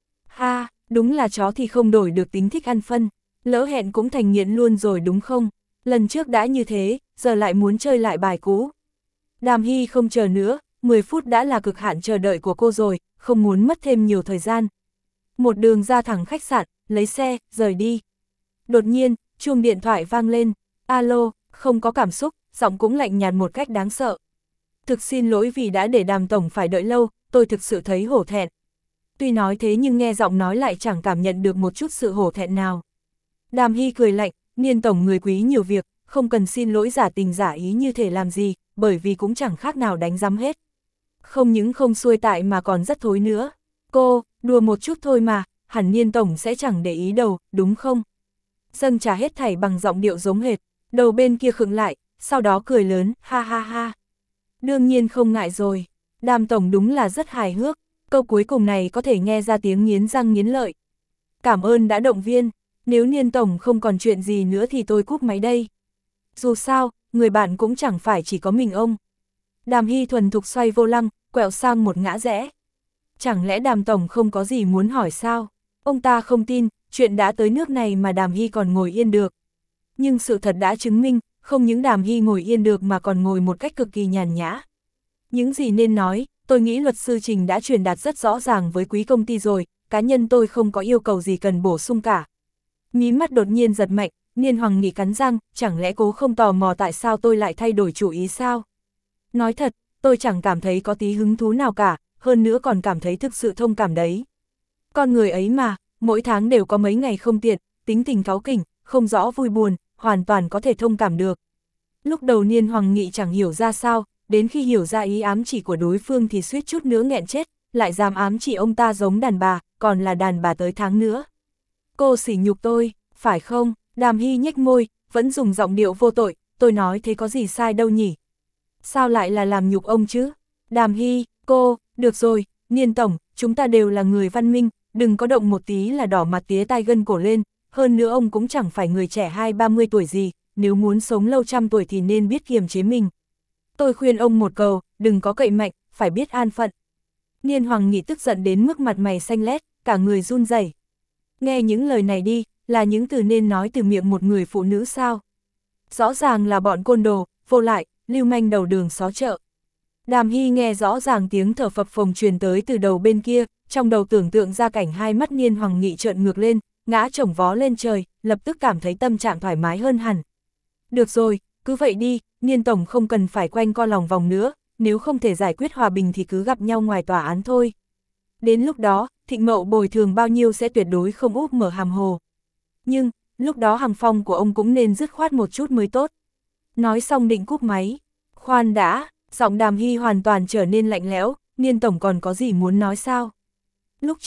Speaker 1: Ha, đúng là chó thì không đổi được tính thích ăn phân, lỡ hẹn cũng thành nghiện luôn rồi đúng không? Lần trước đã như thế, giờ lại muốn chơi lại bài cũ. Đàm Hy không chờ nữa, mười phút đã là cực hạn chờ đợi của cô rồi, không muốn mất thêm nhiều thời gian. Một đường ra thẳng khách sạn, lấy xe, rời đi. Đột nhiên, chuông điện thoại vang lên, alo, không có cảm xúc, giọng cũng lạnh nhạt một cách đáng sợ. Thực xin lỗi vì đã để Đàm tổng phải đợi lâu, tôi thực sự thấy hổ thẹn. Tuy nói thế nhưng nghe giọng nói lại chẳng cảm nhận được một chút sự hổ thẹn nào. Đàm Hy cười lạnh, Niên tổng người quý nhiều việc, không cần xin lỗi giả tình giả ý như thể làm gì, bởi vì cũng chẳng khác nào đánh rắm hết. Không những không xuôi tại mà còn rất thối nữa. Cô, đùa một chút thôi mà, hẳn Niên tổng sẽ chẳng để ý đâu, đúng không? Dâng trà hết thảy bằng giọng điệu giống hệt, đầu bên kia khựng lại, sau đó cười lớn, ha ha ha. Đương nhiên không ngại rồi, Đàm tổng đúng là rất hài hước, câu cuối cùng này có thể nghe ra tiếng nghiến răng nghiến lợi. Cảm ơn đã động viên, nếu Niên tổng không còn chuyện gì nữa thì tôi cúp máy đây. Dù sao, người bạn cũng chẳng phải chỉ có mình ông. Đàm Hy thuần thục xoay vô lăng, quẹo sang một ngã rẽ. Chẳng lẽ Đàm tổng không có gì muốn hỏi sao? Ông ta không tin, chuyện đã tới nước này mà Đàm Hy còn ngồi yên được. Nhưng sự thật đã chứng minh, không những Đàm Hy ngồi yên được mà còn ngồi một cách cực kỳ nhàn nhã. Những gì nên nói, tôi nghĩ luật sư Trình đã truyền đạt rất rõ ràng với quý công ty rồi, cá nhân tôi không có yêu cầu gì cần bổ sung cả. Mí mắt đột nhiên giật mạnh, Niên Hoàng Nghị cắn răng, chẳng lẽ cố không tò mò tại sao tôi lại thay đổi chủ ý sao? Nói thật, tôi chẳng cảm thấy có tí hứng thú nào cả, hơn nữa còn cảm thấy thực sự thông cảm đấy. Con người ấy mà, mỗi tháng đều có mấy ngày không tiện, tính tình cáu kỉnh, không rõ vui buồn, hoàn toàn có thể thông cảm được. Lúc đầu Niên Hoàng Nghị chẳng hiểu ra sao, đến khi hiểu ra ý ám chỉ của đối phương thì suýt chút nữa nghẹn chết, lại dám ám chỉ ông ta giống đàn bà, còn là đàn bà tới tháng nữa. Cô sỉ nhục tôi, phải không? Đàm Hy nhếch môi, vẫn dùng giọng điệu vô tội, tôi nói thế có gì sai đâu nhỉ? Sao lại là làm nhục ông chứ? Đàm Hy, cô, được rồi, Niên tổng, chúng ta đều là người văn minh, đừng có động một tí là đỏ mặt tía tai gân cổ lên, hơn nữa ông cũng chẳng phải người trẻ hai ba mươi tuổi gì, nếu muốn sống lâu trăm tuổi thì nên biết kiềm chế mình. Tôi khuyên ông một câu, đừng có cậy mạnh, phải biết an phận. Niên Hoàng Nghị tức giận đến mức mặt mày xanh lét, cả người run rẩy. Nghe những lời này đi, là những từ nên nói từ miệng một người phụ nữ sao? Rõ ràng là bọn côn đồ, vô lại, lưu manh đầu đường xó chợ. Đàm Hy nghe rõ ràng tiếng thở phập phồng truyền tới từ đầu bên kia, trong đầu tưởng tượng ra cảnh hai mắt Niên Hoàng Nghị trợn ngược lên, ngã chồng vó lên trời, lập tức cảm thấy tâm trạng thoải mái hơn hẳn. Được rồi, cứ vậy đi, Niên tổng không cần phải quanh co lòng vòng nữa, nếu không thể giải quyết hòa bình thì cứ gặp nhau ngoài tòa án thôi. Đến lúc đó, Thịnh Mậu bồi thường bao nhiêu sẽ tuyệt đối không úp mở hàm hồ. Nhưng, lúc đó Hằng Phong của ông cũng nên dứt khoát một chút mới tốt. Nói xong định cúp máy. Khoan đã, giọng Đàm Hy hoàn toàn trở nên lạnh lẽo, Niên tổng còn có gì muốn nói sao? Lúc trước,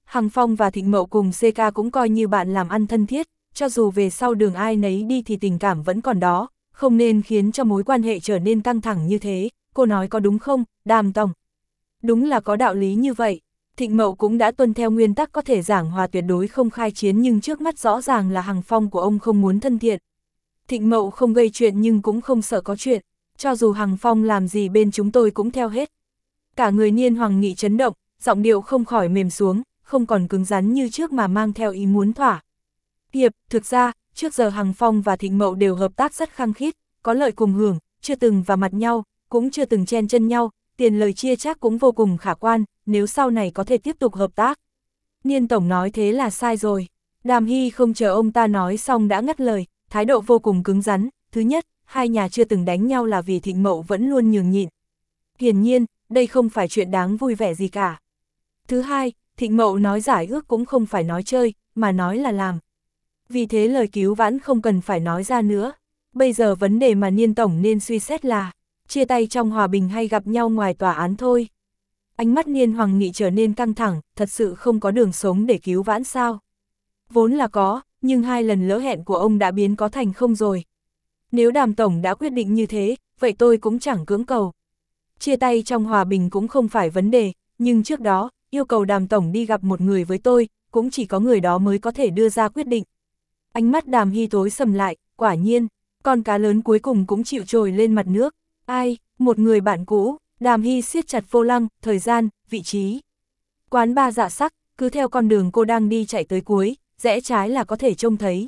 Speaker 1: Hằng Phong và Thịnh Mậu cùng xê ca cũng coi như bạn làm ăn thân thiết, cho dù về sau đường ai nấy đi thì tình cảm vẫn còn đó, không nên khiến cho mối quan hệ trở nên căng thẳng như thế, cô nói có đúng không, Đàm tổng? Đúng là có đạo lý như vậy. Thịnh Mậu cũng đã tuân theo nguyên tắc có thể giảng hòa tuyệt đối không khai chiến, nhưng trước mắt rõ ràng là Hằng Phong của ông không muốn thân thiện. Thịnh Mậu không gây chuyện nhưng cũng không sợ có chuyện, cho dù Hằng Phong làm gì bên chúng tôi cũng theo hết. Cả người Niên Hoàng Nghị chấn động, giọng điệu không khỏi mềm xuống, không còn cứng rắn như trước mà mang theo ý muốn thỏa hiệp. Thực ra, trước giờ Hằng Phong và Thịnh Mậu đều hợp tác rất khăng khít, có lợi cùng hưởng, chưa từng vào mặt nhau, cũng chưa từng chen chân nhau, tiền lời chia chác cũng vô cùng khả quan, nếu sau này có thể tiếp tục hợp tác. Niên tổng nói thế là sai rồi. Đàm Hy không chờ ông ta nói xong đã ngắt lời, thái độ vô cùng cứng rắn. Thứ nhất, hai nhà chưa từng đánh nhau là vì Thịnh Mậu vẫn luôn nhường nhịn. Hiển nhiên, đây không phải chuyện đáng vui vẻ gì cả. Thứ hai, Thịnh Mậu nói giải ước cũng không phải nói chơi, mà nói là làm. Vì thế lời cứu vãn không cần phải nói ra nữa. Bây giờ vấn đề mà Niên tổng nên suy xét là chia tay trong hòa bình hay gặp nhau ngoài tòa án thôi. Ánh mắt Niên Hoàng Nghị trở nên căng thẳng, thật sự không có đường sống để cứu vãn sao? Vốn là có, nhưng hai lần lỡ hẹn của ông đã biến có thành không rồi. Nếu Đàm tổng đã quyết định như thế, vậy tôi cũng chẳng cưỡng cầu. Chia tay trong hòa bình cũng không phải vấn đề, nhưng trước đó, yêu cầu Đàm tổng đi gặp một người với tôi, cũng chỉ có người đó mới có thể đưa ra quyết định. Ánh mắt Đàm Hy tối sầm lại, quả nhiên, con cá lớn cuối cùng cũng chịu trồi lên mặt nước. Ai, một người bạn cũ. Đàm Hy siết chặt vô lăng, thời gian, vị trí. Quán ba Dạ Sắc, cứ theo con đường cô đang đi chạy tới cuối, rẽ trái là có thể trông thấy.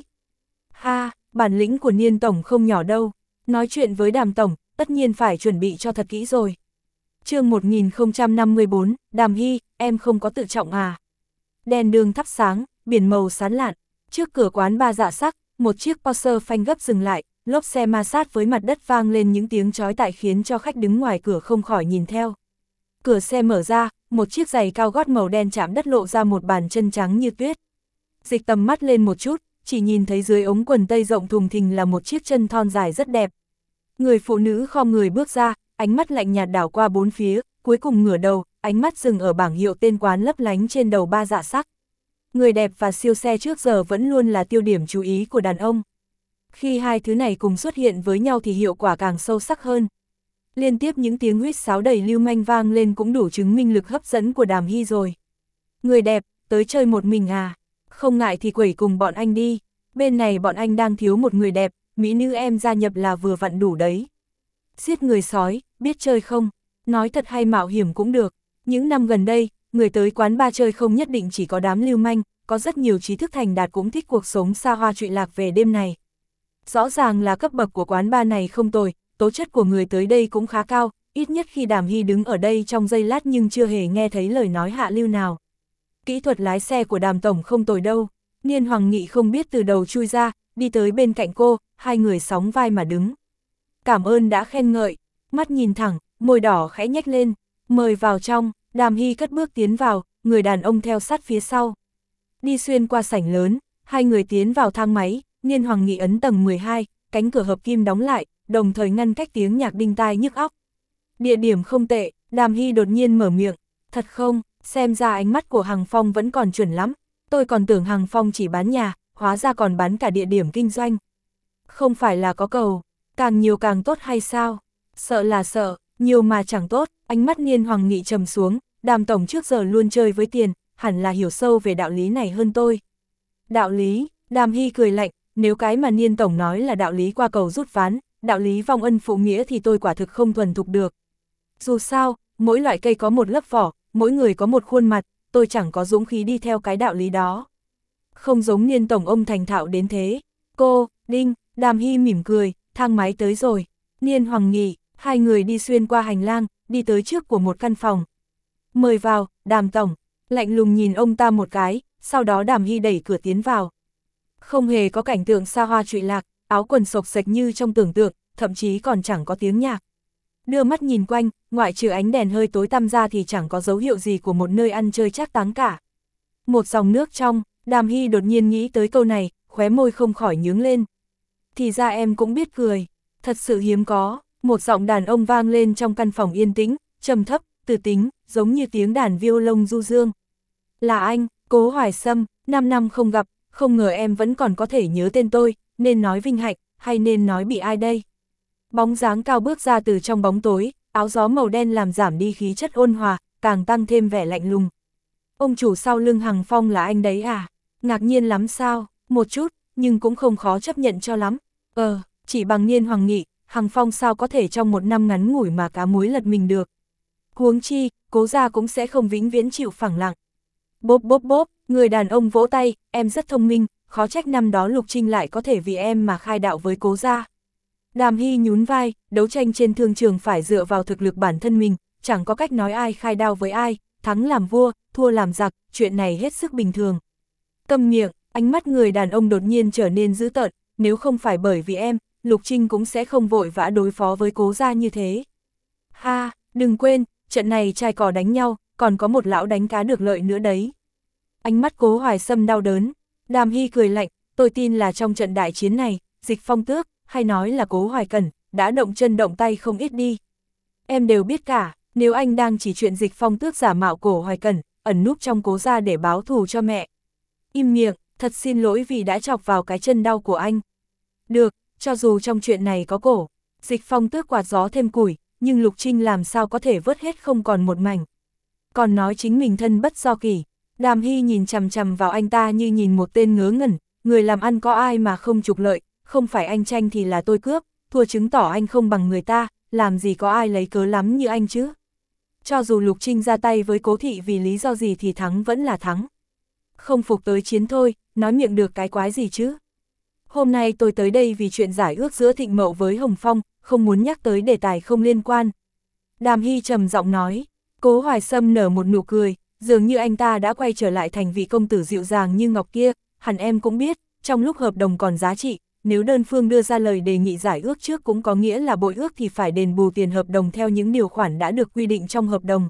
Speaker 1: Ha, bản lĩnh của Niên tổng không nhỏ đâu. Nói chuyện với Đàm tổng, tất nhiên phải chuẩn bị cho thật kỹ rồi. Chương một nghìn không trăm năm mươi tư, Đàm Hy, em không có tự trọng à? Đèn đường thắp sáng, biển màu sáng lạn. Trước cửa quán ba Dạ Sắc, một chiếc Porsche phanh gấp dừng lại. Lốp xe ma sát với mặt đất vang lên những tiếng chói tai khiến cho khách đứng ngoài cửa không khỏi nhìn theo. Cửa xe mở ra, một chiếc giày cao gót màu đen chạm đất lộ ra một bàn chân trắng như tuyết. Dịch tầm mắt lên một chút, chỉ nhìn thấy dưới ống quần tây rộng thùng thình là một chiếc chân thon dài rất đẹp. Người phụ nữ khom người bước ra, ánh mắt lạnh nhạt đảo qua bốn phía, cuối cùng ngửa đầu, ánh mắt dừng ở bảng hiệu tên quán lấp lánh trên đầu ba Dạ Sắc. Người đẹp và siêu xe trước giờ vẫn luôn là tiêu điểm chú ý của đàn ông. Khi hai thứ này cùng xuất hiện với nhau thì hiệu quả càng sâu sắc hơn. Liên tiếp những tiếng huýt sáo đầy lưu manh vang lên cũng đủ chứng minh lực hấp dẫn của Đàm Hy rồi. Người đẹp, tới chơi một mình à? Không ngại thì quẩy cùng bọn anh đi. Bên này bọn anh đang thiếu một người đẹp, mỹ nữ em gia nhập là vừa vặn đủ đấy. Giết người sói, biết chơi không? Nói thật hay mạo hiểm cũng được. Những năm gần đây, người tới quán bar chơi không nhất định chỉ có đám lưu manh, có rất nhiều trí thức thành đạt cũng thích cuộc sống xa hoa trụy lạc về đêm này. Rõ ràng là cấp bậc của quán bar này không tồi, tố chất của người tới đây cũng khá cao, ít nhất khi Đàm Hy đứng ở đây trong giây lát nhưng chưa hề nghe thấy lời nói hạ lưu nào. Kỹ thuật lái xe của Đàm tổng không tồi đâu. Niên Hoàng Nghị không biết từ đầu chui ra, đi tới bên cạnh cô, hai người sóng vai mà đứng. Cảm ơn đã khen ngợi, mắt nhìn thẳng, môi đỏ khẽ nhếch lên, mời vào trong. Đàm Hy cất bước tiến vào, người đàn ông theo sát phía sau. Đi xuyên qua sảnh lớn, hai người tiến vào thang máy. Niên Hoàng Nghị ấn tầng mười hai, cánh cửa hợp kim đóng lại, đồng thời ngăn cách tiếng nhạc đinh tai nhức óc. Địa điểm không tệ, Đàm Hy đột nhiên mở miệng, thật không, xem ra ánh mắt của Hằng Phong vẫn còn chuẩn lắm, tôi còn tưởng Hằng Phong chỉ bán nhà, hóa ra còn bán cả địa điểm kinh doanh. Không phải là có cầu, càng nhiều càng tốt hay sao? Sợ là sợ, nhiều mà chẳng tốt. Ánh mắt Niên Hoàng Nghị trầm xuống, Đàm tổng trước giờ luôn chơi với tiền, hẳn là hiểu sâu về đạo lý này hơn tôi. Đạo lý? Đàm Hy cười lạnh, nếu cái mà Niên tổng nói là đạo lý qua cầu rút ván, đạo lý vong ân phụ nghĩa thì tôi quả thực không thuần thục được. Dù sao, mỗi loại cây có một lớp vỏ, mỗi người có một khuôn mặt, tôi chẳng có dũng khí đi theo cái đạo lý đó. Không giống Niên tổng ông thành thạo đến thế. Cô, Đinh, Đàm Hy mỉm cười, thang máy tới rồi. Niên Hoàng Nghị, hai người đi xuyên qua hành lang, đi tới trước của một căn phòng. Mời vào, Đàm tổng. Lạnh lùng nhìn ông ta một cái, sau đó Đàm Hy đẩy cửa tiến vào. Không hề có cảnh tượng xa hoa trụy lạc, áo quần xộc xệch như trong tưởng tượng, thậm chí còn chẳng có tiếng nhạc. Đưa mắt nhìn quanh, ngoại trừ ánh đèn hơi tối tăm ra thì chẳng có dấu hiệu gì của một nơi ăn chơi trác táng cả. Một dòng nước trong, Đàm Hy đột nhiên nghĩ tới câu này, khóe môi không khỏi nhướng lên. Thì ra em cũng biết cười, thật sự hiếm có. Một giọng đàn ông vang lên trong căn phòng yên tĩnh, trầm thấp, từ tính, giống như tiếng đàn violon du dương. Là anh, Cố Hoài Sâm, năm năm không gặp, không ngờ em vẫn còn có thể nhớ tên tôi, nên nói vinh hạnh, hay nên nói bị ai đây? Bóng dáng cao bước ra từ trong bóng tối, áo gió màu đen làm giảm đi khí chất ôn hòa, càng tăng thêm vẻ lạnh lùng. Ông chủ sau lưng Hằng Phong là anh đấy à? Ngạc nhiên lắm sao? Một chút, nhưng cũng không khó chấp nhận cho lắm. Ờ, chỉ bằng Niên Hoàng Nghị, Hằng Phong sao có thể trong một năm ngắn ngủi mà cá muối lật mình được. Huống chi, Cố gia cũng sẽ không vĩnh viễn chịu phẳng lặng. Bốp bốp bốp, người đàn ông vỗ tay, em rất thông minh, khó trách năm đó Lục Trinh lại có thể vì em mà khai đạo với Cố gia. Đàm Hy nhún vai, đấu tranh trên thương trường phải dựa vào thực lực bản thân mình, chẳng có cách nói ai khai đao với ai, thắng làm vua, thua làm giặc, chuyện này hết sức bình thường. Câm miệng, ánh mắt người đàn ông đột nhiên trở nên dữ tợn, nếu không phải bởi vì em, Lục Trinh cũng sẽ không vội vã đối phó với Cố gia như thế. Ha, đừng quên, trận này trai cò đánh nhau, còn có một lão đánh cá được lợi nữa đấy. Ánh mắt Cố Hoài Sâm đau đớn, Đàm Hy cười lạnh, tôi tin là trong trận đại chiến này, Dịch Phong Tước, hay nói là Cố Hoài Cẩn, đã động chân động tay không ít đi. Em đều biết cả, nếu anh đang chỉ chuyện Dịch Phong Tước giả mạo Cố Hoài Cẩn, ẩn núp trong Cố gia để báo thù cho mẹ. Im miệng, thật xin lỗi vì đã chọc vào cái chân đau của anh. Được, cho dù trong chuyện này có Cổ, Dịch Phong Tước quạt gió thêm củi, nhưng Lục Trinh làm sao có thể vớt hết không còn một mảnh. Còn nói chính mình thân bất do kỷ. Đàm Hy nhìn chằm chằm vào anh ta như nhìn một tên ngớ ngẩn, người làm ăn có ai mà không trục lợi, không phải anh tranh thì là tôi cướp, thua chứng tỏ anh không bằng người ta, làm gì có ai lấy cớ lắm như anh chứ. Cho dù Lục Trinh ra tay với Cố thị vì lý do gì thì thắng vẫn là thắng. Không phục tới chiến thôi, nói miệng được cái quái gì chứ. Hôm nay tôi tới đây vì chuyện giải ước giữa Thịnh Mậu với Hồng Phong, không muốn nhắc tới đề tài không liên quan. Đàm Hy trầm giọng nói, Cố Hoài Sâm nở một nụ cười, dường như anh ta đã quay trở lại thành vị công tử dịu dàng như ngọc kia, hẳn em cũng biết, trong lúc hợp đồng còn giá trị, nếu đơn phương đưa ra lời đề nghị giải ước trước cũng có nghĩa là bội ước thì phải đền bù tiền hợp đồng theo những điều khoản đã được quy định trong hợp đồng.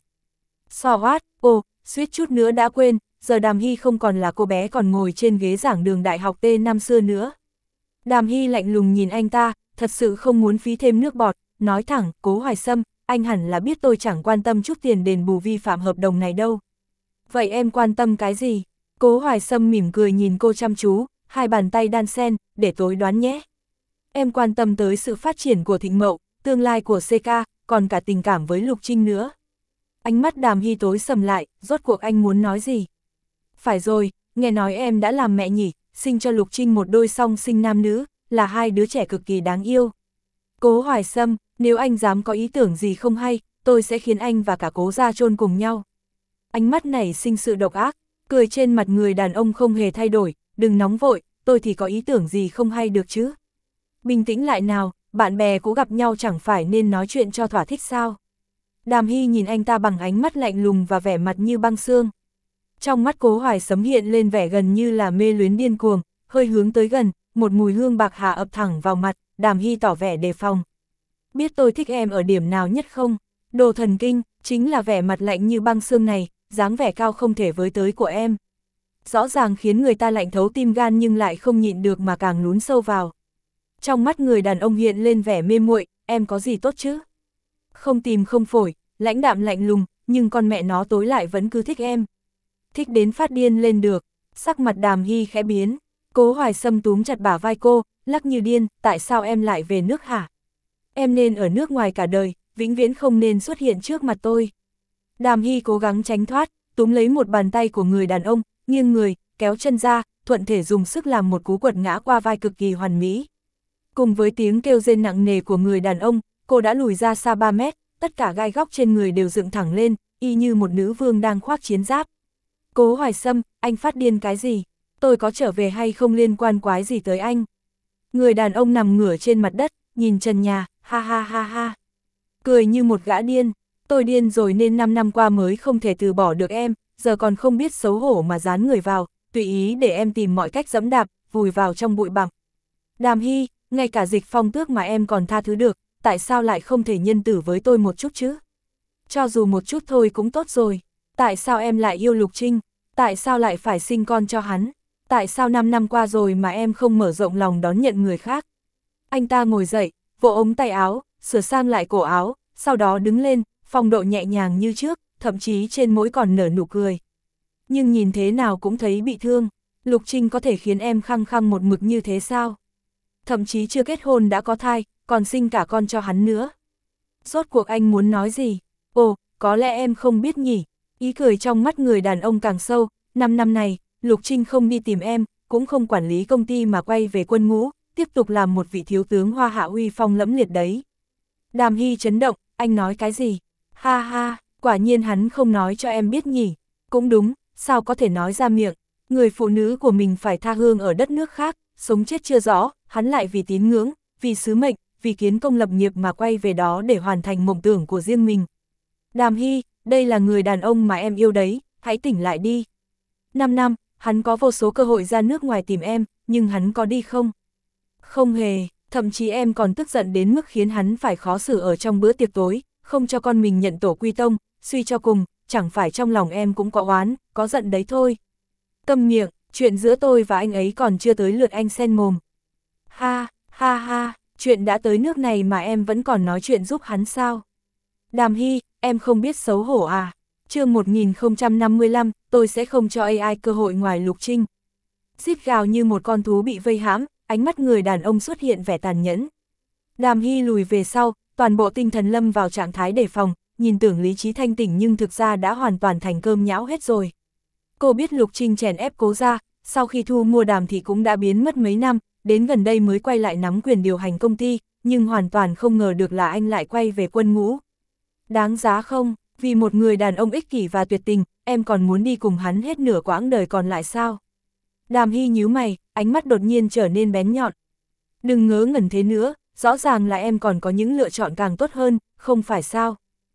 Speaker 1: So what, ô, suýt chút nữa đã quên, giờ Đàm Hy không còn là cô bé còn ngồi trên ghế giảng đường đại học T năm xưa nữa. Đàm Hy lạnh lùng nhìn anh ta, thật sự không muốn phí thêm nước bọt, nói thẳng, Cố Hoài Sâm, anh hẳn là biết tôi chẳng quan tâm chút tiền đền bù vi phạm hợp đồng này đâu. Vậy em quan tâm cái gì? Cố Hoài Sâm mỉm cười nhìn cô chăm chú, hai bàn tay đan sen, để tối đoán nhé. Em quan tâm tới sự phát triển của Thịnh Mậu, tương lai của xê ca, còn cả tình cảm với Lục Trinh nữa. Ánh mắt Đàm Hy tối sầm lại, rốt cuộc anh muốn nói gì? Phải rồi, nghe nói em đã làm mẹ nhỉ, sinh cho Lục Trinh một đôi song sinh nam nữ, là hai đứa trẻ cực kỳ đáng yêu. Cố Hoài Sâm, nếu anh dám có ý tưởng gì không hay, tôi sẽ khiến anh và cả Cố gia chôn cùng nhau. Ánh mắt này sinh sự độc ác, cười trên mặt người đàn ông không hề thay đổi, đừng nóng vội, tôi thì có ý tưởng gì không hay được chứ. Bình tĩnh lại nào, bạn bè cũ gặp nhau chẳng phải nên nói chuyện cho thỏa thích sao. Đàm Hy nhìn anh ta bằng ánh mắt lạnh lùng và vẻ mặt như băng xương. Trong mắt Cố Hoài Sâm hiện lên vẻ gần như là mê luyến điên cuồng, hơi hướng tới gần, một mùi hương bạc hà ập thẳng vào mặt, Đàm Hy tỏ vẻ đề phòng. Biết tôi thích em ở điểm nào nhất không? Đồ thần kinh, chính là vẻ mặt lạnh như băng xương này, dáng vẻ cao không thể với tới của em. Rõ ràng khiến người ta lạnh thấu tim gan nhưng lại không nhịn được mà càng lún sâu vào. Trong mắt người đàn ông hiện lên vẻ mê muội, em có gì tốt chứ? Không tìm không phổi, lãnh đạm lạnh lùng, nhưng con mẹ nó tối lại vẫn cứ thích em. Thích đến phát điên lên được, sắc mặt Đàm Hy khẽ biến. Cố Hoài Sâm túm chặt bả vai cô, lắc như điên, tại sao em lại về nước hả? Em nên ở nước ngoài cả đời, vĩnh viễn không nên xuất hiện trước mặt tôi. Đàm Hy cố gắng tránh thoát, túm lấy một bàn tay của người đàn ông, nghiêng người, kéo chân ra, thuận thể dùng sức làm một cú quật ngã qua vai cực kỳ hoàn mỹ. Cùng với tiếng kêu rên nặng nề của người đàn ông, cô đã lùi ra xa ba mét, tất cả gai góc trên người đều dựng thẳng lên, y như một nữ vương đang khoác chiến giáp. Cố Hoài Sâm, anh phát điên cái gì? Tôi có trở về hay không liên quan quái gì tới anh? Người đàn ông nằm ngửa trên mặt đất, nhìn trần nhà, ha ha ha ha. Cười như một gã điên, tôi điên rồi nên năm năm qua mới không thể từ bỏ được em, giờ còn không biết xấu hổ mà dán người vào, tùy ý để em tìm mọi cách giẫm đạp, vùi vào trong bụi bặm. Đàm Hy, ngay cả Dịch Phong Tước mà em còn tha thứ được, tại sao lại không thể nhân tử với tôi một chút chứ? Cho dù một chút thôi cũng tốt rồi, tại sao em lại yêu Lục Trinh? Tại sao lại phải sinh con cho hắn? Tại sao năm năm qua rồi mà em không mở rộng lòng đón nhận người khác? Anh ta ngồi dậy, vỗ ống tay áo, sửa sang lại cổ áo, sau đó đứng lên, phong độ nhẹ nhàng như trước, thậm chí trên mũi còn nở nụ cười. nhưng nhìn thế nào cũng thấy bị thương. Lục Trinh có thể khiến em khăng khăng một mực như thế sao? Thậm chí chưa kết hôn đã có thai, còn sinh cả con cho hắn nữa. Rốt cuộc anh muốn nói gì? Ồ, có lẽ em không biết nhỉ. Ý cười trong mắt người đàn ông càng sâu. Năm năm này, Lục Trinh không đi tìm em, cũng không quản lý công ty mà quay về quân ngũ, tiếp tục làm một vị thiếu tướng hoa hạ uy phong lẫm liệt đấy. Đàm Hy chấn động, anh nói cái gì? Ha ha, quả nhiên hắn không nói cho em biết nhỉ. Cũng đúng, sao có thể nói ra miệng. Người phụ nữ của mình phải tha hương ở đất nước khác, sống chết chưa rõ, hắn lại vì tín ngưỡng, vì sứ mệnh, vì kiến công lập nghiệp mà quay về đó để hoàn thành mộng tưởng của riêng mình. Đàm Hy, đây là người đàn ông mà em yêu đấy, hãy tỉnh lại đi. Năm năm, hắn có vô số cơ hội ra nước ngoài tìm em, nhưng hắn có đi không? Không hề, thậm chí em còn tức giận đến mức khiến hắn phải khó xử ở trong bữa tiệc tối, không cho con mình nhận tổ quy tông, suy cho cùng, chẳng phải trong lòng em cũng có oán, có giận đấy thôi. Câm miệng, chuyện giữa tôi và anh ấy còn chưa tới lượt anh xen mồm. Ha, ha ha, chuyện đã tới nước này mà em vẫn còn nói chuyện giúp hắn sao? Đàm Hy, em không biết xấu hổ à? Chương một nghìn không trăm năm mươi lăm, tôi sẽ không cho a i cơ hội ngoài Lục Trinh. Rít gào như một con thú bị vây hãm, ánh mắt người đàn ông xuất hiện vẻ tàn nhẫn. Đàm Hy lùi về sau, toàn bộ tinh thần lâm vào trạng thái đề phòng, nhìn tưởng lý trí thanh tỉnh nhưng thực ra đã hoàn toàn thành cơm nhão hết rồi. Cô biết Lục Trinh chèn ép Cố gia, sau khi thu mua Đàm thì cũng đã biến mất mấy năm, đến gần đây mới quay lại nắm quyền điều hành công ty, nhưng hoàn toàn không ngờ được là anh lại quay về quân ngũ. Đáng giá không? Vì một người đàn ông ích kỷ và tuyệt tình, em còn muốn đi cùng hắn hết nửa quãng đời còn lại sao? Đàm Hy nhíu mày, ánh mắt đột nhiên trở nên bén nhọn. Đừng ngớ ngẩn thế nữa, rõ ràng là em còn có những lựa chọn càng tốt hơn, không phải sao?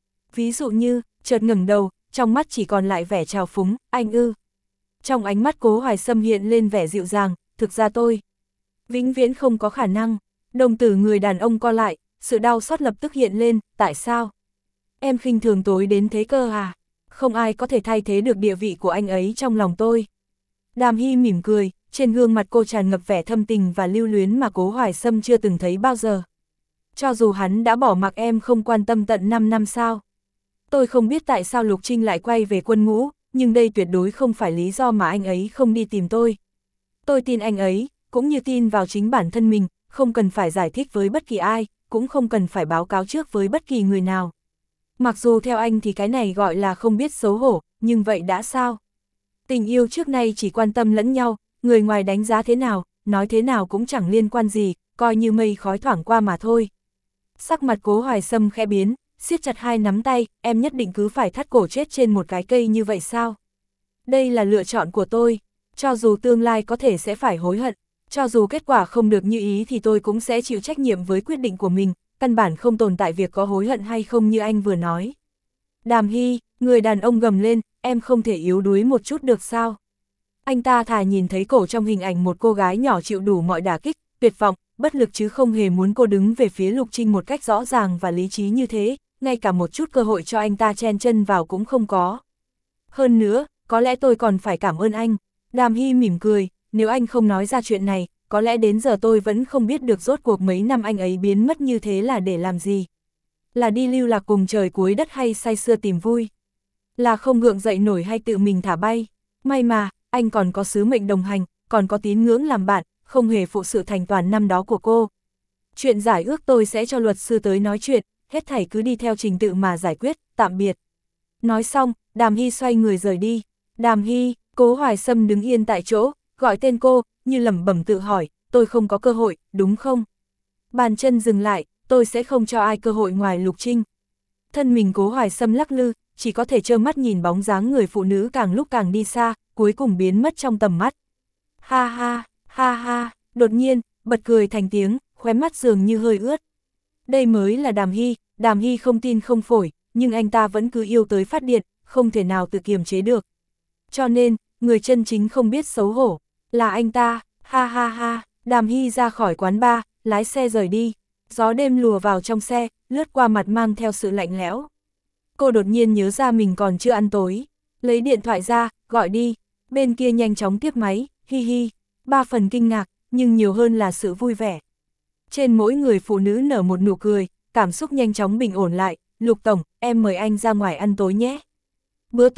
Speaker 1: Ví dụ như, chợt ngẩng đầu, trong mắt chỉ còn lại vẻ trào phúng, anh ư. Trong ánh mắt Cố Hoài Sâm hiện lên vẻ dịu dàng, thực ra tôi vĩnh viễn không có khả năng. Đồng tử người đàn ông co lại, sự đau xót lập tức hiện lên, tại sao? Em khinh thường tối đến thế cơ à? Không ai có thể thay thế được địa vị của anh ấy trong lòng tôi. Đàm Hy mỉm cười, trên gương mặt cô tràn ngập vẻ thâm tình và lưu luyến mà Cố Hoài Sâm chưa từng thấy bao giờ. Cho dù hắn đã bỏ mặc em không quan tâm tận năm năm sao? Tôi không biết tại sao Lục Trinh lại quay về quân ngũ, nhưng đây tuyệt đối không phải lý do mà anh ấy không đi tìm tôi. Tôi tin anh ấy, cũng như tin vào chính bản thân mình, không cần phải giải thích với bất kỳ ai, cũng không cần phải báo cáo trước với bất kỳ người nào. Mặc dù theo anh thì cái này gọi là không biết xấu hổ, nhưng vậy đã sao? Tình yêu trước nay chỉ quan tâm lẫn nhau, người ngoài đánh giá thế nào, nói thế nào cũng chẳng liên quan gì, coi như mây khói thoảng qua mà thôi. Sắc mặt Cố Hoài Sâm khẽ biến, siết chặt hai nắm tay, em nhất định cứ phải thắt cổ chết trên một cái cây như vậy sao? Đây là lựa chọn của tôi, cho dù tương lai có thể sẽ phải hối hận, cho dù kết quả không được như ý thì tôi cũng sẽ chịu trách nhiệm với quyết định của mình, căn bản không tồn tại việc có hối hận hay không như anh vừa nói. Đàm Hy, người đàn ông gầm lên, em không thể yếu đuối một chút được sao? Anh ta thà nhìn thấy cổ trong hình ảnh một cô gái nhỏ chịu đủ mọi đả kích, tuyệt vọng, bất lực chứ không hề muốn cô đứng về phía Lục Trinh một cách rõ ràng và lý trí như thế, ngay cả một chút cơ hội cho anh ta chen chân vào cũng không có. Hơn nữa, có lẽ tôi còn phải cảm ơn anh. Đàm Hy mỉm cười, nếu anh không nói ra chuyện này, có lẽ đến giờ tôi vẫn không biết được rốt cuộc mấy năm anh ấy biến mất như thế là để làm gì. Là đi lưu lạc cùng trời cuối đất hay say sưa tìm vui? Là không gượng dậy nổi hay tự mình thả bay? May mà, anh còn có sứ mệnh đồng hành, còn có tín ngưỡng làm bạn, không hề phụ sự thành toàn năm đó của cô. Chuyện giải ước tôi sẽ cho luật sư tới nói chuyện, hết thảy cứ đi theo trình tự mà giải quyết, tạm biệt. Nói xong, Đàm Hy xoay người rời đi. Đàm Hy, Cố Hoài Sâm đứng yên tại chỗ, gọi tên cô, như lẩm bẩm tự hỏi, tôi không có cơ hội, đúng không? Bàn chân dừng lại, tôi sẽ không cho ai cơ hội ngoài Lục Trinh. Thân mình Cố Hoài Sâm lắc lư, chỉ có thể trơ mắt nhìn bóng dáng người phụ nữ càng lúc càng đi xa, cuối cùng biến mất trong tầm mắt. Ha ha, ha ha, đột nhiên, bật cười thành tiếng, khóe mắt dường như hơi ướt. Đây mới là Đàm Hy, Đàm Hy không tin không phổi, nhưng anh ta vẫn cứ yêu tới phát điện, không thể nào tự kiềm chế được. Cho nên, người chân chính không biết xấu hổ, là anh ta, ha ha ha. Đàm Hy ra khỏi quán bar, lái xe rời đi. Gió đêm lùa vào trong xe, lướt qua mặt mang theo sự lạnh lẽo. Cô đột nhiên nhớ ra mình còn chưa ăn tối. Lấy điện thoại ra, gọi đi. Bên kia nhanh chóng tiếp máy, hi hi. Ba phần kinh ngạc, nhưng nhiều hơn là sự vui vẻ. Trên mỗi người phụ nữ nở một nụ cười, cảm xúc nhanh chóng bình ổn lại. Lục Tổng, em mời anh ra ngoài ăn tối nhé. Bữa tối,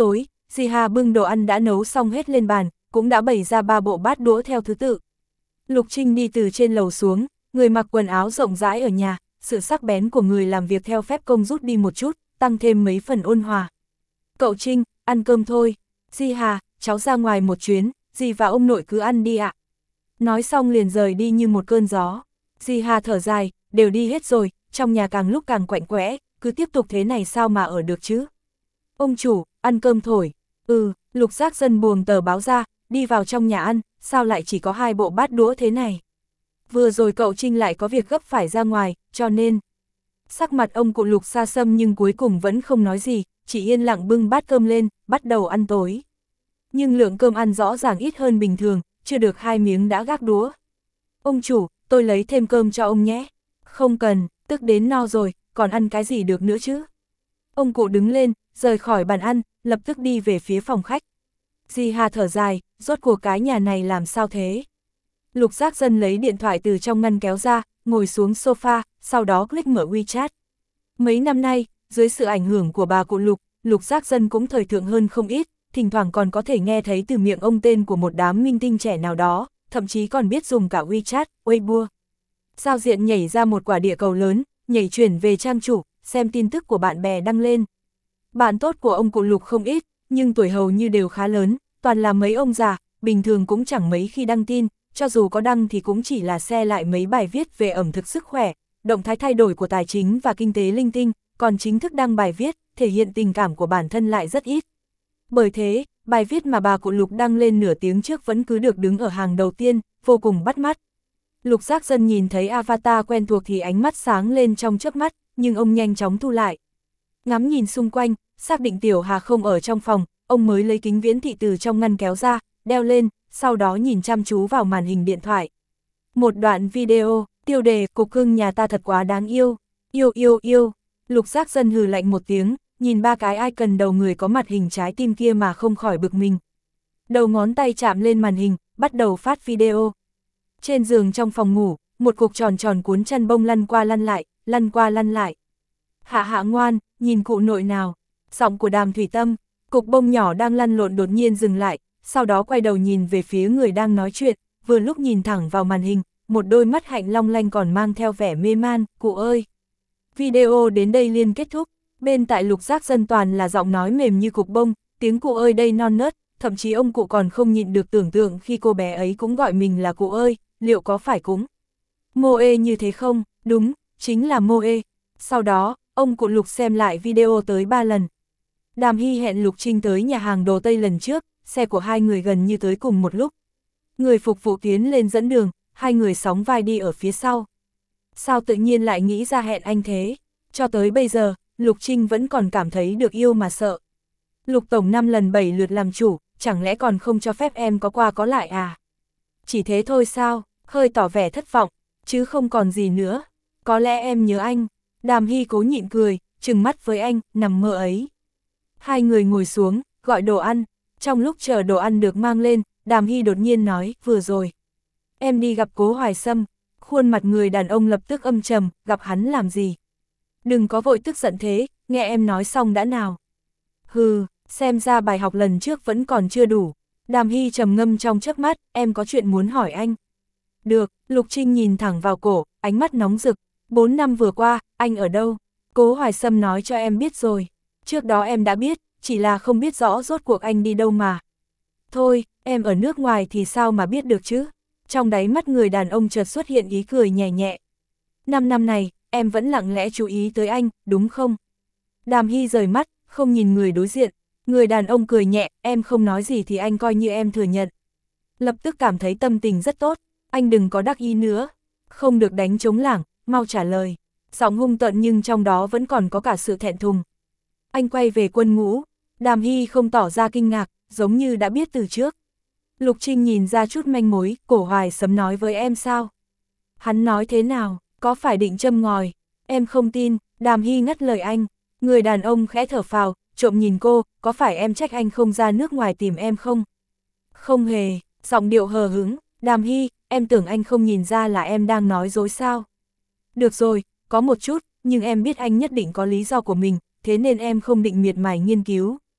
Speaker 1: Di Hà bưng đồ ăn đã nấu xong hết lên bàn, cũng đã bày ra ba bộ bát đũa theo thứ tự. Lục Trinh đi từ trên lầu xuống, người mặc quần áo rộng rãi ở nhà, sự sắc bén của người làm việc theo phép công rút đi một chút, tăng thêm mấy phần ôn hòa. Cậu Trinh, ăn cơm thôi. Di Hà, cháu ra ngoài một chuyến, dì và ông nội cứ ăn đi ạ. Nói xong liền rời đi như một cơn gió. Di Hà thở dài, đều đi hết rồi, trong nhà càng lúc càng quạnh quẽ, cứ tiếp tục thế này sao mà ở được chứ. Ông chủ, ăn cơm thổi. Ừ, Lục Giác Dân buông tờ báo ra, đi vào trong nhà ăn, sao lại chỉ có hai bộ bát đũa thế này. Vừa rồi cậu Trinh lại có việc gấp phải ra ngoài, cho nên... Sắc mặt ông cụ Lục xa xăm nhưng cuối cùng vẫn không nói gì, chỉ yên lặng bưng bát cơm lên, bắt đầu ăn tối. Nhưng lượng cơm ăn rõ ràng ít hơn bình thường, chưa được hai miếng đã gác đũa. Ông chủ, tôi lấy thêm cơm cho ông nhé. Không cần, tức đến no rồi, còn ăn cái gì được nữa chứ. Ông cụ đứng lên, rời khỏi bàn ăn, lập tức đi về phía phòng khách. Di Hà thở dài, rốt cuộc cái nhà này làm sao thế? Lục Giác Dân lấy điện thoại từ trong ngăn kéo ra, ngồi xuống sofa, sau đó click mở WeChat. Mấy năm nay, dưới sự ảnh hưởng của bà cụ Lục, Lục Giác Dân cũng thời thượng hơn không ít, thỉnh thoảng còn có thể nghe thấy từ miệng ông tên của một đám minh tinh trẻ nào đó, thậm chí còn biết dùng cả WeChat, Weibo. Giao diện nhảy ra một quả địa cầu lớn, nhảy chuyển về trang chủ, xem tin tức của bạn bè đăng lên. Bạn tốt của ông cụ Lục không ít, nhưng tuổi hầu như đều khá lớn, toàn là mấy ông già, bình thường cũng chẳng mấy khi đăng tin, cho dù có đăng thì cũng chỉ là share lại mấy bài viết về ẩm thực sức khỏe, động thái thay đổi của tài chính và kinh tế linh tinh, còn chính thức đăng bài viết, thể hiện tình cảm của bản thân lại rất ít. Bởi thế, bài viết mà bà cụ Lục đăng lên nửa tiếng trước vẫn cứ được đứng ở hàng đầu tiên, vô cùng bắt mắt. Lục Giác Dân nhìn thấy avatar quen thuộc thì ánh mắt sáng lên trong chớp mắt, nhưng ông nhanh chóng thu lại. Ngắm nhìn xung quanh, xác định Tiểu Hà không ở trong phòng, ông mới lấy kính viễn thị từ trong ngăn kéo ra, đeo lên, sau đó nhìn chăm chú vào màn hình điện thoại. Một đoạn video, tiêu đề cục cưng nhà ta thật quá đáng yêu, yêu yêu yêu. Lục Giác Dân hừ lạnh một tiếng, nhìn ba cái icon đầu người có mặt hình trái tim kia mà không khỏi bực mình. Đầu ngón tay chạm lên màn hình, bắt đầu phát video. Trên giường trong phòng ngủ, một cục tròn tròn cuốn chăn bông lăn qua lăn lại, lăn qua lăn lại. Hạ hạ ngoan, nhìn cụ nội nào. Giọng của Đàm Thủy Tâm, cục bông nhỏ đang lăn lộn đột nhiên dừng lại, sau đó quay đầu nhìn về phía người đang nói chuyện, vừa lúc nhìn thẳng vào màn hình, một đôi mắt hạnh long lanh còn mang theo vẻ mê man, cụ ơi. Video đến đây liền kết thúc, bên tại Lục Giác Dân toàn là giọng nói mềm như cục bông, tiếng cụ ơi đây non nớt, thậm chí ông cụ còn không nhịn được tưởng tượng khi cô bé ấy cũng gọi mình là cụ ơi, liệu có phải cũng mô ê như thế không? Đúng, chính là mô ê. Sau đó, ông cụ Lục xem lại video tới ba lần. Đàm Hy hẹn Lục Trinh tới nhà hàng đồ Tây lần trước, xe của hai người gần như tới cùng một lúc. Người phục vụ tiến lên dẫn đường, hai người sóng vai đi ở phía sau. Sao tự nhiên lại nghĩ ra hẹn anh thế? Cho tới bây giờ, Lục Trinh vẫn còn cảm thấy được yêu mà sợ. Lục Tổng năm lần bảy lượt làm chủ, chẳng lẽ còn không cho phép em có qua có lại à? Chỉ thế thôi sao? Hơi tỏ vẻ thất vọng, chứ không còn gì nữa. Có lẽ em nhớ anh. Đàm Hy cố nhịn cười, trừng mắt với anh, nằm mơ ấy. Hai người ngồi xuống, gọi đồ ăn. Trong lúc chờ đồ ăn được mang lên, Đàm Hy đột nhiên nói, vừa rồi. Em đi gặp Cố Hoài Sâm. Khuôn mặt người đàn ông lập tức âm trầm, gặp hắn làm gì? Đừng có vội tức giận thế, nghe em nói xong đã nào. Hừ, xem ra bài học lần trước vẫn còn chưa đủ. Đàm Hy trầm ngâm trong chớp mắt, em có chuyện muốn hỏi anh. Được, Lục Trinh nhìn thẳng vào cổ, ánh mắt nóng rực. Bốn năm vừa qua, anh ở đâu? Cố Hoài Sâm nói cho em biết rồi. Trước đó em đã biết, chỉ là không biết rõ rốt cuộc anh đi đâu mà. Thôi, em ở nước ngoài thì sao mà biết được chứ? Trong đáy mắt người đàn ông chợt xuất hiện ý cười nhẹ nhẹ. Năm năm này, em vẫn lặng lẽ chú ý tới anh, đúng không? Đàm Hy rời mắt, không nhìn người đối diện. Người đàn ông cười nhẹ, em không nói gì thì anh coi như em thừa nhận. Lập tức cảm thấy tâm tình rất tốt, anh đừng có đắc ý nữa. Không được đánh trống lảng, mau trả lời. Giọng hung tợn nhưng trong đó vẫn còn có cả sự thẹn thùng. Anh quay về quân ngũ. Đàm Hy không tỏ ra kinh ngạc, giống như đã biết từ trước. Lục Trinh nhìn ra chút manh mối, Cổ Hoài Sâm nói với em sao? Hắn nói thế nào, có phải định châm ngòi? Em không tin. Đàm Hy ngắt lời anh. Người đàn ông khẽ thở phào, trộm nhìn cô, có phải em trách anh không ra nước ngoài tìm em không? Không hề, giọng điệu hờ hững. Đàm Hy, em tưởng anh không nhìn ra là em đang nói dối sao? Được rồi, có một chút, nhưng em biết anh nhất định có lý do của mình, thế nên em không định miệt mài nghiên cứu.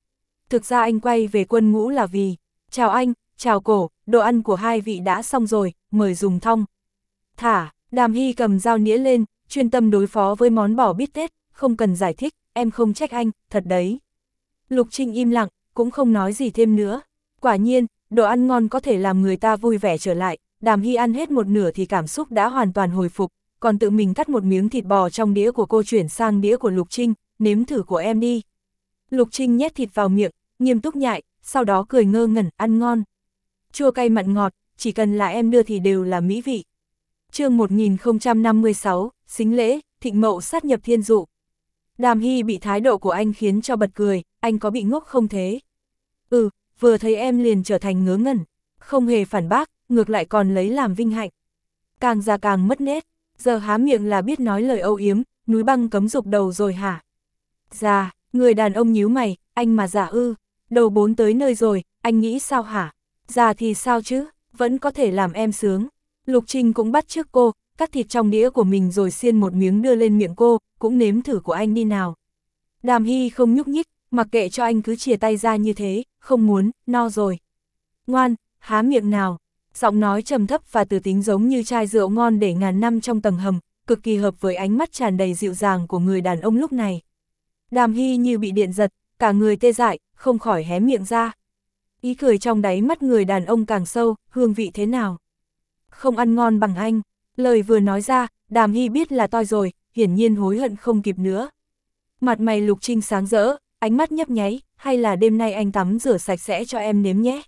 Speaker 1: Thực ra anh quay về quân ngũ là vì, chào anh, chào cổ, đồ ăn của hai vị đã xong rồi, mời dùng thong. Thả, Đàm Hy cầm dao nĩa lên, chuyên tâm đối phó với món bò bít tết, không cần giải thích, em không trách anh, thật đấy. Lục Trinh im lặng, cũng không nói gì thêm nữa. Quả nhiên, đồ ăn ngon có thể làm người ta vui vẻ trở lại, Đàm Hy ăn hết một nửa thì cảm xúc đã hoàn toàn hồi phục, còn tự mình cắt một miếng thịt bò trong đĩa của cô chuyển sang đĩa của Lục Trinh, nếm thử của em đi. Lục Trinh nhét thịt vào miệng, nghiêm túc nhại, sau đó cười ngơ ngẩn, ăn ngon. Chua cay mặn ngọt, chỉ cần là em đưa thì đều là mỹ vị. Chương một nghìn không trăm năm mươi sáu, xính lễ, Thịnh Mậu sát nhập Thiên Dụ. Đàm Hy bị thái độ của anh khiến cho bật cười, anh có bị ngốc không thế? Ừ, vừa thấy em liền trở thành ngớ ngẩn, không hề phản bác, ngược lại còn lấy làm vinh hạnh. Càng già càng mất nết, giờ há miệng là biết nói lời âu yếm, núi băng cấm dục đầu rồi hả? Già, người đàn ông nhíu mày, anh mà già ư, đầu bốn tới nơi rồi, anh nghĩ sao hả? Già thì sao chứ, vẫn có thể làm em sướng. Lục Trinh cũng bắt chước cô, cắt thịt trong đĩa của mình rồi xiên một miếng đưa lên miệng cô, cũng nếm thử của anh đi nào. Đàm Hy không nhúc nhích, mặc kệ cho anh cứ chìa tay ra như thế, không muốn, no rồi. Ngoan, há miệng nào. Giọng nói trầm thấp và từ tính giống như chai rượu ngon để ngàn năm trong tầng hầm, cực kỳ hợp với ánh mắt tràn đầy dịu dàng của người đàn ông lúc này. Đàm Hy như bị điện giật, cả người tê dại, không khỏi hé miệng ra. Ý cười trong đáy mắt người đàn ông càng sâu, hương vị thế nào? Không ăn ngon bằng anh. Lời vừa nói ra, Đàm Hy biết là toi rồi, hiển nhiên hối hận không kịp nữa. Mặt mày Lục Trinh sáng rỡ, ánh mắt nhấp nháy, hay là đêm nay anh tắm rửa sạch sẽ cho em nếm nhé.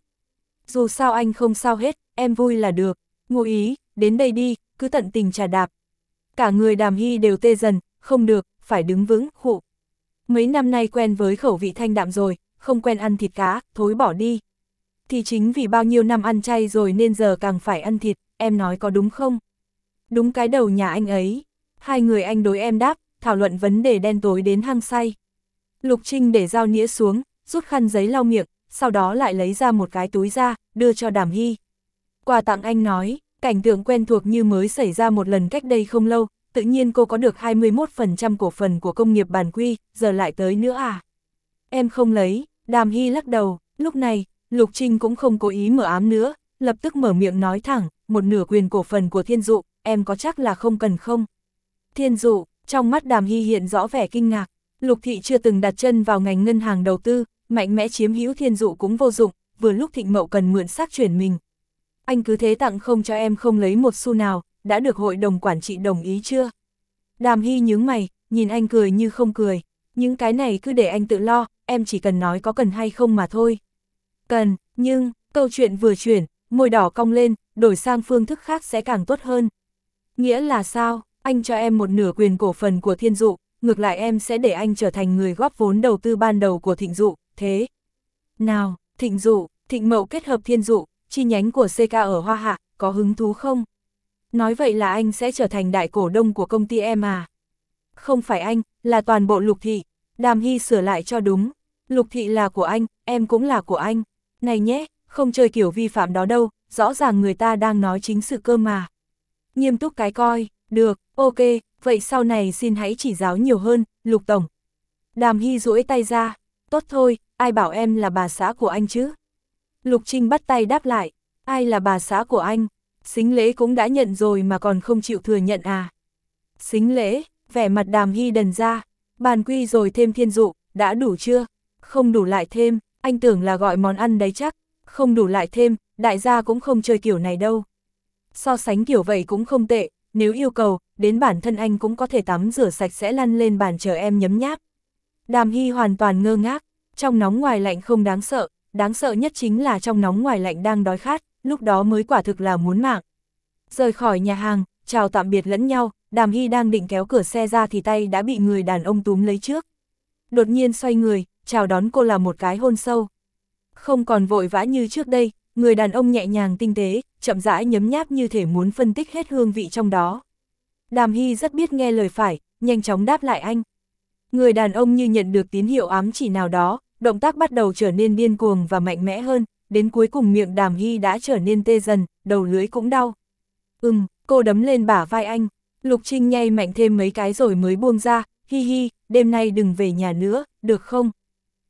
Speaker 1: Dù sao anh không sao hết, em vui là được. Ngụ ý, đến đây đi, cứ tận tình trà đạp. Cả người Đàm Hy đều tê dần, không được, phải đứng vững, khụ. Mấy năm nay quen với khẩu vị thanh đạm rồi, không quen ăn thịt cá, thối bỏ đi. Thì chính vì bao nhiêu năm ăn chay rồi nên giờ càng phải ăn thịt, em nói có đúng không? Đúng cái đầu nhà anh ấy. Hai người anh đối em đáp, thảo luận vấn đề đen tối đến hăng say. Lục Trinh để dao nĩa xuống, rút khăn giấy lau miệng, sau đó lại lấy ra một cái túi ra, đưa cho Đàm Hy. Quà tặng anh nói, cảnh tượng quen thuộc như mới xảy ra một lần cách đây không lâu, tự nhiên cô có được hai mươi mốt phần trăm cổ phần của công nghiệp bản quy, giờ lại tới nữa à? Em không lấy, Đàm Hy lắc đầu, lúc này, Lục Trinh cũng không cố ý mở ám nữa, lập tức mở miệng nói thẳng, một nửa quyền cổ phần của Thiên Dụ, em có chắc là không cần không? Thiên Dụ, trong mắt Đàm Hy hiện rõ vẻ kinh ngạc, Lục Thị chưa từng đặt chân vào ngành ngân hàng đầu tư, mạnh mẽ chiếm hữu Thiên Dụ cũng vô dụng, vừa lúc Thịnh Mậu cần mượn xác chuyển mình. Anh cứ thế tặng không cho em không lấy một xu nào, đã được hội đồng quản trị đồng ý chưa? Đàm Hy nhướng mày, nhìn anh cười như không cười, những cái này cứ để anh tự lo, em chỉ cần nói có cần hay không mà thôi. Cần, nhưng, câu chuyện vừa chuyển, môi đỏ cong lên, đổi sang phương thức khác sẽ càng tốt hơn. Nghĩa là sao, anh cho em một nửa quyền cổ phần của Thiên Dụ, ngược lại em sẽ để anh trở thành người góp vốn đầu tư ban đầu của Thịnh Dụ, thế. Nào, Thịnh Dụ, Thịnh Mậu kết hợp Thiên Dụ, chi nhánh của xê ca ở Hoa Hạ, có hứng thú không? Nói vậy là anh sẽ trở thành đại cổ đông của công ty em à? Không phải anh, là toàn bộ Lục Thị. Đàm Hy sửa lại cho đúng. Lục Thị là của anh, em cũng là của anh. Này nhé, không chơi kiểu vi phạm đó đâu, rõ ràng người ta đang nói chính sự cơ mà. Nghiêm túc cái coi, được, ok, vậy sau này xin hãy chỉ giáo nhiều hơn, Lục Tổng. Đàm Hy duỗi tay ra, tốt thôi, ai bảo em là bà xã của anh chứ? Lục Trinh bắt tay đáp lại, ai là bà xã của anh? Xính lễ cũng đã nhận rồi mà còn không chịu thừa nhận à? Xính lễ, vẻ mặt Đàm Hy đần ra, bàn quy rồi thêm Thiên Dụ, đã đủ chưa? Không đủ lại thêm, anh tưởng là gọi món ăn đấy chắc, không đủ lại thêm, đại gia cũng không chơi kiểu này đâu. So sánh kiểu vậy cũng không tệ, nếu yêu cầu, đến bản thân anh cũng có thể tắm rửa sạch sẽ lăn lên bàn chờ em nhấm nháp. Đàm Hy hoàn toàn ngơ ngác, trong nóng ngoài lạnh không đáng sợ, đáng sợ nhất chính là trong nóng ngoài lạnh đang đói khát, lúc đó mới quả thực là muốn mạng. Rời khỏi nhà hàng, chào tạm biệt lẫn nhau, Đàm Hy đang định kéo cửa xe ra thì tay đã bị người đàn ông túm lấy trước. Đột nhiên xoay người, chào đón cô là một cái hôn sâu. Không còn vội vã như trước đây, người đàn ông nhẹ nhàng tinh tế, chậm rãi nhấm nháp như thể muốn phân tích hết hương vị trong đó. Đàm Hy rất biết nghe lời phải, nhanh chóng đáp lại anh. Người đàn ông như nhận được tín hiệu ám chỉ nào đó, động tác bắt đầu trở nên điên cuồng và mạnh mẽ hơn, đến cuối cùng miệng Đàm Hy đã trở nên tê dần, đầu lưỡi cũng đau. Ừm, cô đấm lên bả vai anh, Lục Trinh nhay mạnh thêm mấy cái rồi mới buông ra, hi hi, đêm nay đừng về nhà nữa, được không?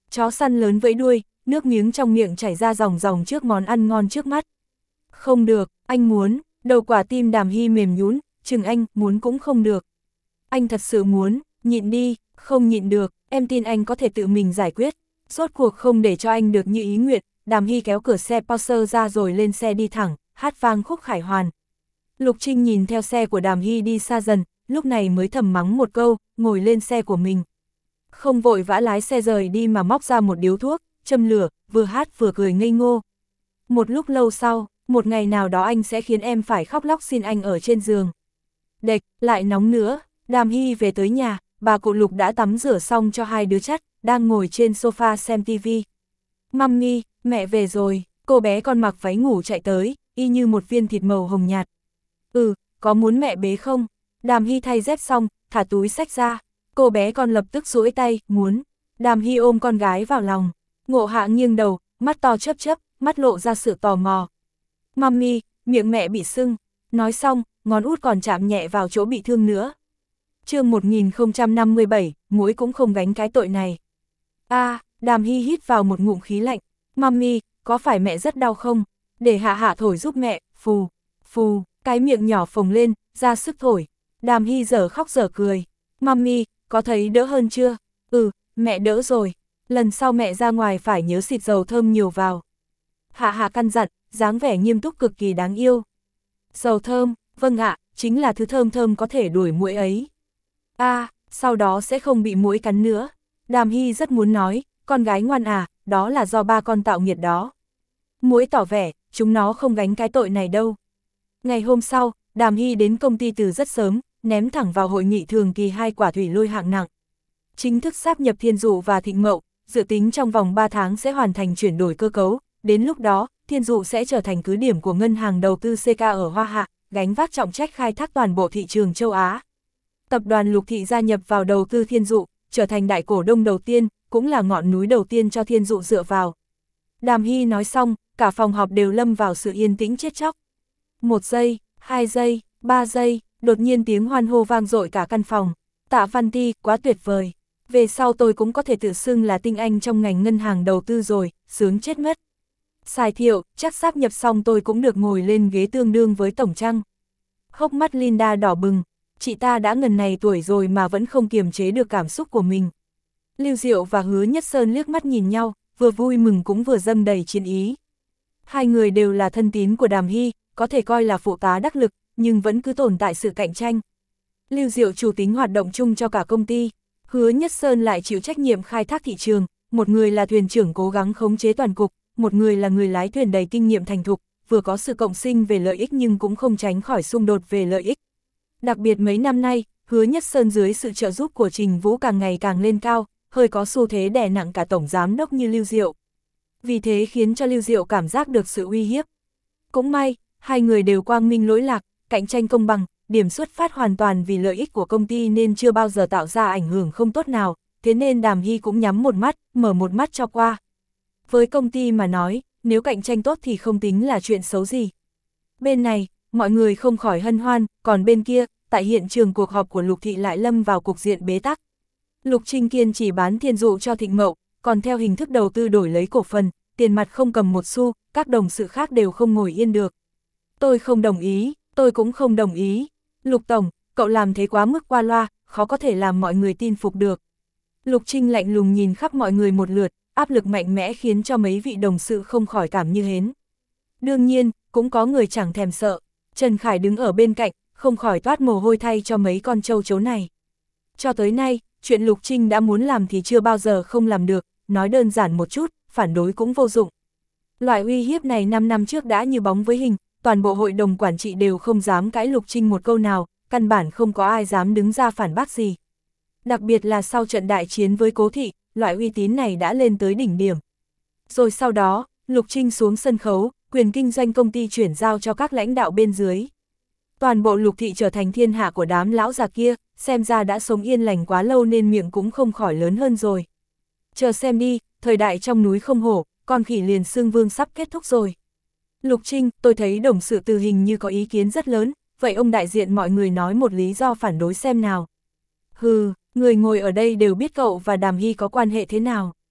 Speaker 1: Chó săn lớn vẫy đuôi, nước miếng trong miệng chảy ra ròng ròng trước món ăn ngon trước mắt. Không được, anh muốn, đầu quả tim Đàm Hy mềm nhũn, chừng anh, muốn cũng không được. Anh thật sự muốn, nhịn đi, không nhịn được, em tin anh có thể tự mình giải quyết. Rốt cuộc không để cho anh được như ý nguyện, Đàm Hy kéo cửa xe Porsche ra rồi lên xe đi thẳng, hát vang khúc Khải Hoàn. Lục Trinh nhìn theo xe của Đàm Hy đi xa dần, lúc này mới thầm mắng một câu, ngồi lên xe của mình. Không vội vã lái xe rời đi mà móc ra một điếu thuốc, châm lửa, vừa hát vừa cười ngây ngô. Một lúc lâu sau, một ngày nào đó anh sẽ khiến em phải khóc lóc xin anh ở trên giường. Đệch, lại nóng nữa, Đàm Hy về tới nhà, bà cụ Lục đã tắm rửa xong cho hai đứa chắt, đang ngồi trên sofa xem tivi. Mummy, mẹ về rồi, cô bé con mặc váy ngủ chạy tới, y như một viên thịt màu hồng nhạt. Ừ, có muốn mẹ bế không? Đàm Hy thay dép xong, thả túi xách ra. Cô bé con lập tức duỗi tay, muốn. Đàm Hy ôm con gái vào lòng. Ngộ Hạ nghiêng đầu, mắt to chớp chớp, mắt lộ ra sự tò mò. Mummy, miệng mẹ bị sưng. Nói xong, ngón út còn chạm nhẹ vào chỗ bị thương nữa. Chương một nghìn không trăm năm mươi bảy, muỗi cũng không gánh cái tội này. A, à, Đàm Hy hít vào một ngụm khí lạnh. Mummy, có phải mẹ rất đau không? Để Hạ Hạ thổi giúp mẹ, phù, phù, cái miệng nhỏ phồng lên, ra sức thổi. Đàm Hy dở khóc dở cười. Mummy, có thấy đỡ hơn chưa? Ừ, mẹ đỡ rồi. Lần sau mẹ ra ngoài phải nhớ xịt dầu thơm nhiều vào. Hạ Hạ căn dặn, dáng vẻ nghiêm túc cực kỳ đáng yêu. Dầu thơm, vâng ạ, chính là thứ thơm thơm có thể đuổi muỗi ấy. A, à, sau đó sẽ không bị muỗi cắn nữa. Đàm Hy rất muốn nói, con gái ngoan à, đó là do ba con tạo nghiệt đó. Muỗi tỏ vẻ, chúng nó không gánh cái tội này đâu. Ngày hôm sau, Đàm Hy đến công ty từ rất sớm, ném thẳng vào hội nghị thường kỳ hai quả thủy lôi hạng nặng. Chính thức sáp nhập Thiên Dụ và Thịnh Mậu, dự tính trong vòng ba tháng sẽ hoàn thành chuyển đổi cơ cấu, đến lúc đó, Thiên Dụ sẽ trở thành cứ điểm của ngân hàng đầu tư xê ca ở Hoa Hạ, gánh vác trọng trách khai thác toàn bộ thị trường châu Á. Tập đoàn Lục Thị gia nhập vào đầu tư Thiên Dụ, trở thành đại cổ đông đầu tiên, cũng là ngọn núi đầu tiên cho Thiên Dụ dựa vào. Đàm Hy nói xong, cả phòng họp đều lâm vào sự yên tĩnh chết chóc. Một giây, hai giây, ba giây, đột nhiên tiếng hoan hô vang dội cả căn phòng. Tạ Văn Ti, quá tuyệt vời. Về sau tôi cũng có thể tự xưng là tinh anh trong ngành ngân hàng đầu tư rồi, sướng chết mất. Sài Thiệu, chắc sáp nhập xong tôi cũng được ngồi lên ghế tương đương với tổng trăng. Hốc mắt Linda đỏ bừng, chị ta đã ngần này tuổi rồi mà vẫn không kiềm chế được cảm xúc của mình. Lưu Diệu và Hứa Nhất Sơn liếc mắt nhìn nhau, vừa vui mừng cũng vừa dâng đầy chiến ý. Hai người đều là thân tín của Đàm Hy, có thể coi là phụ tá đắc lực, nhưng vẫn cứ tồn tại sự cạnh tranh. Lưu Diệu chủ tính hoạt động chung cho cả công ty, Hứa Nhất Sơn lại chịu trách nhiệm khai thác thị trường, một người là thuyền trưởng cố gắng khống chế toàn cục, một người là người lái thuyền đầy kinh nghiệm thành thục, vừa có sự cộng sinh về lợi ích nhưng cũng không tránh khỏi xung đột về lợi ích. Đặc biệt mấy năm nay, Hứa Nhất Sơn dưới sự trợ giúp của Trình Vũ càng ngày càng lên cao, hơi có xu thế đè nặng cả tổng giám đốc như Lưu Diệu. Vì thế khiến cho Lưu Diệu cảm giác được sự uy hiếp. Cũng may, hai người đều quang minh lỗi lạc, cạnh tranh công bằng, điểm xuất phát hoàn toàn vì lợi ích của công ty nên chưa bao giờ tạo ra ảnh hưởng không tốt nào, thế nên Đàm Hy cũng nhắm một mắt, mở một mắt cho qua. Với công ty mà nói, nếu cạnh tranh tốt thì không tính là chuyện xấu gì. Bên này, mọi người không khỏi hân hoan, còn bên kia, tại hiện trường cuộc họp của Lục Thị lại lâm vào cục diện bế tắc. Lục Trinh Kiên chỉ bán Thiên Dụ cho Thịnh Mậu, còn theo hình thức đầu tư đổi lấy cổ phần, tiền mặt không cầm một xu, các đồng sự khác đều không ngồi yên được. Tôi không đồng ý, tôi cũng không đồng ý. Lục Tổng, cậu làm thế quá mức qua loa, khó có thể làm mọi người tin phục được. Lục Trinh lạnh lùng nhìn khắp mọi người một lượt, áp lực mạnh mẽ khiến cho mấy vị đồng sự không khỏi cảm như hến. Đương nhiên, cũng có người chẳng thèm sợ. Trần Khải đứng ở bên cạnh, không khỏi toát mồ hôi thay cho mấy con trâu chấu này. Cho tới nay, chuyện Lục Trinh đã muốn làm thì chưa bao giờ không làm được, nói đơn giản một chút, phản đối cũng vô dụng. Loại uy hiếp này năm năm trước đã như bóng với hình, toàn bộ hội đồng quản trị đều không dám cãi Lục Trinh một câu nào, căn bản không có ai dám đứng ra phản bác gì. Đặc biệt là sau trận đại chiến với Cố Thị, loại uy tín này đã lên tới đỉnh điểm. Rồi sau đó, Lục Trinh xuống sân khấu, quyền kinh doanh công ty chuyển giao cho các lãnh đạo bên dưới. Toàn bộ Lục Thị trở thành thiên hạ của đám lão già kia, xem ra đã sống yên lành quá lâu nên miệng cũng không khỏi lớn hơn rồi. Chờ xem đi, thời đại trong núi không hổ, con khỉ liền xương vương sắp kết thúc rồi. Lục Trinh, tôi thấy đồng sự Từ hình như có ý kiến rất lớn, vậy ông đại diện mọi người nói một lý do phản đối xem nào. Hừ, người ngồi ở đây đều biết cậu và Đàm Hy có quan hệ thế nào.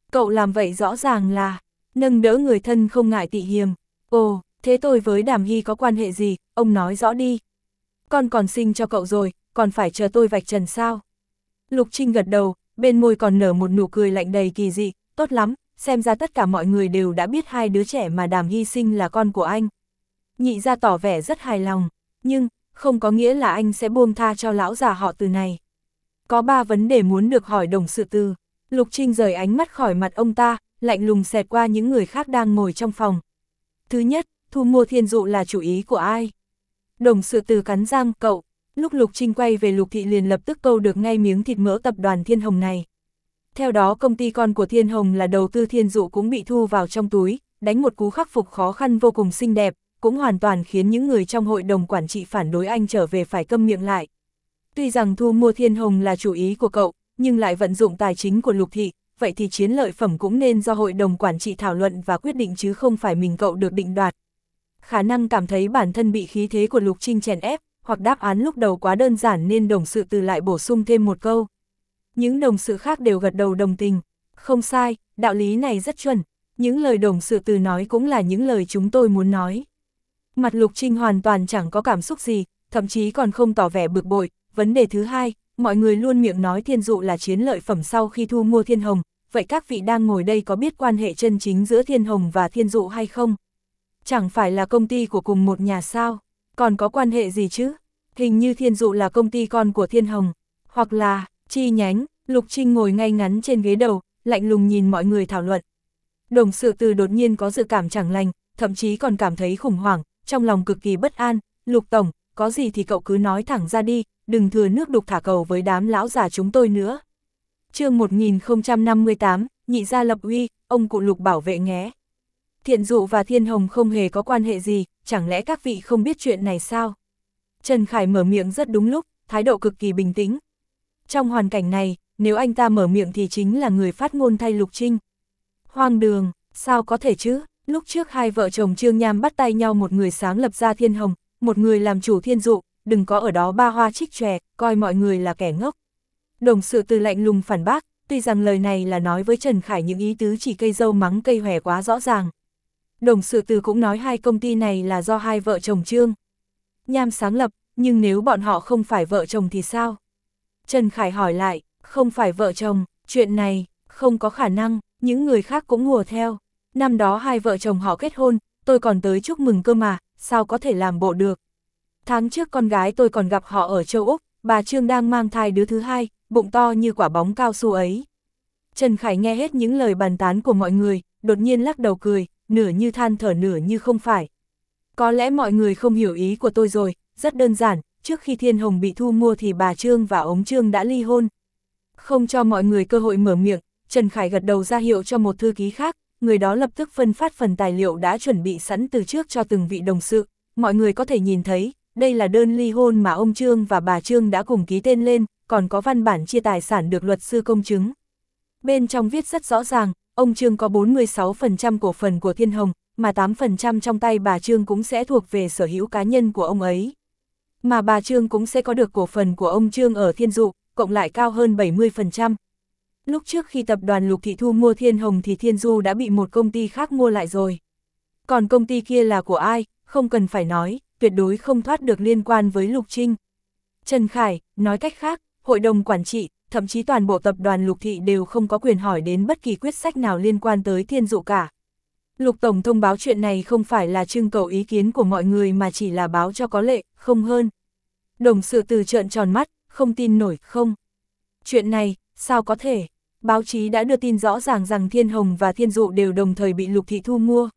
Speaker 1: Cậu làm vậy rõ ràng là nâng đỡ người thân không ngại tị hiềm. Ồ, thế tôi với Đàm Hy có quan hệ gì, ông nói rõ đi. Con còn sinh cho cậu rồi, còn phải chờ tôi vạch trần sao? Lục Trinh gật đầu, bên môi còn nở một nụ cười lạnh đầy kỳ dị, tốt lắm, xem ra tất cả mọi người đều đã biết hai đứa trẻ mà Đàm Hy sinh là con của anh. Nhị gia tỏ vẻ rất hài lòng, nhưng, không có nghĩa là anh sẽ buông tha cho lão già họ Từ này. Có ba vấn đề muốn được hỏi Đồng Sự Từ. Lục Trinh rời ánh mắt khỏi mặt ông ta, lạnh lùng xẹt qua những người khác đang ngồi trong phòng. Thứ nhất, thu mua Thiên Dụ là chủ ý của ai? Đồng Sự Từ cắn răng, cậu. Lúc Lục Trinh quay về Lục Thị liền lập tức câu được ngay miếng thịt mỡ tập đoàn Thiên Hồng này. Theo đó công ty con của Thiên Hồng là đầu tư Thiên Dụ cũng bị thu vào trong túi, đánh một cú khắc phục khó khăn vô cùng xinh đẹp, cũng hoàn toàn khiến những người trong hội đồng quản trị phản đối anh trở về phải câm miệng lại. Tuy rằng thu mua Thiên Hồng là chủ ý của cậu, nhưng lại vận dụng tài chính của Lục Thị, vậy thì chiến lợi phẩm cũng nên do hội đồng quản trị thảo luận và quyết định chứ không phải mình cậu được định đoạt. Khả năng cảm thấy bản thân bị khí thế của Lục Trinh chèn ép, hoặc đáp án lúc đầu quá đơn giản nên Đồng Sự Từ lại bổ sung thêm một câu. Những đồng sự khác đều gật đầu đồng tình. Không sai, đạo lý này rất chuẩn. Những lời Đồng Sự Từ nói cũng là những lời chúng tôi muốn nói. Mặt Lục Trinh hoàn toàn chẳng có cảm xúc gì, thậm chí còn không tỏ vẻ bực bội. Vấn đề thứ hai, mọi người luôn miệng nói Thiên Dụ là chiến lợi phẩm sau khi thu mua Thiên Hồng. Vậy các vị đang ngồi đây có biết quan hệ chân chính giữa Thiên Hồng và Thiên Dụ hay không? Chẳng phải là công ty của cùng một nhà sao? Còn có quan hệ gì chứ? Hình như Thiên Dụ là công ty con của Thiên Hồng, hoặc là chi nhánh. Lục Trinh ngồi ngay ngắn trên ghế đầu, lạnh lùng nhìn mọi người thảo luận. Đồng Sự Từ đột nhiên có dự cảm chẳng lành, thậm chí còn cảm thấy khủng hoảng, trong lòng cực kỳ bất an. Lục Tổng, có gì thì cậu cứ nói thẳng ra đi, đừng thừa nước đục thả cầu với đám lão già chúng tôi nữa. Chương một nghìn không trăm năm mươi tám, nhị gia lập uy, ông cụ Lục bảo vệ nhé. Thiên Dụ và Thiên Hồng không hề có quan hệ gì, chẳng lẽ các vị không biết chuyện này sao? Trần Khải mở miệng rất đúng lúc, thái độ cực kỳ bình tĩnh. Trong hoàn cảnh này, nếu anh ta mở miệng thì chính là người phát ngôn thay Lục Trinh. Hoang đường, sao có thể chứ? Lúc trước hai vợ chồng Trương Nham bắt tay nhau, một người sáng lập ra Thiên Hồng, một người làm chủ Thiên Dụ, đừng có ở đó ba hoa trích chòe, coi mọi người là kẻ ngốc. Đồng Sự Từ lạnh lùng phản bác, tuy rằng lời này là nói với Trần Khải những ý tứ chỉ cây dâu mắng cây hòe quá rõ ràng. Đồng Sự Từ cũng nói hai công ty này là do hai vợ chồng Trương Nham sáng lập, nhưng nếu bọn họ không phải vợ chồng thì sao? Trần Khải hỏi lại, không phải vợ chồng, chuyện này, không có khả năng, những người khác cũng hùa theo. Năm đó hai vợ chồng họ kết hôn, tôi còn tới chúc mừng cơ mà, sao có thể làm bộ được. Tháng trước con gái tôi còn gặp họ ở châu Úc, bà Trương đang mang thai đứa thứ hai, bụng to như quả bóng cao su ấy. Trần Khải nghe hết những lời bàn tán của mọi người, đột nhiên lắc đầu cười, nửa như than thở nửa như không phải. Có lẽ mọi người không hiểu ý của tôi rồi, rất đơn giản, trước khi Thiên Hồng bị thu mua thì bà Trương và ông Trương đã ly hôn. Không cho mọi người cơ hội mở miệng, Trần Khải gật đầu ra hiệu cho một thư ký khác, người đó lập tức phân phát phần tài liệu đã chuẩn bị sẵn từ trước cho từng vị đồng sự. Mọi người có thể nhìn thấy, đây là đơn ly hôn mà ông Trương và bà Trương đã cùng ký tên lên, còn có văn bản chia tài sản được luật sư công chứng. Bên trong viết rất rõ ràng, ông Trương có bốn mươi sáu phần trăm cổ phần của Thiên Hồng, mà tám phần trăm trong tay bà Trương cũng sẽ thuộc về sở hữu cá nhân của ông ấy. Mà bà Trương cũng sẽ có được cổ phần của ông Trương ở Thiên Dụ, cộng lại cao hơn bảy mươi phần trăm. Lúc trước khi tập đoàn Lục Thị thu mua Thiên Hồng thì Thiên Du đã bị một công ty khác mua lại rồi. Còn công ty kia là của ai, không cần phải nói, tuyệt đối không thoát được liên quan với Lục Trinh. Trần Khải, nói cách khác, hội đồng quản trị, thậm chí toàn bộ tập đoàn Lục Thị đều không có quyền hỏi đến bất kỳ quyết sách nào liên quan tới Thiên Dụ cả. Lục Tổng thông báo chuyện này không phải là trưng cầu ý kiến của mọi người mà chỉ là báo cho có lệ, không hơn. Đồng Sự Từ trợn tròn mắt, không tin nổi, không. Chuyện này, sao có thể? Báo chí đã đưa tin rõ ràng rằng Thiên Hồng và Thiên Dụ đều đồng thời bị Lục Thị thu mua.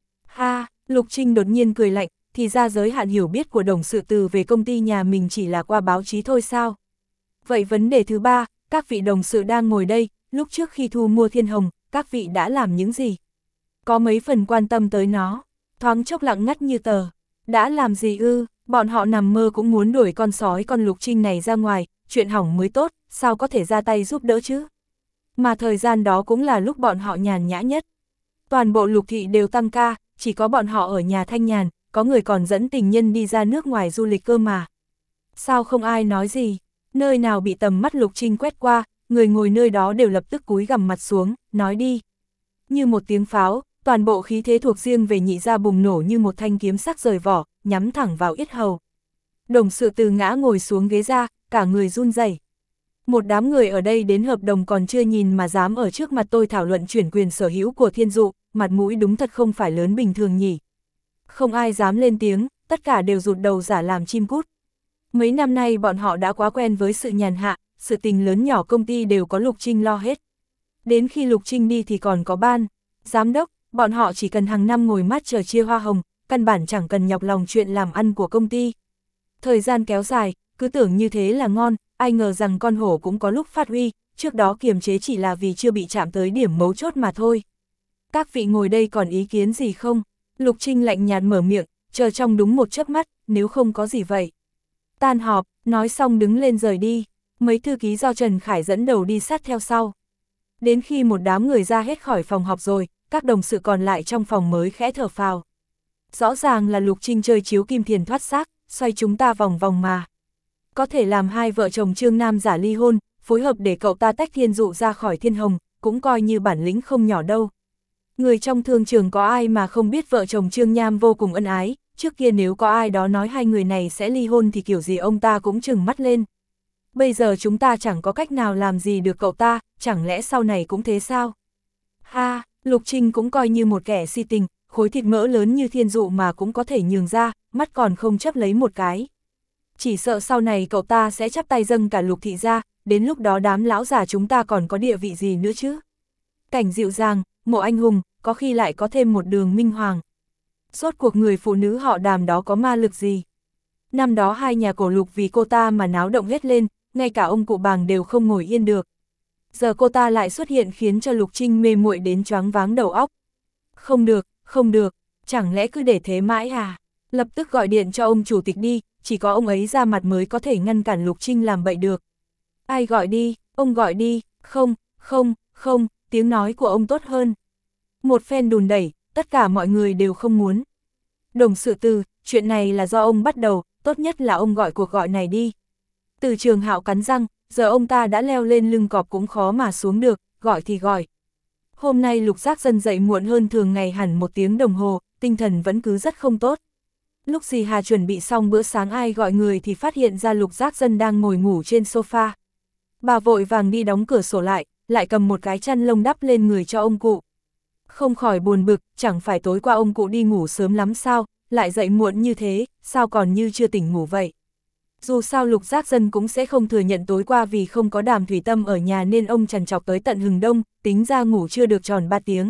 Speaker 1: Ha, Lục Trinh đột nhiên cười lạnh, thì ra giới hạn hiểu biết của Đồng Sự Từ về công ty nhà mình chỉ là qua báo chí thôi sao? Vậy vấn đề thứ ba, các vị đồng sự đang ngồi đây, lúc trước khi thu mua Thiên Hồng, các vị đã làm những gì? Có mấy phần quan tâm tới nó, thoáng chốc lặng ngắt như tờ. Đã làm gì ư, bọn họ nằm mơ cũng muốn đuổi con sói con Lục Trinh này ra ngoài, chuyện hỏng mới tốt, sao có thể ra tay giúp đỡ chứ? Mà thời gian đó cũng là lúc bọn họ nhàn nhã nhất. Toàn bộ Lục Thị đều tăng ca, chỉ có bọn họ ở nhà thanh nhàn, có người còn dẫn tình nhân đi ra nước ngoài du lịch cơ mà. Sao không ai nói gì? Nơi nào bị tầm mắt Lục Trinh quét qua, người ngồi nơi đó đều lập tức cúi gằm mặt xuống, nói đi. Như một tiếng pháo, toàn bộ khí thế thuộc riêng về Nhị gia bùng nổ như một thanh kiếm sắc rời vỏ, nhắm thẳng vào yết hầu. Đồng Sự Từ ngã ngồi xuống ghế ra, cả người run rẩy. Một đám người ở đây đến hợp đồng còn chưa nhìn mà dám ở trước mặt tôi thảo luận chuyển quyền sở hữu của Thiên Dụ, mặt mũi đúng thật không phải lớn bình thường nhỉ. Không ai dám lên tiếng, tất cả đều rụt đầu giả làm chim cút. Mấy năm nay bọn họ đã quá quen với sự nhàn hạ, sự tình lớn nhỏ công ty đều có Lục Trinh lo hết. Đến khi Lục Trinh đi thì còn có ban, giám đốc, bọn họ chỉ cần hàng năm ngồi mắt chờ chia hoa hồng, căn bản chẳng cần nhọc lòng chuyện làm ăn của công ty. Thời gian kéo dài, cứ tưởng như thế là ngon, ai ngờ rằng con hổ cũng có lúc phát huy, trước đó kiềm chế chỉ là vì chưa bị chạm tới điểm mấu chốt mà thôi. Các vị ngồi đây còn ý kiến gì không? Lục Trinh lạnh nhạt mở miệng, chờ trong đúng một chớp mắt, nếu không có gì vậy. Tan họp, nói xong đứng lên rời đi, mấy thư ký do Trần Khải dẫn đầu đi sát theo sau. Đến khi một đám người ra hết khỏi phòng họp rồi, các đồng sự còn lại trong phòng mới khẽ thở phào. Rõ ràng là Lục Trinh chơi chiếu kim thiền thoát xác, xoay chúng ta vòng vòng mà. Có thể làm hai vợ chồng Trương Nam giả ly hôn, phối hợp để cậu ta tách Thiên Dụ ra khỏi Thiên Hồng, cũng coi như bản lĩnh không nhỏ đâu. Người trong thương trường có ai mà không biết vợ chồng Trương Nham vô cùng ân ái, trước kia nếu có ai đó nói hai người này sẽ ly hôn thì kiểu gì ông ta cũng trừng mắt lên. Bây giờ chúng ta chẳng có cách nào làm gì được cậu ta, chẳng lẽ sau này cũng thế sao? Ha, Lục Trinh cũng coi như một kẻ si tình, khối thịt mỡ lớn như Thiên Dụ mà cũng có thể nhường ra, mắt còn không chấp lấy một cái. Chỉ sợ sau này cậu ta sẽ chắp tay dâng cả Lục thị ra, đến lúc đó đám lão già chúng ta còn có địa vị gì nữa chứ? Cảnh dịu dàng, Mộ anh hùng, có khi lại có thêm một Đường Minh Hoàng. Rốt cuộc người phụ nữ họ Đàm đó có ma lực gì? Năm đó hai nhà cổ Lục vì cô ta mà náo động hết lên, ngay cả ông cụ Bàng đều không ngồi yên được. Giờ cô ta lại xuất hiện khiến cho Lục Trinh mê muội đến choáng váng đầu óc. Không được, không được, chẳng lẽ cứ để thế mãi à? Lập tức gọi điện cho ông chủ tịch đi, chỉ có ông ấy ra mặt mới có thể ngăn cản Lục Trinh làm bậy được. Ai gọi đi, ông gọi đi, không, không, không, tiếng nói của ông tốt hơn. Một phen đùn đẩy, tất cả mọi người đều không muốn. Đồng Sự Từ, chuyện này là do ông bắt đầu, tốt nhất là ông gọi cuộc gọi này đi. Từ Trường Hạo cắn răng, giờ ông ta đã leo lên lưng cọp cũng khó mà xuống được, gọi thì gọi. Hôm nay Lục Giác Dân dậy muộn hơn thường ngày hẳn một tiếng đồng hồ, tinh thần vẫn cứ rất không tốt. Lúc Dì Hà chuẩn bị xong bữa sáng ai gọi người thì phát hiện ra Lục Giác Dân đang ngồi ngủ trên sofa. Bà vội vàng đi đóng cửa sổ lại, lại cầm một cái chăn lông đắp lên người cho ông cụ. Không khỏi buồn bực, chẳng phải tối qua ông cụ đi ngủ sớm lắm sao, lại dậy muộn như thế, sao còn như chưa tỉnh ngủ vậy. Dù sao Lục Giác Dân cũng sẽ không thừa nhận tối qua vì không có Đàm Thủy Tâm ở nhà nên ông trằn trọc tới tận hừng đông, tính ra ngủ chưa được tròn ba tiếng.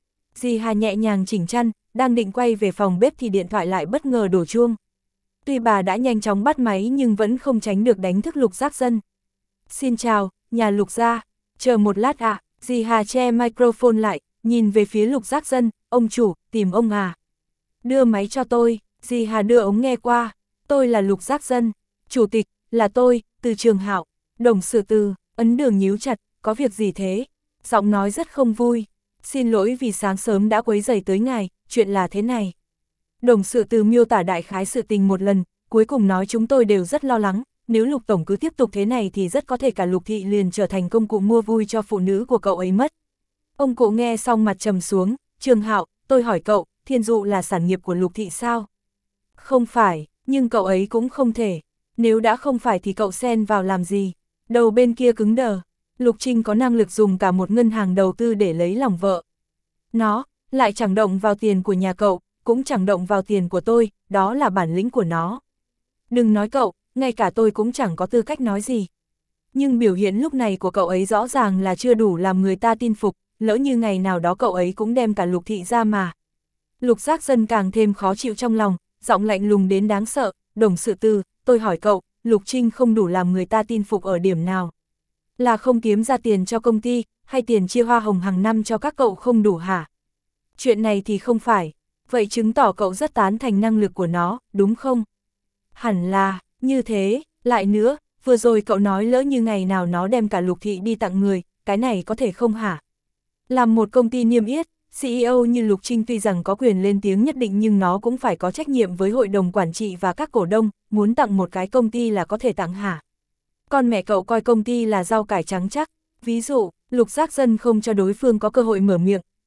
Speaker 1: Dì Hà nhẹ nhàng chỉnh chăn, đang định quay về phòng bếp thì điện thoại lại bất ngờ đổ chuông. Tuy bà đã nhanh chóng bắt máy nhưng vẫn không tránh được đánh thức Lục Giác Dân. Xin chào, nhà Lục gia, chờ một lát ạ, à. Dì Hà che microphone lại, nhìn về phía Lục Giác Dân, ông chủ, tìm ông à. Đưa máy cho tôi, dì Hà đưa ống nghe qua, tôi là Lục Giác Dân, chủ tịch, là tôi, Từ Trường Hạo. Đồng Sự Từ, ấn đường nhíu chặt, có việc gì thế? Giọng nói rất không vui, xin lỗi vì sáng sớm đã quấy rầy tới ngài, chuyện là thế này. Đồng Sự Từ miêu tả đại khái sự tình một lần, cuối cùng nói chúng tôi đều rất lo lắng, nếu Lục Tổng cứ tiếp tục thế này thì rất có thể cả Lục Thị liền trở thành công cụ mua vui cho phụ nữ của cậu ấy mất. Ông cụ nghe xong mặt trầm xuống, Trường Hạo, tôi hỏi cậu, Thiên Dụ là sản nghiệp của Lục Thị sao? Không phải, nhưng cậu ấy cũng không thể. Nếu đã không phải thì cậu xen vào làm gì? Đầu bên kia cứng đờ. Lục Trinh có năng lực dùng cả một ngân hàng đầu tư để lấy lòng vợ. Nó, lại chẳng động vào tiền của nhà cậu, cũng chẳng động vào tiền của tôi, đó là bản lĩnh của nó. Đừng nói cậu, ngay cả tôi cũng chẳng có tư cách nói gì. Nhưng biểu hiện lúc này của cậu ấy rõ ràng là chưa đủ làm người ta tin phục, lỡ như ngày nào đó cậu ấy cũng đem cả Lục Thị ra mà. Lục Giác Dân càng thêm khó chịu trong lòng, giọng lạnh lùng đến đáng sợ, Đồng Sự Từ, tôi hỏi cậu, Lục Trinh không đủ làm người ta tin phục ở điểm nào? Là không kiếm ra tiền cho công ty, hay tiền chia hoa hồng hàng năm cho các cậu không đủ hả? Chuyện này thì không phải, vậy chứng tỏ cậu rất tán thành năng lực của nó, đúng không? Hẳn là, như thế, lại nữa, vừa rồi cậu nói lỡ như ngày nào nó đem cả Lục Thị đi tặng người, cái này có thể không hả? Làm một công ty niêm yết, xê e ô như Lục Trinh tuy rằng có quyền lên tiếng nhất định nhưng nó cũng phải có trách nhiệm với hội đồng quản trị và các cổ đông, muốn tặng một cái công ty là có thể tặng hả? Con mẹ cậu coi công ty là rau cải trắng chắc, ví dụ, Lục Giác Dân không cho đối phương có cơ hội mở miệng,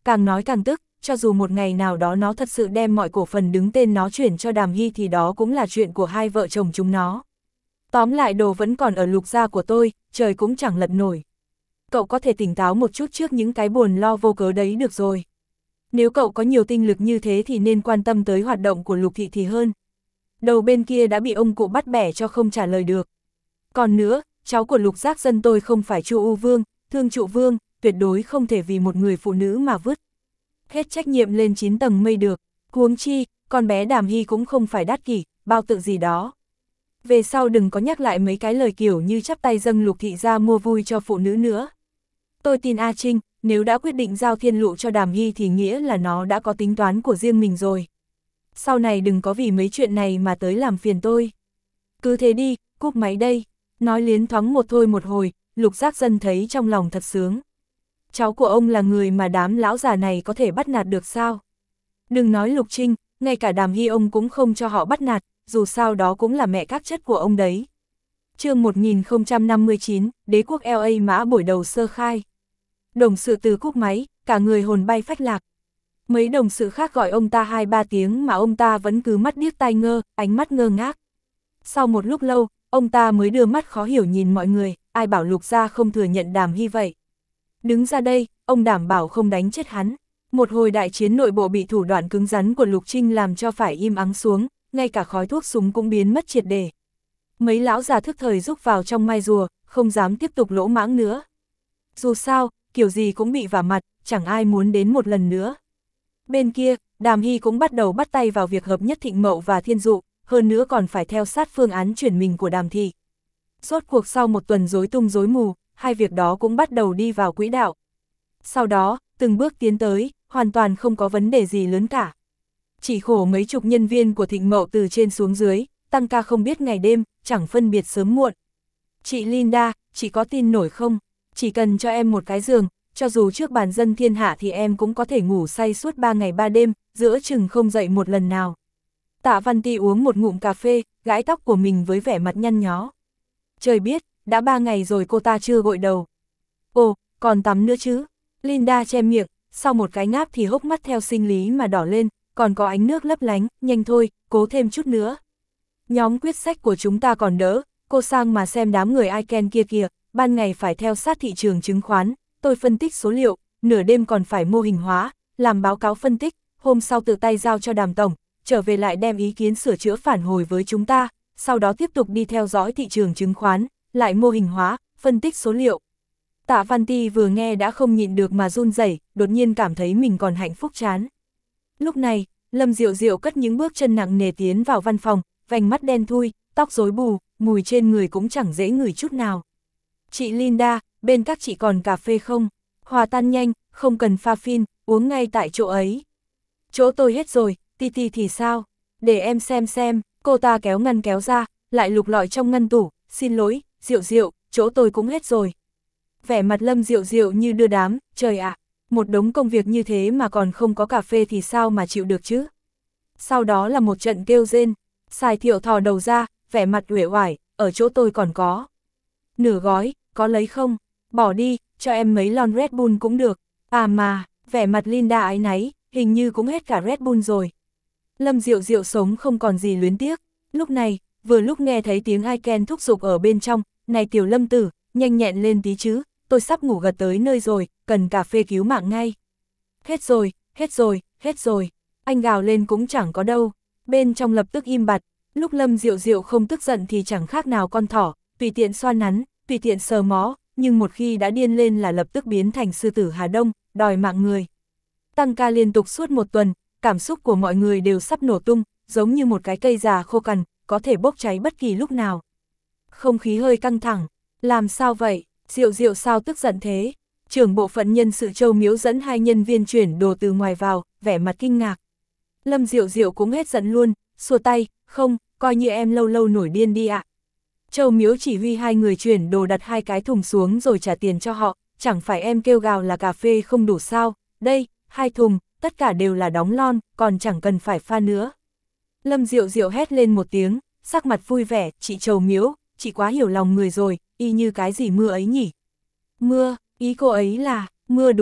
Speaker 1: càng nói càng tức, cho dù một ngày nào đó nó thật sự đem mọi cổ phần đứng tên nó chuyển cho Đàm Hy thì đó cũng là chuyện của hai vợ chồng chúng nó. Tóm lại đồ vẫn còn ở Lục gia của tôi, trời cũng chẳng lật nổi. Cậu có thể tỉnh táo một chút trước những cái buồn lo vô cớ đấy được rồi. Nếu cậu có nhiều tinh lực như thế thì nên quan tâm tới hoạt động của Lục thị thì hơn. Đầu bên kia đã bị ông cụ bắt bẻ cho không trả lời được. Còn nữa, cháu của Lục Giác Dân tôi không phải Chu U Vương, Thương Trụ Vương, tuyệt đối không thể vì một người phụ nữ mà vứt hết trách nhiệm lên chín tầng mây được. Huống chi, con bé Đàm Hy cũng không phải đắt kỷ, bao tự gì đó. Về sau đừng có nhắc lại mấy cái lời kiểu như chắp tay dâng Lục thị ra mua vui cho phụ nữ nữa. Tôi tin A Trinh, nếu đã quyết định giao thiên lụ cho Đàm Hy thì nghĩa là nó đã có tính toán của riêng mình rồi. Sau này đừng có vì mấy chuyện này mà tới làm phiền tôi. Cứ thế đi, cúp máy đây. Nói liến thoáng một thôi một hồi, Lục Giác Dân thấy trong lòng thật sướng. Cháu của ông là người mà đám lão già này có thể bắt nạt được sao? Đừng nói Lục Trinh, ngay cả Đàm Hy ông cũng không cho họ bắt nạt, dù sao đó cũng là mẹ các chất của ông đấy. Chương một nghìn không trăm năm mươi chín, Đế quốc lờ a mã buổi đầu sơ khai. Đồng sự từ cúp máy, cả người hồn bay phách lạc. Mấy đồng sự khác gọi ông ta hai ba tiếng mà ông ta vẫn cứ mắt điếc tai ngơ, ánh mắt ngơ ngác. Sau một lúc lâu, ông ta mới đưa mắt khó hiểu nhìn mọi người, ai bảo Lục gia không thừa nhận Đàm Hy vậy. Đứng ra đây, ông đảm bảo không đánh chết hắn. Một hồi đại chiến nội bộ bị thủ đoạn cứng rắn của Lục Trinh làm cho phải im ắng xuống, ngay cả khói thuốc súng cũng biến mất triệt để. Mấy lão già thức thời rúc vào trong mai rùa, không dám tiếp tục lỗ mãng nữa. Dù sao, kiểu gì cũng bị vả mặt, chẳng ai muốn đến một lần nữa. Bên kia, Đàm Hy cũng bắt đầu bắt tay vào việc hợp nhất Thịnh Mậu và Thiên Dụ, hơn nữa còn phải theo sát phương án chuyển mình của Đàm thị. Rốt cuộc sau một tuần rối tung rối mù, hai việc đó cũng bắt đầu đi vào quỹ đạo. Sau đó, từng bước tiến tới, hoàn toàn không có vấn đề gì lớn cả. Chỉ khổ mấy chục nhân viên của Thịnh Mậu từ trên xuống dưới, tăng ca không biết ngày đêm, chẳng phân biệt sớm muộn. Chị Linda, chị có tin nổi không? Chỉ cần cho em một cái giường, cho dù trước bàn dân thiên hạ thì em cũng có thể ngủ say suốt ba ngày ba đêm, giữa chừng không dậy một lần nào. Tạ Văn Ti uống một ngụm cà phê, gãi tóc của mình với vẻ mặt nhăn nhó. Trời biết, đã ba ngày rồi cô ta chưa gội đầu. Ồ, còn tắm nữa chứ? Linda che miệng, sau một cái ngáp thì hốc mắt theo sinh lý mà đỏ lên, còn có ánh nước lấp lánh, nhanh thôi, cố thêm chút nữa. Nhóm quyết sách của chúng ta còn đỡ, cô sang mà xem đám người Icon kia kìa, ban ngày phải theo sát thị trường chứng khoán, tôi phân tích số liệu, nửa đêm còn phải mô hình hóa, làm báo cáo phân tích, hôm sau tự tay giao cho Đàm tổng, trở về lại đem ý kiến sửa chữa phản hồi với chúng ta, sau đó tiếp tục đi theo dõi thị trường chứng khoán, lại mô hình hóa, phân tích số liệu. Tạ Văn Ti vừa nghe đã không nhịn được mà run rẩy, đột nhiên cảm thấy mình còn hạnh phúc chán. Lúc này, Lâm Diệu Diệu cất những bước chân nặng nề tiến vào văn phòng, vành mắt đen thui, tóc rối bù, mùi trên người cũng chẳng dễ ngửi chút nào. Chị Linda, bên các chị còn cà phê không? Hòa tan nhanh, không cần pha phin, uống ngay tại chỗ ấy. Chỗ tôi hết rồi, Ti Ti thì sao? Để em xem xem, cô ta kéo ngăn kéo ra, lại lục lọi trong ngăn tủ, xin lỗi, Diệu Diệu, chỗ tôi cũng hết rồi. Vẻ mặt Lâm Diệu Diệu như đưa đám, trời ạ, một đống công việc như thế mà còn không có cà phê thì sao mà chịu được chứ? Sau đó là một trận kêu rên, Sài Thiệu thò đầu ra, vẻ mặt uể oải, ở chỗ tôi còn có. Nửa gói, có lấy không? Bỏ đi, cho em mấy lon Red Bull cũng được. À mà, vẻ mặt Linda áy náy, hình như cũng hết cả Red Bull rồi. Lâm Diệu Diệu sống không còn gì luyến tiếc. Lúc này, vừa lúc nghe thấy tiếng Icon thúc giục ở bên trong, này tiểu Lâm tử, nhanh nhẹn lên tí chứ, tôi sắp ngủ gật tới nơi rồi, cần cà phê cứu mạng ngay. Hết rồi, hết rồi, hết rồi. Anh gào lên cũng chẳng có đâu. Bên trong lập tức im bặt, lúc Lâm Diệu Diệu không tức giận thì chẳng khác nào con thỏ, tùy tiện xoan nắn, tùy tiện sờ mó, nhưng một khi đã điên lên là lập tức biến thành sư tử Hà Đông, đòi mạng người. Tăng ca liên tục suốt một tuần, cảm xúc của mọi người đều sắp nổ tung, giống như một cái cây già khô cằn, có thể bốc cháy bất kỳ lúc nào. Không khí hơi căng thẳng, làm sao vậy, Diệu Diệu sao tức giận thế? Trưởng bộ phận nhân sự Châu Miếu dẫn hai nhân viên chuyển đồ từ ngoài vào, vẻ mặt kinh ngạc. Lâm Diệu Diệu cũng hết giận luôn, xua tay, không, coi như em lâu lâu nổi điên đi ạ. À. Châu Miếu chỉ huy hai người chuyển đồ đặt hai cái thùng xuống rồi trả tiền cho họ, chẳng phải em kêu gào là cà phê không đủ sao, đây, hai thùng, tất cả đều là đóng lon, còn chẳng cần phải pha nữa. Lâm Diệu Diệu hét lên một tiếng, sắc mặt vui vẻ, chị Châu Miếu, chị quá hiểu lòng người rồi, y như cái gì mưa ấy nhỉ. Mưa, ý cô ấy là, mưa đúng lúc,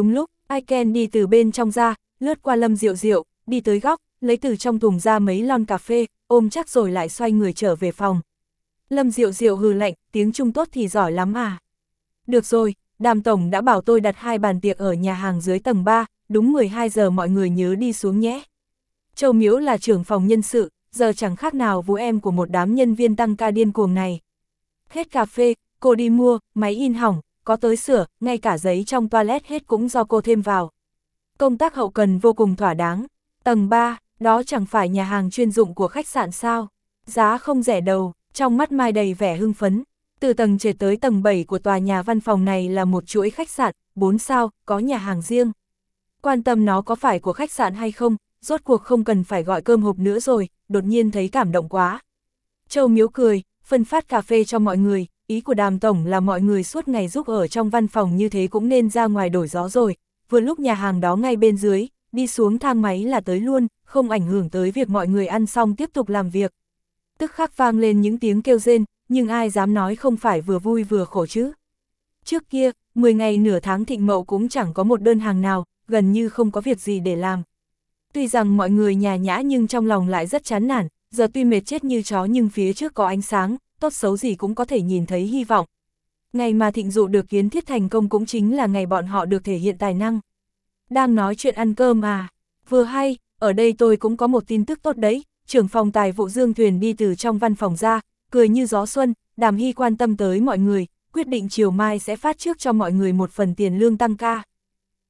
Speaker 1: Ai Ken đi từ bên trong ra, lướt qua Lâm Diệu Diệu, đi tới góc, lấy từ trong thùng ra mấy lon cà phê, ôm chắc rồi lại xoay người trở về phòng. Lâm Diệu Diệu hừ lạnh, tiếng Trung tốt thì giỏi lắm à. Được rồi, Đàm tổng đã bảo tôi đặt hai bàn tiệc ở nhà hàng dưới tầng ba, đúng mười hai giờ mọi người nhớ đi xuống nhé. Châu Miếu là trưởng phòng nhân sự, giờ chẳng khác nào vú em của một đám nhân viên tăng ca điên cuồng này. Hết cà phê, cô đi mua, máy in hỏng, có tới sửa, ngay cả giấy trong toilet hết cũng do cô thêm vào. Công tác hậu cần vô cùng thỏa đáng. Tầng ba, đó chẳng phải nhà hàng chuyên dụng của khách sạn sao? Giá không rẻ đâu, trong mắt Mai đầy vẻ hưng phấn. Từ tầng trệt tới tầng bảy của tòa nhà văn phòng này là một chuỗi khách sạn, bốn sao, có nhà hàng riêng. Quan tâm nó có phải của khách sạn hay không, rốt cuộc không cần phải gọi cơm hộp nữa rồi, đột nhiên thấy cảm động quá. Châu Miếu cười, phân phát cà phê cho mọi người, ý của Đàm tổng là mọi người suốt ngày giúp ở trong văn phòng như thế cũng nên ra ngoài đổi gió rồi, vừa lúc nhà hàng đó ngay bên dưới, đi xuống thang máy là tới luôn, không ảnh hưởng tới việc mọi người ăn xong tiếp tục làm việc. Tức khắc vang lên những tiếng kêu rên, nhưng ai dám nói không phải vừa vui vừa khổ chứ. Trước kia, mười ngày nửa tháng Thịnh Mậu cũng chẳng có một đơn hàng nào, gần như không có việc gì để làm. Tuy rằng mọi người nhàn nhã nhưng trong lòng lại rất chán nản, giờ tuy mệt chết như chó nhưng phía trước có ánh sáng, tốt xấu gì cũng có thể nhìn thấy hy vọng. Ngày mà Thịnh Dụ được kiến thiết thành công cũng chính là ngày bọn họ được thể hiện tài năng. Đang nói chuyện ăn cơm à? Vừa hay, ở đây tôi cũng có một tin tức tốt đấy. Trưởng phòng tài vụ Dương Thuyền đi từ trong văn phòng ra, cười như gió xuân, Đàm Hy quan tâm tới mọi người, quyết định chiều mai sẽ phát trước cho mọi người một phần tiền lương tăng ca.